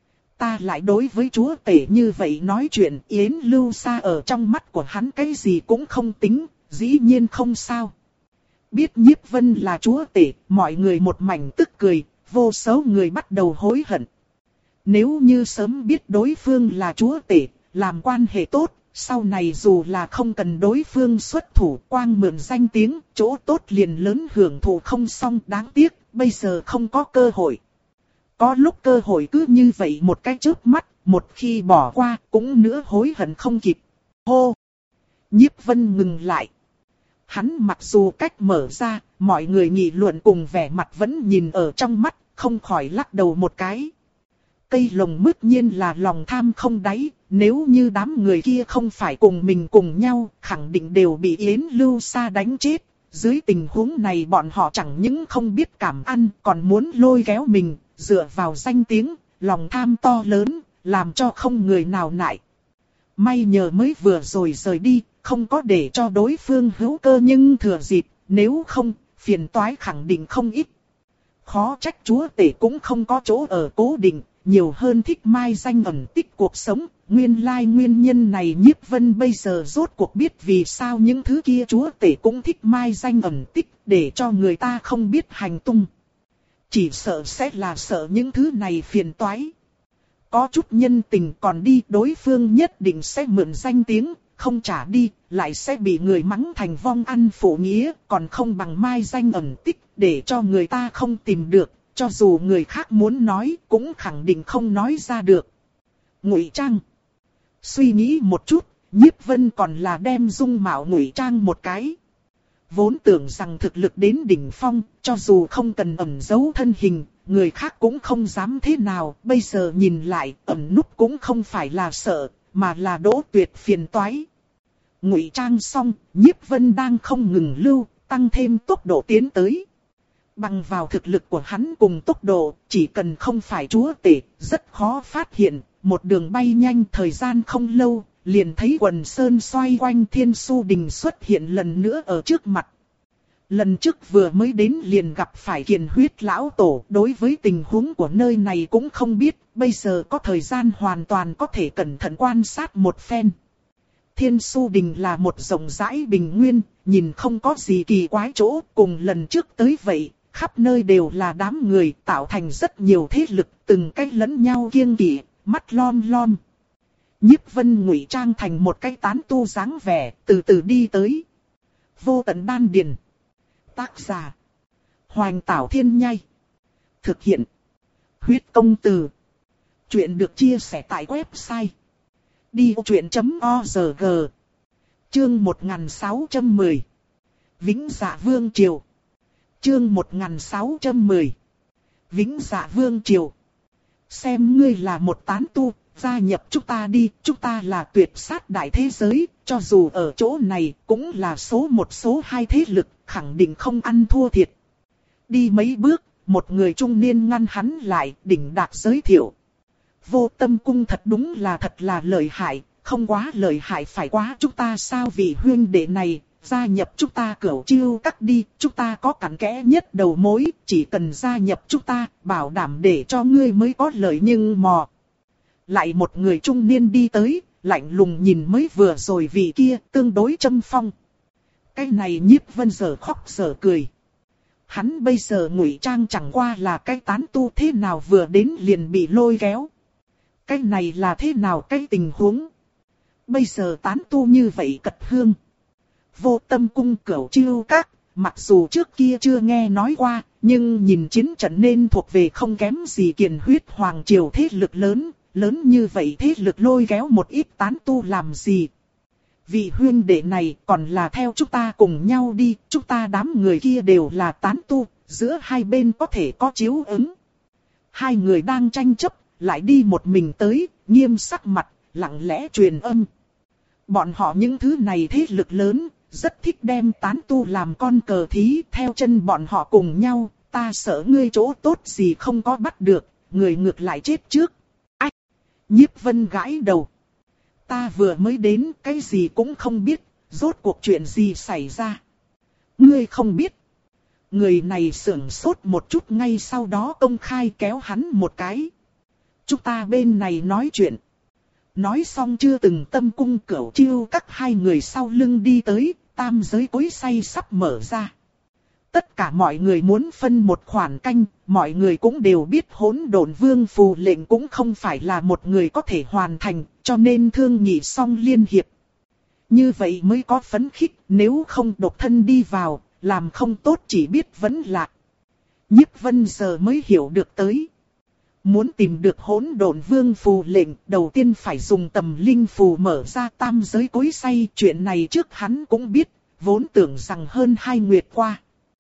Ta lại đối với chúa tể như vậy nói chuyện, Yến Lưu Sa ở trong mắt của hắn cái gì cũng không tính, dĩ nhiên không sao. Biết Nhiếp Vân là chúa tể, mọi người một mảnh tức cười, vô số người bắt đầu hối hận. Nếu như sớm biết đối phương là chúa tể, làm quan hệ tốt, sau này dù là không cần đối phương xuất thủ, quang mượn danh tiếng, chỗ tốt liền lớn hưởng thụ không xong, đáng tiếc, bây giờ không có cơ hội. Có lúc cơ hội cứ như vậy một cái chớp mắt, một khi bỏ qua, cũng nữa hối hận không kịp. Hô! Nhiếp Vân ngừng lại. Hắn mặc dù cách mở ra, mọi người nghị luận cùng vẻ mặt vẫn nhìn ở trong mắt, không khỏi lắc đầu một cái. Cây lồng mứt nhiên là lòng tham không đáy, nếu như đám người kia không phải cùng mình cùng nhau, khẳng định đều bị Yến Lưu Sa đánh chết. Dưới tình huống này bọn họ chẳng những không biết cảm ăn, còn muốn lôi kéo mình, dựa vào danh tiếng, lòng tham to lớn, làm cho không người nào nại. May nhờ mới vừa rồi rời đi, không có để cho đối phương hữu cơ nhưng thừa dịp, nếu không, phiền toái khẳng định không ít. Khó trách chúa tể cũng không có chỗ ở cố định, nhiều hơn thích mai danh ẩn tích cuộc sống. Nguyên lai nguyên nhân này Nhiếp Vân bây giờ rốt cuộc biết vì sao những thứ kia chúa tể cũng thích mai danh ẩn tích, để cho người ta không biết hành tung. Chỉ sợ sẽ là sợ những thứ này phiền toái. Có chút nhân tình còn đi, đối phương nhất định sẽ mượn danh tiếng, không trả đi, lại sẽ bị người mắng thành vong ăn phụ nghĩa, còn không bằng mai danh ẩn tích, để cho người ta không tìm được, cho dù người khác muốn nói, cũng khẳng định không nói ra được. Ngụy trang. Suy nghĩ một chút, Nhiếp Vân còn là đem dung mạo ngụy trang một cái. Vốn tưởng rằng thực lực đến đỉnh phong, cho dù không cần ẩn giấu thân hình, người khác cũng không dám thế nào. Bây giờ nhìn lại, ẩn núp cũng không phải là sợ, mà là đỗ tuyệt phiền toái. Ngụy trang xong, Nhiếp Vân đang không ngừng lưu, tăng thêm tốc độ tiến tới. Bằng vào thực lực của hắn cùng tốc độ, chỉ cần không phải chúa tể, rất khó phát hiện. Một đường bay nhanh, thời gian không lâu, liền thấy quần sơn xoay quanh Thiên Su Đình xuất hiện lần nữa ở trước mặt. Lần trước vừa mới đến liền gặp phải Kiền Huyết lão tổ, đối với tình huống của nơi này cũng không biết, bây giờ có thời gian hoàn toàn có thể cẩn thận quan sát một phen. Thiên Su Đình là một rộng rãi bình nguyên, nhìn không có gì kỳ quái chỗ, cùng lần trước tới vậy, khắp nơi đều là đám người tạo thành rất nhiều thế lực, từng cách lẫn nhau kiêng kỵ, mắt lom lom. Nhiếp Vân ngụy trang thành một cái tán tu dáng vẻ, từ từ đi tới. Vô tận đan điền. Tác giả. Hoành Tảo Thiên Nhai. Thực hiện. Huyết Công Từ. Chuyện được chia sẻ tại website đi ô chuyện chấm org. Chương một nghìn sáu trăm mười. Vĩnh Dạ Vương Triều. Chương một nghìn sáu trăm mười. Vĩnh Dạ Vương Triều. Xem ngươi là một tán tu, gia nhập chúng ta đi, chúng ta là tuyệt sát đại thế giới, cho dù ở chỗ này cũng là số một số hai thế lực, khẳng định không ăn thua thiệt. Đi mấy bước, một người trung niên ngăn hắn lại, đỉnh đạt giới thiệu. Vô Tâm Cung thật đúng là thật là lợi hại, không quá lợi hại phải quá chúng ta sao vị huynh đệ này, gia nhập chúng ta Cửu Chiêu Các đi, chúng ta có cặn kẽ nhất đầu mối, chỉ cần gia nhập chúng ta, bảo đảm để cho ngươi mới có lợi nhưng mò. Lại một người trung niên đi tới, lạnh lùng nhìn mới vừa rồi vị kia, tương đối châm phong. Cái này Nhiếp Vân giờ khóc giờ cười. Hắn bây giờ ngụy trang chẳng qua là cái tán tu, thế nào vừa đến liền bị lôi kéo. Cái này là thế nào cái tình huống? Bây giờ tán tu như vậy cật hương. Vô Tâm Cung Cửu Chiêu Các, mặc dù trước kia chưa nghe nói qua, nhưng nhìn chiến trận nên thuộc về không kém gì Kiền Huyết Hoàng Triều thế lực lớn, lớn như vậy thế lực lôi kéo một ít tán tu làm gì? Vị huynh đệ này còn là theo chúng ta cùng nhau đi, chúng ta đám người kia đều là tán tu, giữa hai bên có thể có chiếu ứng. Hai người đang tranh chấp, lại đi một mình tới, nghiêm sắc mặt, lặng lẽ truyền âm. Bọn họ những thứ này thế lực lớn, rất thích đem tán tu làm con cờ thí, theo chân bọn họ cùng nhau, ta sợ ngươi chỗ tốt gì không có bắt được, người ngược lại chết trước. Ách! Nhiếp Vân gãi đầu. Ta vừa mới đến, cái gì cũng không biết, rốt cuộc chuyện gì xảy ra. Ngươi không biết. Người này sửng sốt một chút, ngay sau đó công khai kéo hắn một cái. Chúng ta bên này nói chuyện. Nói xong chưa từng Tâm Cung Cửu Chiêu Các hai người sau lưng đi tới, tam giới cối xay sắp mở ra. Tất cả mọi người muốn phân một khoản canh, mọi người cũng đều biết Hỗn Độn Vương phù lệnh cũng không phải là một người có thể hoàn thành, cho nên thương nghị xong liên hiệp. Như vậy mới có phấn khích, nếu không độc thân đi vào, làm không tốt chỉ biết vẫn lạc. Nhiếp Vân giờ mới hiểu được tới. Muốn tìm được Hỗn Độn Vương phù lệnh, đầu tiên phải dùng Tầm Linh phù mở ra tam giới cối xay. Chuyện này trước hắn cũng biết, vốn tưởng rằng hơn hai nguyệt qua.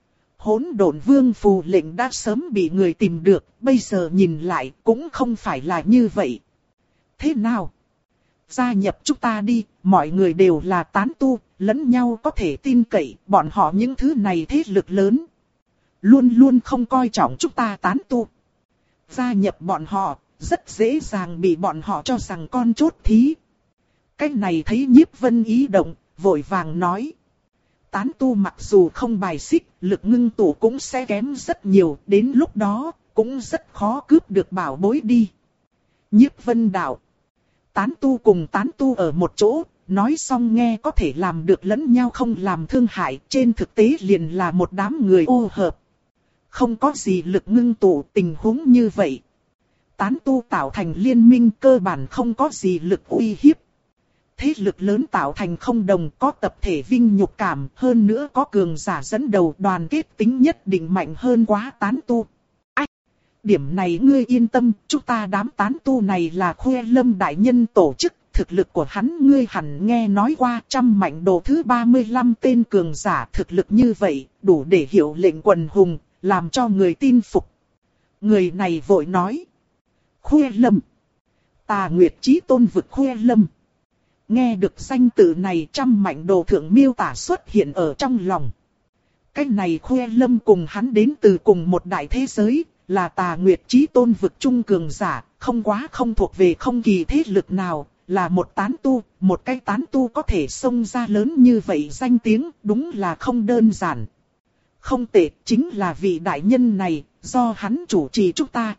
Hỗn Độn Vương phù lệnh đã sớm bị người tìm được, bây giờ nhìn lại cũng không phải là như vậy. Thế nào? Gia nhập chúng ta đi, mọi người đều là tán tu, lẫn nhau có thể tin cậy, bọn họ những thứ này thế lực lớn. Luôn luôn không coi trọng chúng ta tán tu. Gia nhập bọn họ, rất dễ dàng bị bọn họ cho rằng con chốt thí. Cái này thấy Nhiếp Vân ý động, vội vàng nói. Tán tu mặc dù không bài xích, lực ngưng tụ cũng sẽ kém rất nhiều, đến lúc đó, cũng rất khó cướp được bảo bối đi. Nhiếp Vân đạo. Tán tu cùng tán tu ở một chỗ, nói xong nghe có thể làm được lẫn nhau không làm thương hại, trên thực tế liền là một đám người ô hợp. Không có gì lực ngưng tụ, tình huống như vậy. Tán tu tạo thành liên minh cơ bản không có gì lực uy hiếp. Thế lực lớn tạo thành không đồng, có tập thể vinh nhục cảm, hơn nữa có cường giả dẫn đầu, đoàn kết tính nhất định mạnh hơn quá tán tu. Ách! Điểm này ngươi yên tâm, chúng ta đám tán tu này là Khuê Lâm đại nhân tổ chức, thực lực của hắn ngươi hẳn nghe nói qua, trăm mạnh đồ thứ ba mươi lăm tên cường giả, thực lực như vậy, đủ để hiệu lệnh quần hùng, làm cho người tin phục. Người này vội nói. Khuê Lâm. Tà Nguyệt Chí Tôn vực Khuê Lâm. Nghe được danh tự này, trăm mạnh đồ thượng miêu tả xuất hiện ở trong lòng. Cái này Khuê Lâm cùng hắn đến từ cùng một đại thế giới, là Tà Nguyệt Chí Tôn vực trung cường giả, không quá không thuộc về không kỳ thế lực nào, là một tán tu, một cái tán tu có thể xông ra lớn như vậy danh tiếng, đúng là không đơn giản. Không tệ, chính là vị đại nhân này, do hắn chủ trì chúng ta.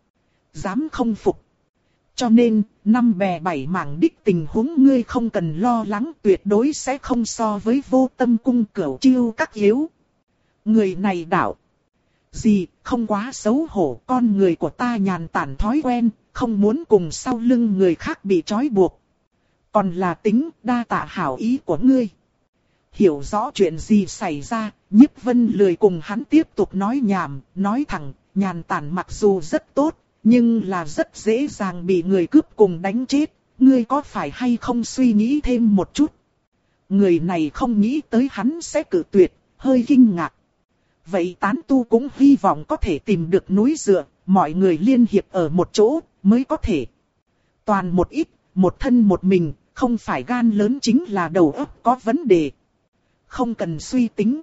Dám không phục. Cho nên, năm bè bảy mảng đích tình huống ngươi không cần lo lắng, tuyệt đối sẽ không so với Vô Tâm Cung Cửu Chiêu Các yếu. Người này đạo. Gì, không quá xấu hổ, con người của ta nhàn tản thói quen, không muốn cùng sau lưng người khác bị trói buộc. Còn là tính đa tạ hảo ý của ngươi. hiểu rõ chuyện gì xảy ra, Nhiếp Vân lười cùng hắn tiếp tục nói nhảm, nói thẳng, nhàn tản mặc dù rất tốt, nhưng là rất dễ dàng bị người cướp cùng đánh chết, ngươi có phải hay không suy nghĩ thêm một chút. Người này không nghĩ tới hắn sẽ cự tuyệt, hơi kinh ngạc. Vậy tán tu cũng hy vọng có thể tìm được núi dựa, mọi người liên hiệp ở một chỗ, mới có thể. Toàn một ít, một thân một mình, không phải gan lớn chính là đầu óc có vấn đề. Không cần suy tính.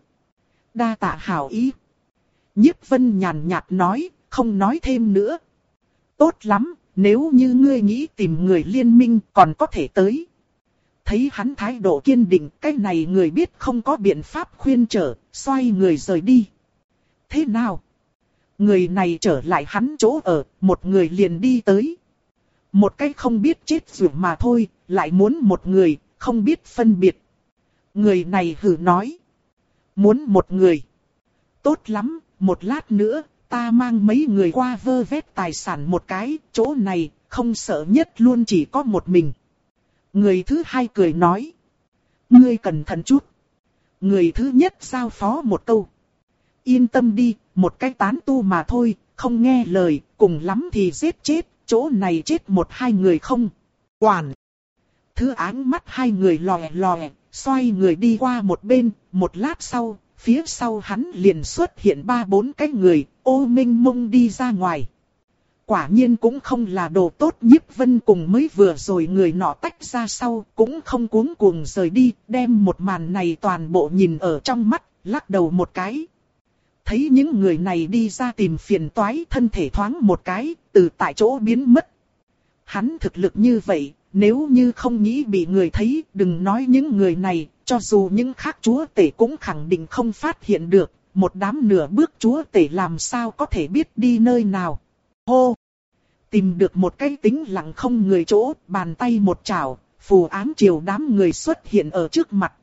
Đa tạ hảo ý. Nhiếp Vân nhàn nhạt nói, không nói thêm nữa. Tốt lắm, nếu như ngươi nghĩ tìm người liên minh còn có thể tới. Thấy hắn thái độ kiên định, cái này người biết không có biện pháp khuyên trở, xoay người rời đi. Thế nào? Người này trở lại hắn chỗ ở, một người liền đi tới. Một cái không biết chết rồi mà thôi, lại muốn một người, không biết phân biệt. Người này hừ nói. Muốn một người. Tốt lắm, một lát nữa, ta mang mấy người qua vơ vét tài sản một cái, chỗ này, không sợ nhất luôn chỉ có một mình. Người thứ hai cười nói. Ngươi cẩn thận chút. Người thứ nhất giao phó một câu. Yên tâm đi, một cái tán tu mà thôi, không nghe lời, cùng lắm thì giết chết, chỗ này chết một hai người không. Quản. Thứ áng mắt hai người lòe lòe, xoay người đi qua một bên, một lát sau, phía sau hắn liền xuất hiện ba bốn cái người, ô minh mông đi ra ngoài. Quả nhiên cũng không là đồ tốt. Nhiếp Vân cùng mới vừa rồi người nọ tách ra sau, cũng không cuống cuồng rời đi, đem một màn này toàn bộ nhìn ở trong mắt, lắc đầu một cái. Thấy những người này đi ra tìm phiền toái, thân thể thoáng một cái, từ tại chỗ biến mất. Hắn thực lực như vậy, nếu như không nghĩ bị người thấy, đừng nói những người này, cho dù những khác chúa tể cũng khẳng định không phát hiện được, một đám nửa bước chúa tể làm sao có thể biết đi nơi nào. Hô! Tìm được một cái tĩnh lặng không người chỗ, bàn tay một chảo, phù ám chiều đám người xuất hiện ở trước mặt.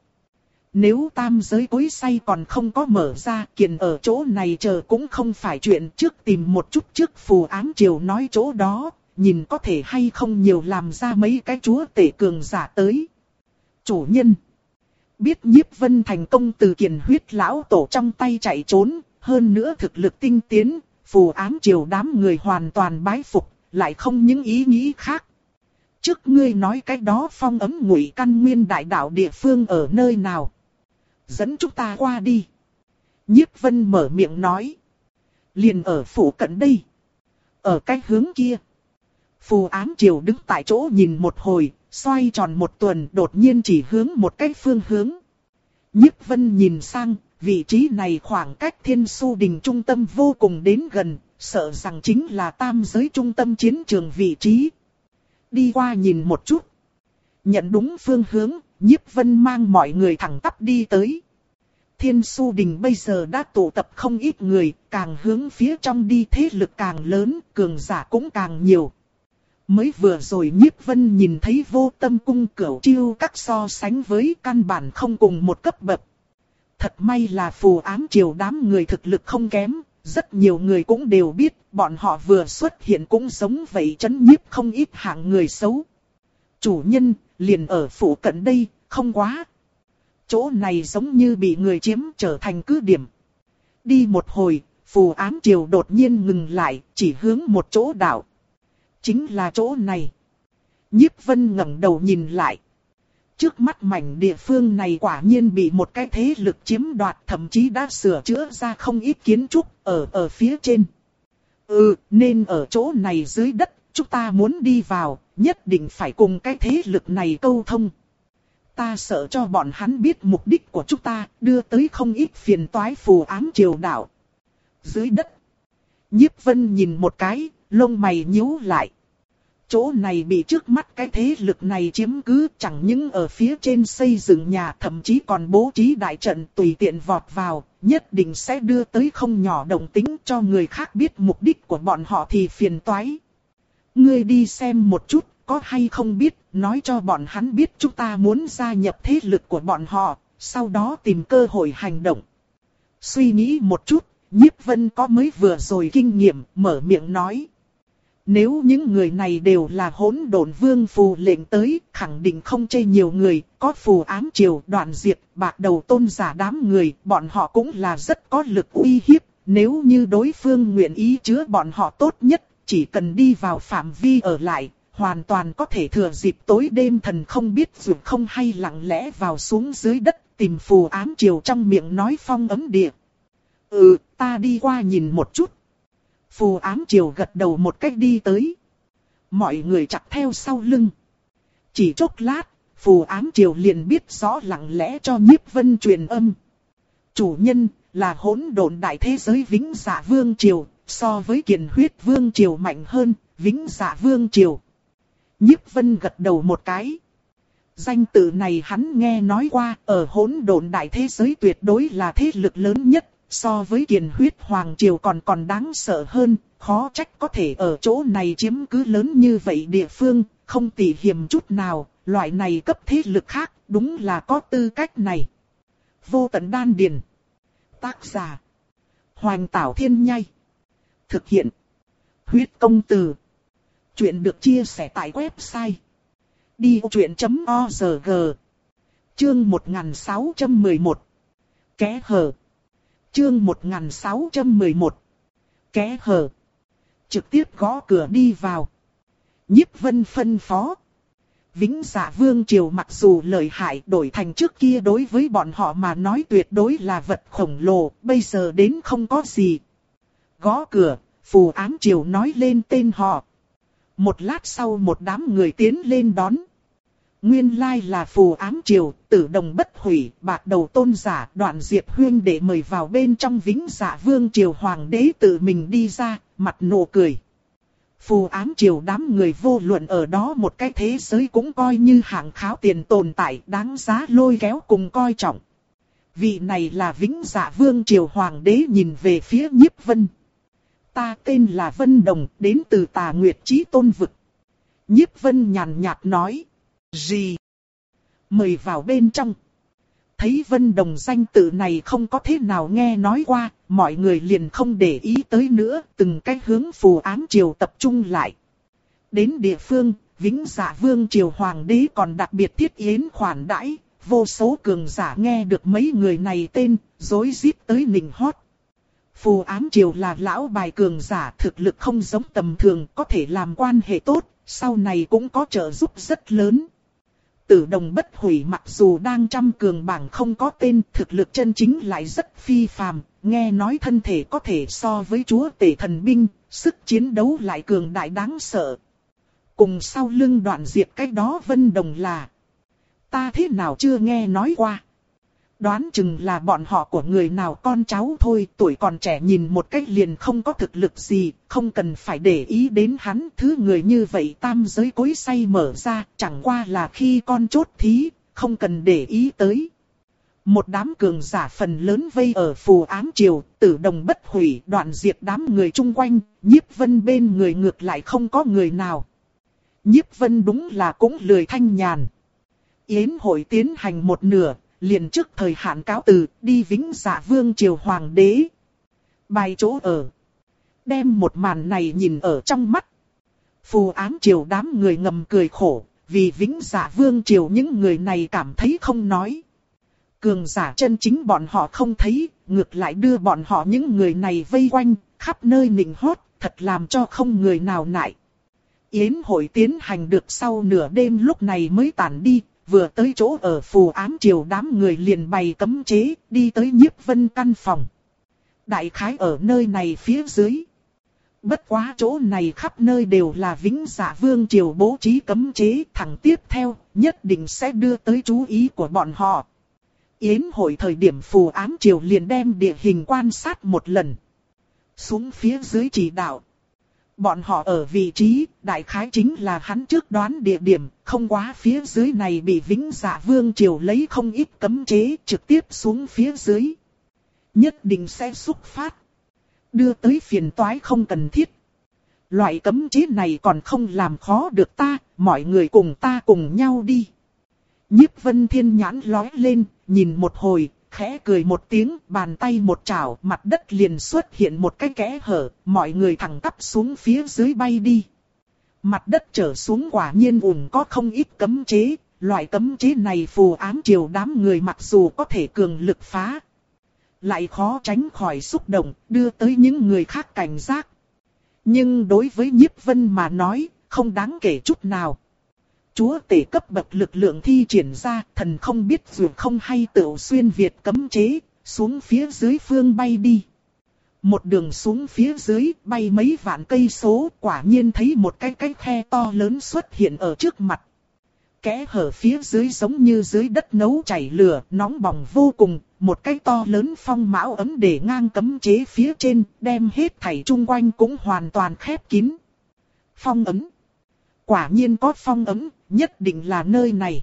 Nếu tam giới cối xay còn không có mở ra, kiền ở chỗ này chờ cũng không phải chuyện, trước tìm một chút trước phù ám chiều nói chỗ đó, nhìn có thể hay không nhiều làm ra mấy cái chúa tể cường giả tới. Chủ nhân! Biết Nhiếp Vân thành công từ kiền huyết lão tổ trong tay chạy trốn, hơn nữa thực lực tinh tiến, phù ám chiều đám người hoàn toàn bái phục, lại không những ý nghĩ khác. Trước ngươi nói cái đó phong ấm ngụy căn nguyên đại đạo địa phương ở nơi nào? Dẫn chúng ta qua đi. Nhiếp Vân mở miệng nói. Liền ở phủ cận đây. Ở cái hướng kia. Phù ám triều đứng tại chỗ nhìn một hồi, xoay tròn một tuần, đột nhiên chỉ hướng một cái phương hướng. Nhiếp Vân nhìn sang, vị trí này khoảng cách Thiên Su Đình trung tâm vô cùng đến gần, sợ rằng chính là tam giới trung tâm chiến trường vị trí. Đi qua nhìn một chút. Nhận đúng phương hướng, Nhiếp Vân mang mọi người thẳng tắp đi tới. Thiên Su Đình bây giờ đã tụ tập không ít người, càng hướng phía trong đi thế lực càng lớn, cường giả cũng càng nhiều. Mới vừa rồi Nhiếp Vân nhìn thấy Vô Tâm Cung Cửu Chiêu các so sánh với căn bản không cùng một cấp bậc. Thật may là phù ám triều đám người thực lực không kém, rất nhiều người cũng đều biết, bọn họ vừa xuất hiện cũng giống vậy chấn nhiếp không ít hạng người xấu. Chủ nhân, liền ở phủ cận đây, không quá. Chỗ này giống như bị người chiếm trở thành cứ điểm. Đi một hồi, phù ám triều đột nhiên ngừng lại, chỉ hướng một chỗ đảo. Chính là chỗ này. Nhiếp Vân ngẩng đầu nhìn lại. Trước mắt mảnh địa phương này quả nhiên bị một cái thế lực chiếm đoạt, thậm chí đã sửa chữa ra không ít kiến trúc ở ở phía trên. Ừ, nên ở chỗ này dưới đất, chúng ta muốn đi vào, nhất định phải cùng cái thế lực này câu thông. Ta sợ cho bọn hắn biết mục đích của chúng ta, đưa tới không ít phiền toái. Phù ám triều đảo. Dưới đất. Nhiếp Vân nhìn một cái, lông mày nhíu lại. Chỗ này bị trước mắt cái thế lực này chiếm cứ, chẳng những ở phía trên xây dựng nhà, thậm chí còn bố trí đại trận tùy tiện vọt vào, nhất định sẽ đưa tới không nhỏ động tĩnh, cho người khác biết mục đích của bọn họ thì phiền toái. Ngươi đi xem một chút, có hay không biết, nói cho bọn hắn biết chúng ta muốn gia nhập thế lực của bọn họ, sau đó tìm cơ hội hành động. Suy nghĩ một chút, Nhiếp Vân có mới vừa rồi kinh nghiệm, mở miệng nói. Nếu những người này đều là hỗn độn vương phù lệnh tới, khẳng định không chê nhiều người, có phù ám triều, Đoạn Diệp, bạc đầu tôn giả đám người, bọn họ cũng là rất có lực uy hiếp. Nếu như đối phương nguyện ý chứa bọn họ tốt nhất, chỉ cần đi vào phạm vi ở lại, hoàn toàn có thể thừa dịp tối đêm thần không biết dù không hay lặng lẽ vào xuống dưới đất, tìm phù ám triều trong miệng nói phong ấm địa. Ừ, ta đi qua nhìn một chút. Phù ám triều gật đầu một cách đi tới. Mọi người chặt theo sau lưng. Chỉ chốc lát, phù ám triều liền biết rõ lặng lẽ cho Nhiếp Vân truyền âm. Chủ nhân là hỗn độn đại thế giới Vĩnh Dạ Vương Triều, so với Kiền Huyết Vương Triều mạnh hơn, Vĩnh Dạ Vương Triều. Nhiếp Vân gật đầu một cái. Danh tự này hắn nghe nói qua, ở hỗn độn đại thế giới tuyệt đối là thế lực lớn nhất, so với Kiền Huyết Hoàng Triều còn còn đáng sợ hơn, khó trách có thể ở chỗ này chiếm cứ lớn như vậy địa phương, không tỉ hiềm chút nào, loại này cấp thế lực khác, đúng là có tư cách này. Vô tận đan điền. Tác giả Hoành Tảo Thiên Nhai. Thực hiện Huyết Công Từ. Chuyện được chia sẻ tại website đi o chuyện chấm org. Chương một nghìn sáu trăm mười một. Kẽ hở. Chương một nghìn sáu trăm mười một. Kẽ hở. Trực tiếp gõ cửa đi vào. Nhiếp Vân phân phó. Vĩnh Dạ Vương Triều mặc dù lợi hại, đổi thành trước kia đối với bọn họ mà nói tuyệt đối là vật khổng lồ, bây giờ đến không có gì. Gõ cửa, phù ám triều nói lên tên họ. Một lát sau một đám người tiến lên đón. Nguyên lai là phù ám triều, Tử Đồng Bất Hủy, bạc đầu tôn giả, Đoạn Diệp huyên để mời vào bên trong Vĩnh Dạ Vương Triều hoàng đế tự mình đi ra, mặt nụ cười. Phù ám triều đám người vô luận ở đó một cái thế giới cũng coi như hạng kháo tiền tồn tại, đáng giá lôi kéo cùng coi trọng. Vị này là Vĩnh Dạ Vương Triều hoàng đế nhìn về phía Nhiếp Vân. Ta tên là Vân Đồng, đến từ Tà Nguyệt Chí Tôn Vực. Nhiếp Vân nhàn nhạt nói. Gì? Mời vào bên trong. Thấy Vân Đồng danh tự này không có thế nào nghe nói qua, mọi người liền không để ý tới nữa, từng cái hướng phù ám triều tập trung lại. Đến địa phương, Vĩnh Dạ Vương Triều hoàng đế còn đặc biệt thiết yến khoản đãi, vô số cường giả nghe được mấy người này tên, rối rít tới nịnh hót. Phù ám triều là lão bài cường giả, thực lực không giống tầm thường, có thể làm quan hệ tốt, sau này cũng có trợ giúp rất lớn. Tử Đồng Bất Hủy mặc dù đang trăm cường bảng không có tên, thực lực chân chính lại rất phi phàm, nghe nói thân thể có thể so với chúa tể thần binh, sức chiến đấu lại cường đại đáng sợ. Cùng sau lưng Đoạn Diệp cái đó Vân Đồng là, ta thế nào chưa nghe nói qua. Đoán chừng là bọn họ của người nào con cháu thôi, tuổi còn trẻ nhìn một cách liền không có thực lực gì, không cần phải để ý đến hắn. Thứ người như vậy tam giới cối xay mở ra, chẳng qua là khi con chốt thí, không cần để ý tới. Một đám cường giả phần lớn vây ở phù ám triều, Tử Đồng Bất Hủy, Đoạn Diệp đám người chung quanh, Nhiếp Vân bên người ngược lại không có người nào. Nhiếp Vân đúng là cũng lười thanh nhàn. Yến hội tiến hành một nửa, liền trước thời hạn cáo từ, đi Vĩnh Dạ Vương Triều hoàng đế. Bài chỗ ở. Đem một màn này nhìn ở trong mắt. Phù ám triều đám người ngầm cười khổ, vì Vĩnh Dạ Vương Triều những người này cảm thấy không nói. Cường giả chân chính bọn họ không thấy, ngược lại đưa bọn họ những người này vây quanh, khắp nơi nịnh hót, thật làm cho không người nào nại. Yến hội tiến hành được sau nửa đêm lúc này mới tản đi. Vừa tới chỗ ở phù ám triều đám người liền bày cấm chế, đi tới Nhiếp Vân căn phòng. Đại khái ở nơi này phía dưới. Bất quá chỗ này khắp nơi đều là Vĩnh Dạ Vương Triều bố trí cấm chế, thẳng tiếp theo, nhất định sẽ đưa tới chú ý của bọn họ. Yến hội thời điểm phù ám triều liền đem địa hình quan sát một lần. Xuống phía dưới chỉ đạo. Bọn họ ở vị trí, đại khái chính là hắn trước đoán địa điểm, không quá phía dưới này bị Vĩnh Dạ Vương Triều lấy không ít cấm chế, trực tiếp xuống phía dưới. Nhất định sẽ xúc phát. Đưa tới phiền toái không cần thiết. Loại cấm chế này còn không làm khó được ta, mọi người cùng ta cùng nhau đi. Nhiếp Vân Thiên nhãn lóe lên, nhìn một hồi, khẽ cười một tiếng, bàn tay một chảo, mặt đất liền xuất hiện một cái kẽ hở, mọi người thẳng tắp xuống phía dưới bay đi. Mặt đất trở xuống quả nhiên ủng có không ít cấm chế, loại cấm chế này phù ám triều đám người mặc dù có thể cường lực phá, lại khó tránh khỏi xúc động, đưa tới những người khác cảnh giác. Nhưng đối với Nhiếp Vân mà nói, không đáng kể chút nào. Chúa tể cấp bậc lực lượng thi triển ra, thần không biết dù không hay tự xuyên việt cấm chế, xuống phía dưới phương bay đi. Một đường xuống phía dưới, bay mấy vạn cây số, quả nhiên thấy một cái cái khe to lớn xuất hiện ở trước mặt. Kẽ hở phía dưới giống như dưới đất nấu chảy lửa, nóng bỏng vô cùng, một cái to lớn phong mão ấm để ngang cấm chế phía trên, đem hết thảy chung quanh cũng hoàn toàn khép kín. Phong ấm. Quả nhiên có phong ấm, nhất định là nơi này.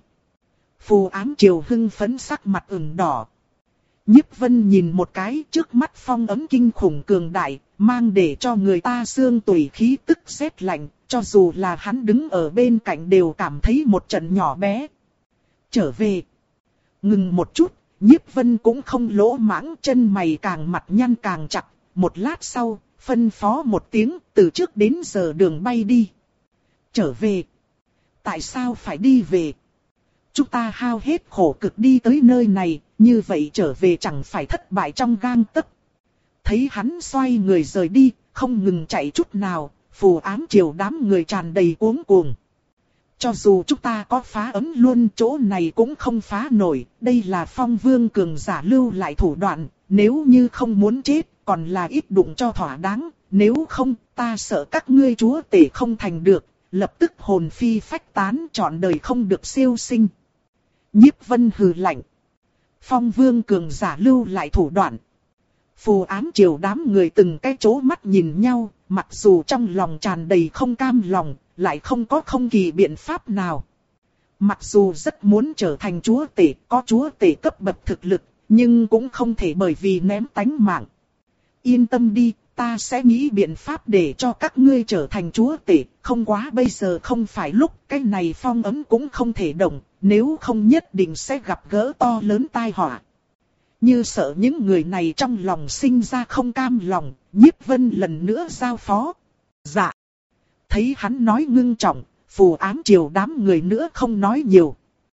Phù ám triều hưng phấn sắc mặt ửng đỏ. Nhiếp Vân nhìn một cái, trước mắt phong ấm kinh khủng cường đại, mang để cho người ta xương tủy khí tức rét lạnh, cho dù là hắn đứng ở bên cạnh đều cảm thấy một trận nhỏ bé. Trở về. Ngừng một chút, Nhiếp Vân cũng không lỗ mãng, chân mày càng mặt nhăn càng chặt, một lát sau, phân phó một tiếng, từ trước đến giờ đường bay đi. Trở về. Tại sao phải đi về? Chúng ta hao hết khổ cực đi tới nơi này, như vậy trở về chẳng phải thất bại trong gang tấc. Thấy hắn xoay người rời đi, không ngừng chạy chút nào, phù ám triều đám người tràn đầy cuống cuồng. Cho dù chúng ta có phá ấm luôn chỗ này cũng không phá nổi, đây là Phong Vương cường giả lưu lại thủ đoạn, nếu như không muốn chết, còn là ít đụng cho thỏa đáng, nếu không, ta sợ các ngươi chúa tể không thành được, lập tức hồn phi phách tán trọn đời không được siêu sinh. Nhiếp Vân hừ lạnh. Phong Vương cường giả lưu lại thủ đoạn. Phù ám triều đám người từng cái chố mắt nhìn nhau, mặc dù trong lòng tràn đầy không cam lòng, lại không có không kỳ biện pháp nào. Mặc dù rất muốn trở thành chúa tể, có chúa tể cấp bậc thực lực, nhưng cũng không thể bởi vì ném tánh mạng. Yên tâm đi, ta sẽ nghĩ biện pháp để cho các ngươi trở thành chúa tể, không quá bây giờ không phải lúc, cái này phong ấm cũng không thể động, nếu không nhất định sẽ gặp gỡ to lớn tai họa. Như sợ những người này trong lòng sinh ra không cam lòng, Nhiếp Vân lần nữa giao phó. Dạ. Thấy hắn nói ngưng trọng, phù ám triều đám người nữa không nói nhiều.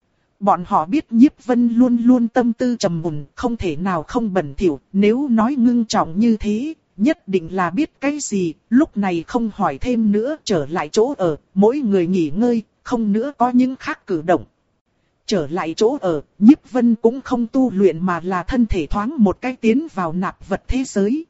Bọn họ biết Nhiếp Vân luôn luôn tâm tư trầm mùn, không thể nào không bẩn thỉu, nếu nói ngưng trọng như thế, nhất định là biết cái gì, lúc này không hỏi thêm nữa, trở lại chỗ ở, mỗi người nghỉ ngơi, không nữa có những khác cử động. Trở lại chỗ ở, Nhiếp Vân cũng không tu luyện mà là thân thể thoáng một cái tiến vào nạp vật thế giới.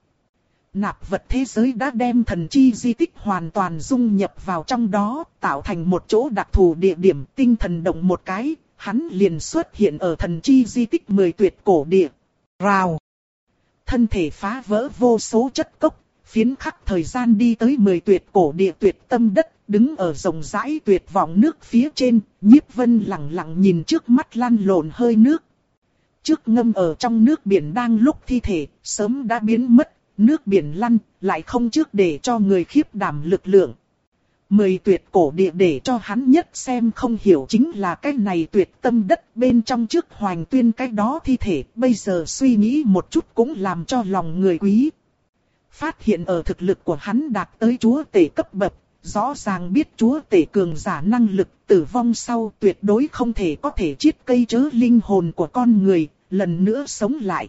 Nạp vật thế giới đã đem thần chi di tích hoàn toàn dung nhập vào trong đó, tạo thành một chỗ đặc thù địa điểm, tinh thần động một cái, hắn liền xuất hiện ở thần chi di tích mười tuyệt cổ địa. Rào! Thân thể phá vỡ vô số chất cốc, phiến khắc thời gian đi tới mười tuyệt cổ địa tuyệt tâm đất, đứng ở rộng rãi tuyệt vọng nước phía trên, Nhiếp Vân lặng lặng nhìn trước mắt lăn lộn hơi nước. Trước ngâm ở trong nước biển đang lúc thi thể, sớm đã biến mất, nước biển lăn, lại không trước để cho người khiếp đảm lực lượng. Mười tuyệt cổ địa để cho hắn nhất xem không hiểu chính là cái này tuyệt tâm đất bên trong trước hoành tuyên cái đó thi thể, bây giờ suy nghĩ một chút cũng làm cho lòng người quý. Phát hiện ở thực lực của hắn đạt tới chúa tể cấp bậc, rõ ràng biết chúa tể cường giả năng lực tử vong sau tuyệt đối không thể có thể chiết cây chớ linh hồn của con người, lần nữa sống lại.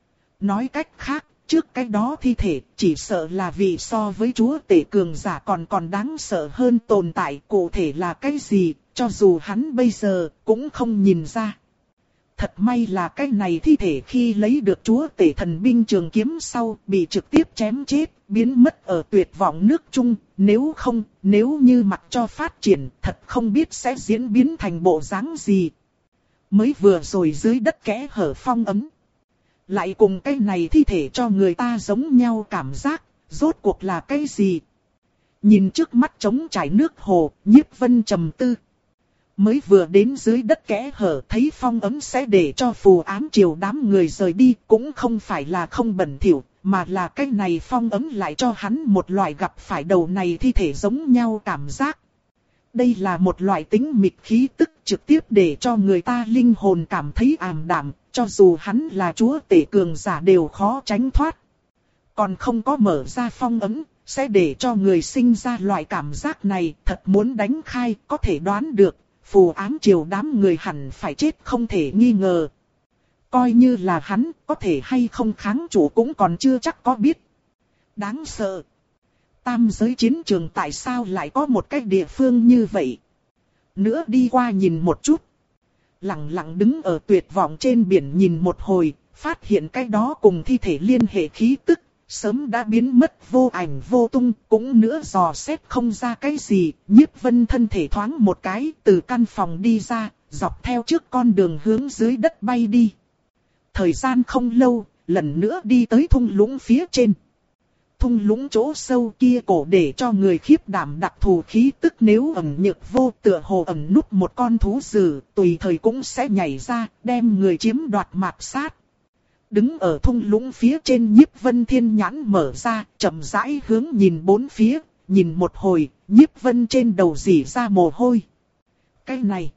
Nói cách khác, trước cái đó thi thể chỉ sợ là vì so với chúa tể cường giả còn còn đáng sợ hơn tồn tại, cụ thể là cái gì, cho dù hắn bây giờ cũng không nhìn ra. Thật may là cái này thi thể khi lấy được chúa tể thần binh trường kiếm sau bị trực tiếp chém chết, biến mất ở tuyệt vọng nước chung, nếu không, nếu như mặc cho phát triển, thật không biết sẽ diễn biến thành bộ dáng gì. Mới vừa rồi dưới đất kẽ hở phong ấm. Lại cùng cái này thi thể cho người ta giống nhau cảm giác, rốt cuộc là cái gì? Nhìn trước mắt trống trải nước hồ, Nhiếp Vân trầm tư. Mới vừa đến dưới đất kẽ hở thấy phong ấm sẽ để cho phù ám triều đám người rời đi, cũng không phải là không bẩn thỉu, mà là cái này phong ấm lại cho hắn một loại gặp phải đầu này thi thể giống nhau cảm giác. Đây là một loại tính mịch khí tức trực tiếp để cho người ta linh hồn cảm thấy ảm đạm, cho dù hắn là chúa tể cường giả đều khó tránh thoát. Còn không có mở ra phong ấm, sẽ để cho người sinh ra loại cảm giác này, thật muốn đánh khai, có thể đoán được, phù ám triều đám người hẳn phải chết không thể nghi ngờ. Coi như là hắn, có thể hay không kháng chủ cũng còn chưa chắc có biết. Đáng sợ. Tam giới chiến trường tại sao lại có một cái địa phương như vậy? Nữa đi qua nhìn một chút. Lặng lặng đứng ở tuyệt vọng trên biển nhìn một hồi, phát hiện cái đó cùng thi thể liên hệ khí tức, sớm đã biến mất vô ảnh vô tung, cũng nữa dò xét không ra cái gì. Nhiếp Vân thân thể thoáng một cái, từ căn phòng đi ra, dọc theo trước con đường hướng dưới đất bay đi. Thời gian không lâu, lần nữa đi tới thung lũng phía trên. Thung lũng chỗ sâu kia cổ để cho người khiếp đảm đặc thù khí tức, nếu ẩn nhược vô, tựa hồ ẩn núp một con thú dữ, tùy thời cũng sẽ nhảy ra, đem người chiếm đoạt mạt sát. Đứng ở thung lũng phía trên, Nhiếp Vân thiên nhãn mở ra, chậm rãi hướng nhìn bốn phía, nhìn một hồi, Nhiếp Vân trên đầu rỉ ra mồ hôi. Cái này,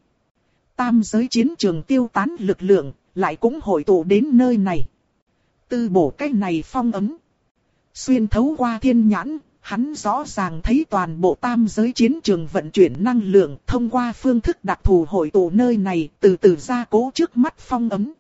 tam giới chiến trường tiêu tán lực lượng, lại cũng hội tụ đến nơi này. Tư bổ cái này phong ấn. Xuyên thấu qua thiên nhãn, hắn rõ ràng thấy toàn bộ tam giới chiến trường vận chuyển năng lượng, thông qua phương thức đặc thù hội tụ nơi này, từ từ gia cố trước mắt phong ấn.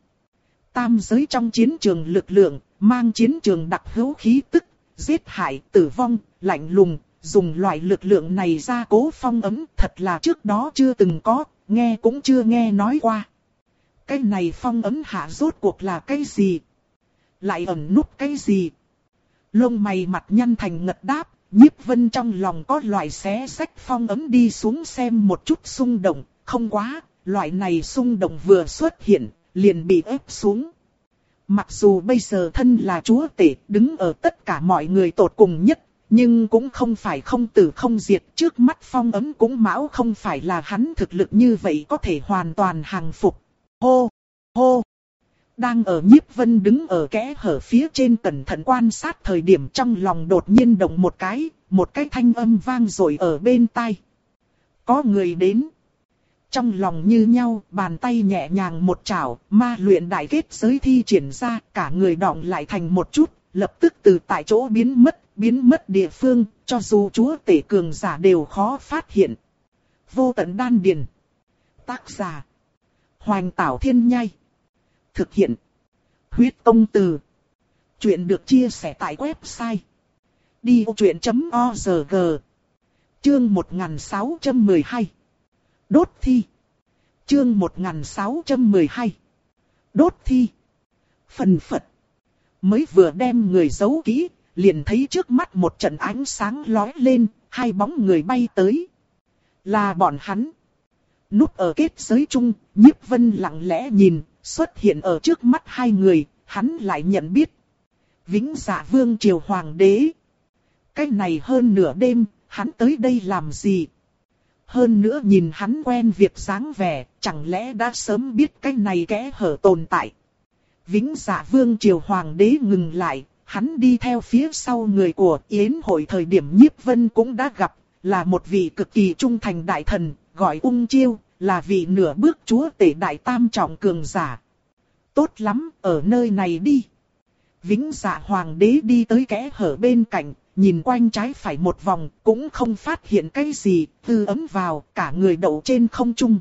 Tam giới trong chiến trường lực lượng, mang chiến trường đặc hữu khí tức, giết hại, tử vong, lạnh lùng, dùng loại lực lượng này gia cố phong ấn, thật là trước đó chưa từng có, nghe cũng chưa nghe nói qua. Cái này phong ấn hạ rốt cuộc là cái gì? Lại ẩn núp cái gì? Lông mày mặt nhăn thành ngật đáp, Nhiếp Vân trong lòng có loại xé xách phong ấn đi xuống xem một chút xung động, không quá, loại này xung động vừa xuất hiện, liền bị ép xuống. Mặc dù bây giờ thân là chúa tể, đứng ở tất cả mọi người tột cùng nhất, nhưng cũng không phải không tử không diệt, trước mắt phong ấn cũng mão không phải là hắn thực lực như vậy có thể hoàn toàn hàng phục. Hô! Hô! Đang ở Nhiếp Vân đứng ở kẽ hở phía trên cẩn thận quan sát thời điểm, trong lòng đột nhiên động một cái, một cái thanh âm vang dội ở bên tai. Có người đến. Trong lòng như nhau, bàn tay nhẹ nhàng một chảo, ma luyện đại kết giới thi triển ra, cả người đọng lại thành một chút, lập tức từ tại chỗ biến mất, biến mất địa phương, cho dù chúa tể cường giả đều khó phát hiện. Vô tận đan điền. Tác giả: Hoành Tảo Thiên Nhai. Thực hiện: Huyết Tông Từ. Chuyện được chia sẻ tại website đi vô chuyện chấm org. Chương một nghìn sáu trăm mười hai. Đốt thi. Chương một nghìn sáu trăm mười hai. Đốt thi. Phần phật. Mới vừa đem người giấu kỹ, liền thấy trước mắt một trận ánh sáng lóe lên, hai bóng người bay tới. Là bọn hắn. Núp ở kết giới chung, Nhiếp Vân lặng lẽ nhìn, xuất hiện ở trước mắt hai người, hắn lại nhận biết. Vĩnh Dạ Vương Triều Hoàng đế. Cái này hơn nửa đêm, hắn tới đây làm gì? Hơn nữa nhìn hắn quen việc dáng vẻ, chẳng lẽ đã sớm biết cái này kẽ hở tồn tại. Vĩnh Dạ Vương Triều Hoàng đế ngừng lại, hắn đi theo phía sau người của Yến hội thời điểm Nhiếp Vân cũng đã gặp, là một vị cực kỳ trung thành đại thần, gọi Ung Chiêu, là vị nửa bước chúa tể đại tam trọng cường giả. Tốt lắm, ở nơi này đi. Vĩnh Dạ Hoàng đế đi tới kẽ hở bên cạnh, nhìn quanh trái phải một vòng, cũng không phát hiện cái gì, tư ấm vào, cả người đậu trên không trung.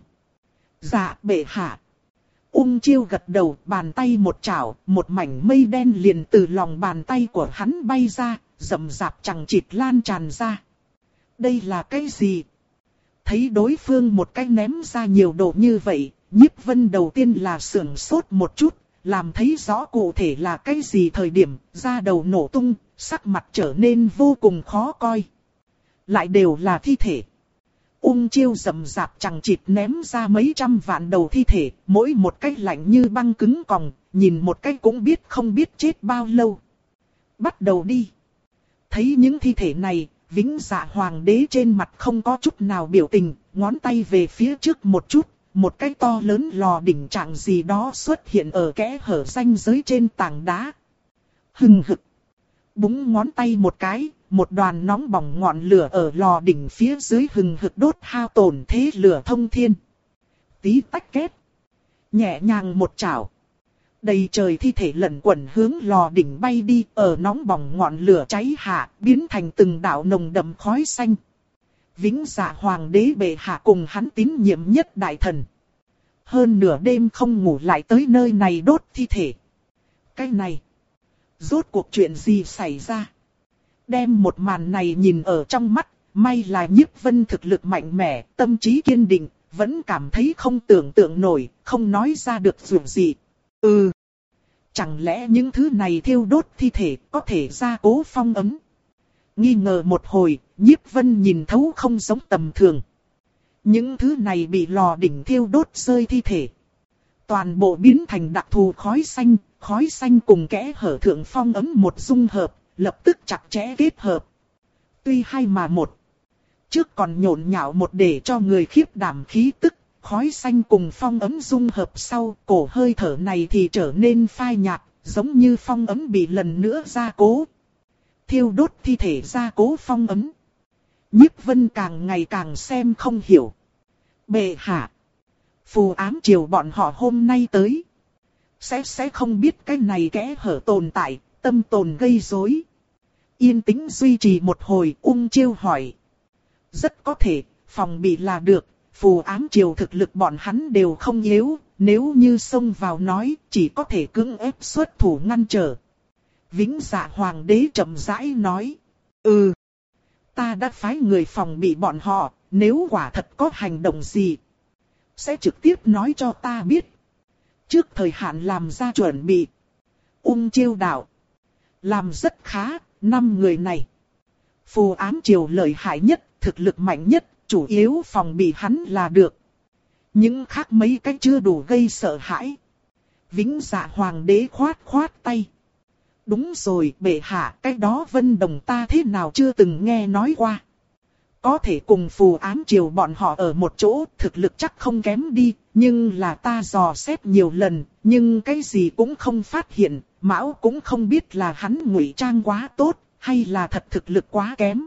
Dạ bệ hạ. Ung Chiêu gật đầu, bàn tay một chảo, một mảnh mây đen liền từ lòng bàn tay của hắn bay ra, rậm rạp chằng chịt lan tràn ra. Đây là cái gì? Thấy đối phương một cái ném ra nhiều đồ như vậy, Nhiếp Vân đầu tiên là sửng sốt một chút, làm thấy rõ cụ thể là cái gì thời điểm, da đầu nổ tung, sắc mặt trở nên vô cùng khó coi. Lại đều là thi thể. Ung Chiêu rậm rạp chằng chịt ném ra mấy trăm vạn đầu thi thể, mỗi một cái lạnh như băng cứng còng, nhìn một cái cũng biết không biết chết bao lâu. Bắt đầu đi. Thấy những thi thể này, Vĩnh Dạ Hoàng đế trên mặt không có chút nào biểu tình, ngón tay về phía trước một chút, một cái to lớn lò đỉnh trạng gì đó xuất hiện ở kẽ hở ranh giới trên tảng đá. Hừng hực. Búng ngón tay một cái, một đoàn nóng bỏng ngọn lửa ở lò đỉnh phía dưới hừng hực đốt hao tổn thế lửa thông thiên. Tí tách két. Nhẹ nhàng một chảo. Đầy trời thi thể lẩn quẩn hướng lò đỉnh bay đi, ở nóng bỏng ngọn lửa cháy hạ, biến thành từng đạo nồng đậm khói xanh. Vĩnh Dạ Hoàng đế bệ hạ cùng hắn tín nhiệm nhất đại thần. Hơn nửa đêm không ngủ lại tới nơi này đốt thi thể. Cái này, rốt cuộc chuyện gì xảy ra? Đem một màn này nhìn ở trong mắt, may là Nhiếp Vân thực lực mạnh mẽ, tâm trí kiên định, vẫn cảm thấy không tưởng tượng nổi, không nói ra được dù gì. Ừ, chẳng lẽ những thứ này thiêu đốt thi thể có thể gia cố phong ấn? Nghi ngờ một hồi, Nhiếp Vân nhìn thấu không giống tầm thường. Những thứ này bị lò đỉnh thiêu đốt rơi thi thể. Toàn bộ biến thành đặc thù khói xanh, khói xanh cùng kẽ hở thượng phong ấn một dung hợp, lập tức chặt chẽ kết hợp. Tuy hai mà một. Trước còn nhộn nhạo một để cho người khiếp đảm khí tức, khói xanh cùng phong ấn dung hợp sau, cổ hơi thở này thì trở nên phai nhạt, giống như phong ấn bị lần nữa gia cố. Thiêu đốt thi thể gia cố phong ấn. Nhiếp Vân càng ngày càng xem không hiểu. Bệ hạ, phù ám triều bọn họ hôm nay tới. Sẽ sẽ không biết cái này kẽ hở tồn tại, tâm tồn gây rối. Yên tĩnh duy trì một hồi, Ung Chiêu hỏi. Rất có thể, phòng bị là được, phù ám triều thực lực bọn hắn đều không yếu, nếu như xông vào nói, chỉ có thể cưỡng ép xuất thủ ngăn trở. Vĩnh Dạ Hoàng đế chậm rãi nói. Ừ, ta đã phái người phòng bị bọn họ, nếu quả thật có hành động gì, sẽ trực tiếp nói cho ta biết. Trước thời hạn làm ra chuẩn bị. Ung Chiêu đạo. Làm rất khá, năm người này. Phù ám triều lợi hại nhất, thực lực mạnh nhất, chủ yếu phòng bị hắn là được. Những khác mấy cái chưa đủ gây sợ hãi. Vĩnh Dạ Hoàng đế khoát khoát tay. Đúng rồi, bệ hạ, cái đó Vân Đồng ta thế nào chưa từng nghe nói qua. Có thể cùng phù ám triều bọn họ ở một chỗ, thực lực chắc không kém đi, nhưng là ta dò xét nhiều lần, nhưng cái gì cũng không phát hiện, Mão cũng không biết là hắn ngụy trang quá tốt, hay là thật thực lực quá kém.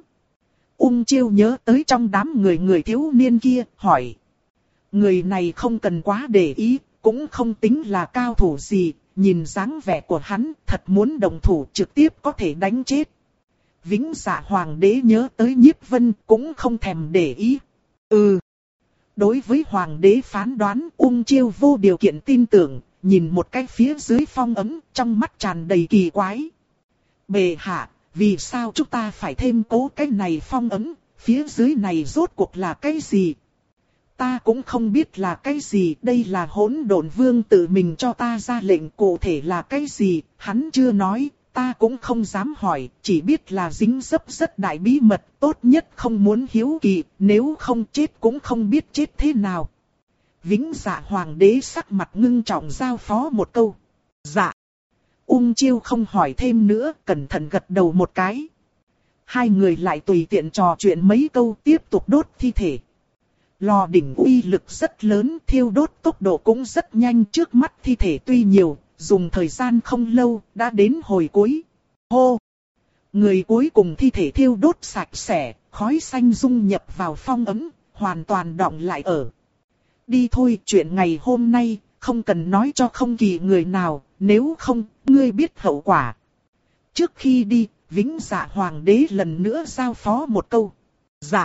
Ung Chiêu nhớ tới trong đám người người thiếu niên kia, hỏi. Người này không cần quá để ý, cũng không tính là cao thủ gì, nhìn dáng vẻ của hắn, thật muốn đồng thủ trực tiếp có thể đánh chết. Vĩnh Dạ Hoàng đế nhớ tới Nhiếp Vân cũng không thèm để ý. Ừ. Đối với Hoàng đế phán đoán, Ung Chiêu vô điều kiện tin tưởng, nhìn một cái phía dưới phong ấm, trong mắt tràn đầy kỳ quái. Bệ hạ, vì sao chúng ta phải thêm cố cái này phong ấm, phía dưới này rốt cuộc là cái gì? Ta cũng không biết là cái gì, đây là Hỗn Độn Vương tự mình cho ta ra lệnh, cụ thể là cái gì, hắn chưa nói, ta cũng không dám hỏi, chỉ biết là dính dấp rất đại bí mật, tốt nhất không muốn hiếu kỳ, nếu không chết cũng không biết chết thế nào. Vĩnh Dạ Hoàng đế sắc mặt ngưng trọng giao phó một câu. Dạ. Ung Chiêu không hỏi thêm nữa, cẩn thận gật đầu một cái. Hai người lại tùy tiện trò chuyện mấy câu, tiếp tục đốt thi thể. Lò đỉnh uy lực rất lớn, thiêu đốt tốc độ cũng rất nhanh, trước mắt thi thể tuy nhiều, dùng thời gian không lâu, đã đến hồi cuối. Hô! Người cuối cùng thi thể thiêu đốt sạch sẽ, khói xanh dung nhập vào phong ấm, hoàn toàn đọng lại ở. Đi thôi, chuyện ngày hôm nay, không cần nói cho không kỳ người nào, nếu không, ngươi biết hậu quả. Trước khi đi, Vĩnh Dạ Hoàng đế lần nữa giao phó một câu. Dạ.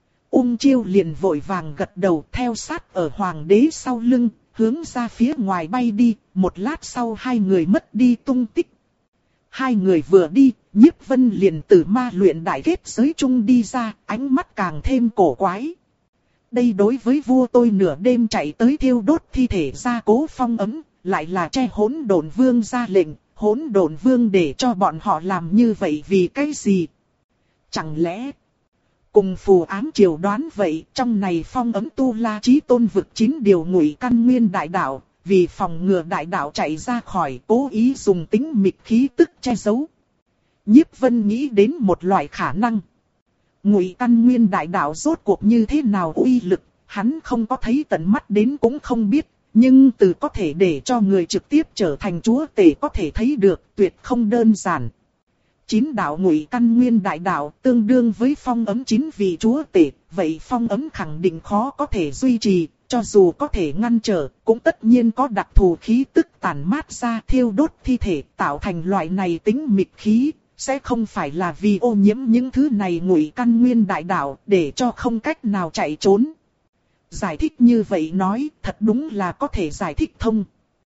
Ung Chiêu liền vội vàng gật đầu theo sát ở Hoàng đế sau lưng, hướng ra phía ngoài bay đi, một lát sau hai người mất đi tung tích. Hai người vừa đi, Nhiếp Vân liền từ ma luyện đại kết giới chung đi ra, ánh mắt càng thêm cổ quái. Đây đối với vua tôi nửa đêm chạy tới thiêu đốt thi thể gia cố phong ấm, lại là che Hỗn Độn Vương ra lệnh, Hỗn Độn Vương để cho bọn họ làm như vậy vì cái gì? Chẳng lẽ cùng phù ám triều đoán vậy, trong này phong ấm Tu La Chí Tôn vực chín điều ngụy căn nguyên đại đạo, vì phòng ngừa đại đạo chạy ra khỏi, cố ý dùng tính mịch khí tức che giấu. Nhiếp Vân nghĩ đến một loại khả năng. Ngụy căn nguyên đại đạo rốt cuộc như thế nào uy lực, hắn không có thấy tận mắt đến cũng không biết, nhưng từ có thể để cho người trực tiếp trở thành chúa tể có thể thấy được, tuyệt không đơn giản. Chín đạo ngụy căn nguyên đại đạo tương đương với phong ấm chín vị chúa tể, vậy phong ấm khẳng định khó có thể duy trì, cho dù có thể ngăn trở, cũng tất nhiên có đặc thù khí tức tản mát ra thiêu đốt thi thể tạo thành loại này tính mịt khí, sẽ không phải là vì ô nhiễm những thứ này ngụy căn nguyên đại đạo để cho không cách nào chạy trốn. Giải thích như vậy nói, thật đúng là có thể giải thích thông.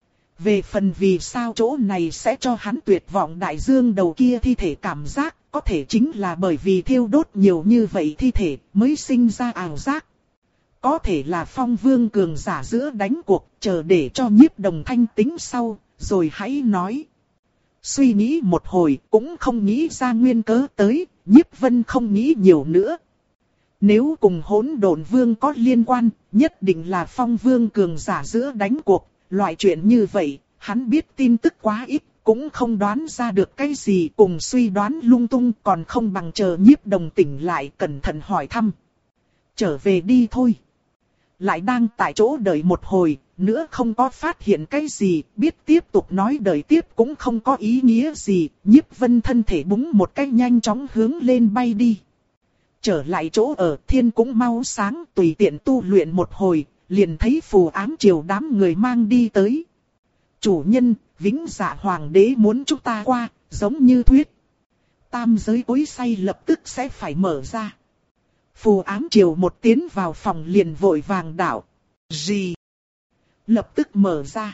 Về phần vì sao chỗ này sẽ cho hắn tuyệt vọng đại dương đầu kia thi thể cảm giác, có thể chính là bởi vì thiêu đốt nhiều như vậy thi thể mới sinh ra ảo giác. Có thể là Phong Vương cường giả giữa đánh cuộc, chờ để cho Nhiếp Đồng thanh tính sau, rồi hãy nói. Suy nghĩ một hồi cũng không nghĩ ra nguyên cớ tới, Nhiếp Vân không nghĩ nhiều nữa. Nếu cùng Hỗn Độn Vương có liên quan, nhất định là Phong Vương cường giả giữa đánh cuộc. Loại chuyện như vậy, hắn biết tin tức quá ít, cũng không đoán ra được cái gì, cùng suy đoán lung tung, còn không bằng chờ Nhiếp Đồng tỉnh lại cẩn thận hỏi thăm. Trở về đi thôi. Lại đang tại chỗ đợi một hồi, nữa không có phát hiện cái gì, biết tiếp tục nói đợi tiếp cũng không có ý nghĩa gì, Nhiếp Vân thân thể búng một cái nhanh chóng hướng lên bay đi. Trở lại chỗ ở, thiên cũng mau sáng, tùy tiện tu luyện một hồi, liền thấy phù ám triều đám người mang đi tới. Chủ nhân, Vĩnh Dạ Hoàng đế muốn chúng ta qua, giống như thuyết. Tam giới cối xay lập tức sẽ phải mở ra. Phù ám triều một tiến vào phòng liền vội vàng đảo. Gì? Lập tức mở ra.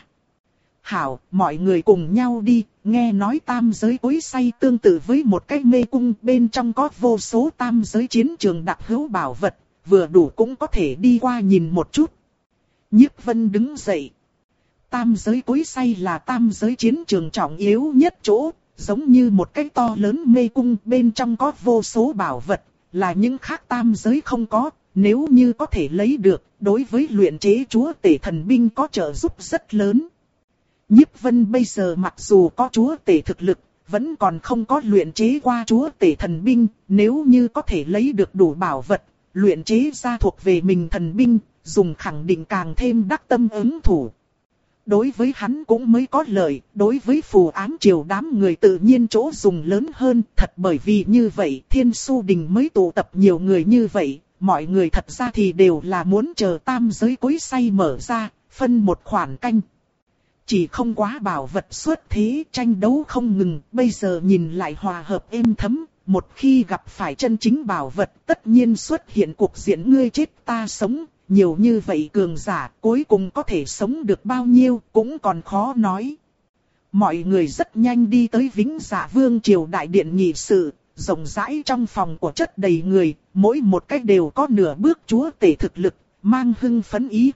Hảo, mọi người cùng nhau đi, nghe nói tam giới cối xay tương tự với một cái mê cung, bên trong có vô số tam giới chiến trường đặc hữu bảo vật, vừa đủ cũng có thể đi qua nhìn một chút. Nhiếp Vân đứng dậy. Tam giới cối xay là tam giới chiến trường trọng yếu nhất chỗ, giống như một cái to lớn mê cung, bên trong có vô số bảo vật, là những khác tam giới không có, nếu như có thể lấy được, đối với luyện chế chúa tể thần binh có trợ giúp rất lớn. Nhiếp Vân bây giờ mặc dù có chúa tể thực lực, vẫn còn không có luyện chế qua chúa tể thần binh, nếu như có thể lấy được đủ bảo vật, luyện chế ra thuộc về mình thần binh, dùng khẳng định càng thêm đắc tâm ứng thủ. Đối với hắn cũng mới có lợi, đối với phù ám triều đám người tự nhiên chỗ dùng lớn hơn, thật bởi vì như vậy Thiên Su Đình mới tụ tập nhiều người như vậy, mọi người thật ra thì đều là muốn chờ tam giới cối xay mở ra, phân một khoản canh. Chỉ không quá bảo vật xuất thế, tranh đấu không ngừng, bây giờ nhìn lại hòa hợp êm thấm, một khi gặp phải chân chính bảo vật tất nhiên xuất hiện cuộc diện ngươi chết ta sống. Nhiều như vậy cường giả cuối cùng có thể sống được bao nhiêu cũng còn khó nói. Mọi người rất nhanh đi tới Vĩnh Dạ Vương triều đại điện nghị sự, rộng rãi trong phòng của chất đầy người, mỗi một cách đều có nửa bước chúa tể thực lực, mang hưng phấn ý.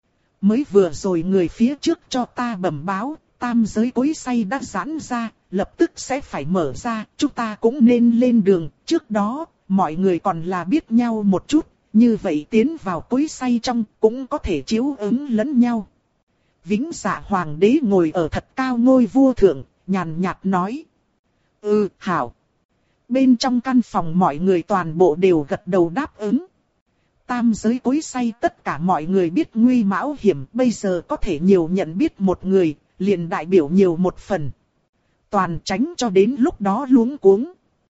Mới vừa rồi người phía trước cho ta bẩm báo, tam giới cối xay đã giãn ra, lập tức sẽ phải mở ra, chúng ta cũng nên lên đường, trước đó, mọi người còn là biết nhau một chút. Như vậy tiến vào cối xay trong cũng có thể chiếu ứng lẫn nhau. Vĩnh Dạ Hoàng đế ngồi ở thật cao ngôi vua thượng, nhàn nhạt nói. Ừ, hảo. Bên trong căn phòng mọi người toàn bộ đều gật đầu đáp ứng. Tam giới cối xay tất cả mọi người biết nguy mão hiểm, bây giờ có thể nhiều nhận biết một người, liền đại biểu nhiều một phần. Toàn tránh cho đến lúc đó luống cuống.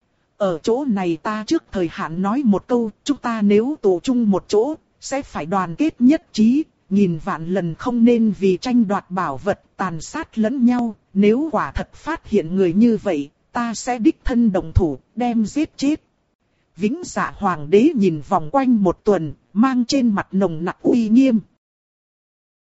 Ở chỗ này ta trước thời hạn nói một câu, chúng ta nếu tụ chung một chỗ, sẽ phải đoàn kết nhất trí, nghìn vạn lần không nên vì tranh đoạt bảo vật, tàn sát lẫn nhau, nếu quả thật phát hiện người như vậy, ta sẽ đích thân động thủ, đem giết chết. Vĩnh Dạ Hoàng đế nhìn vòng quanh một tuần, mang trên mặt nồng nặc uy nghiêm.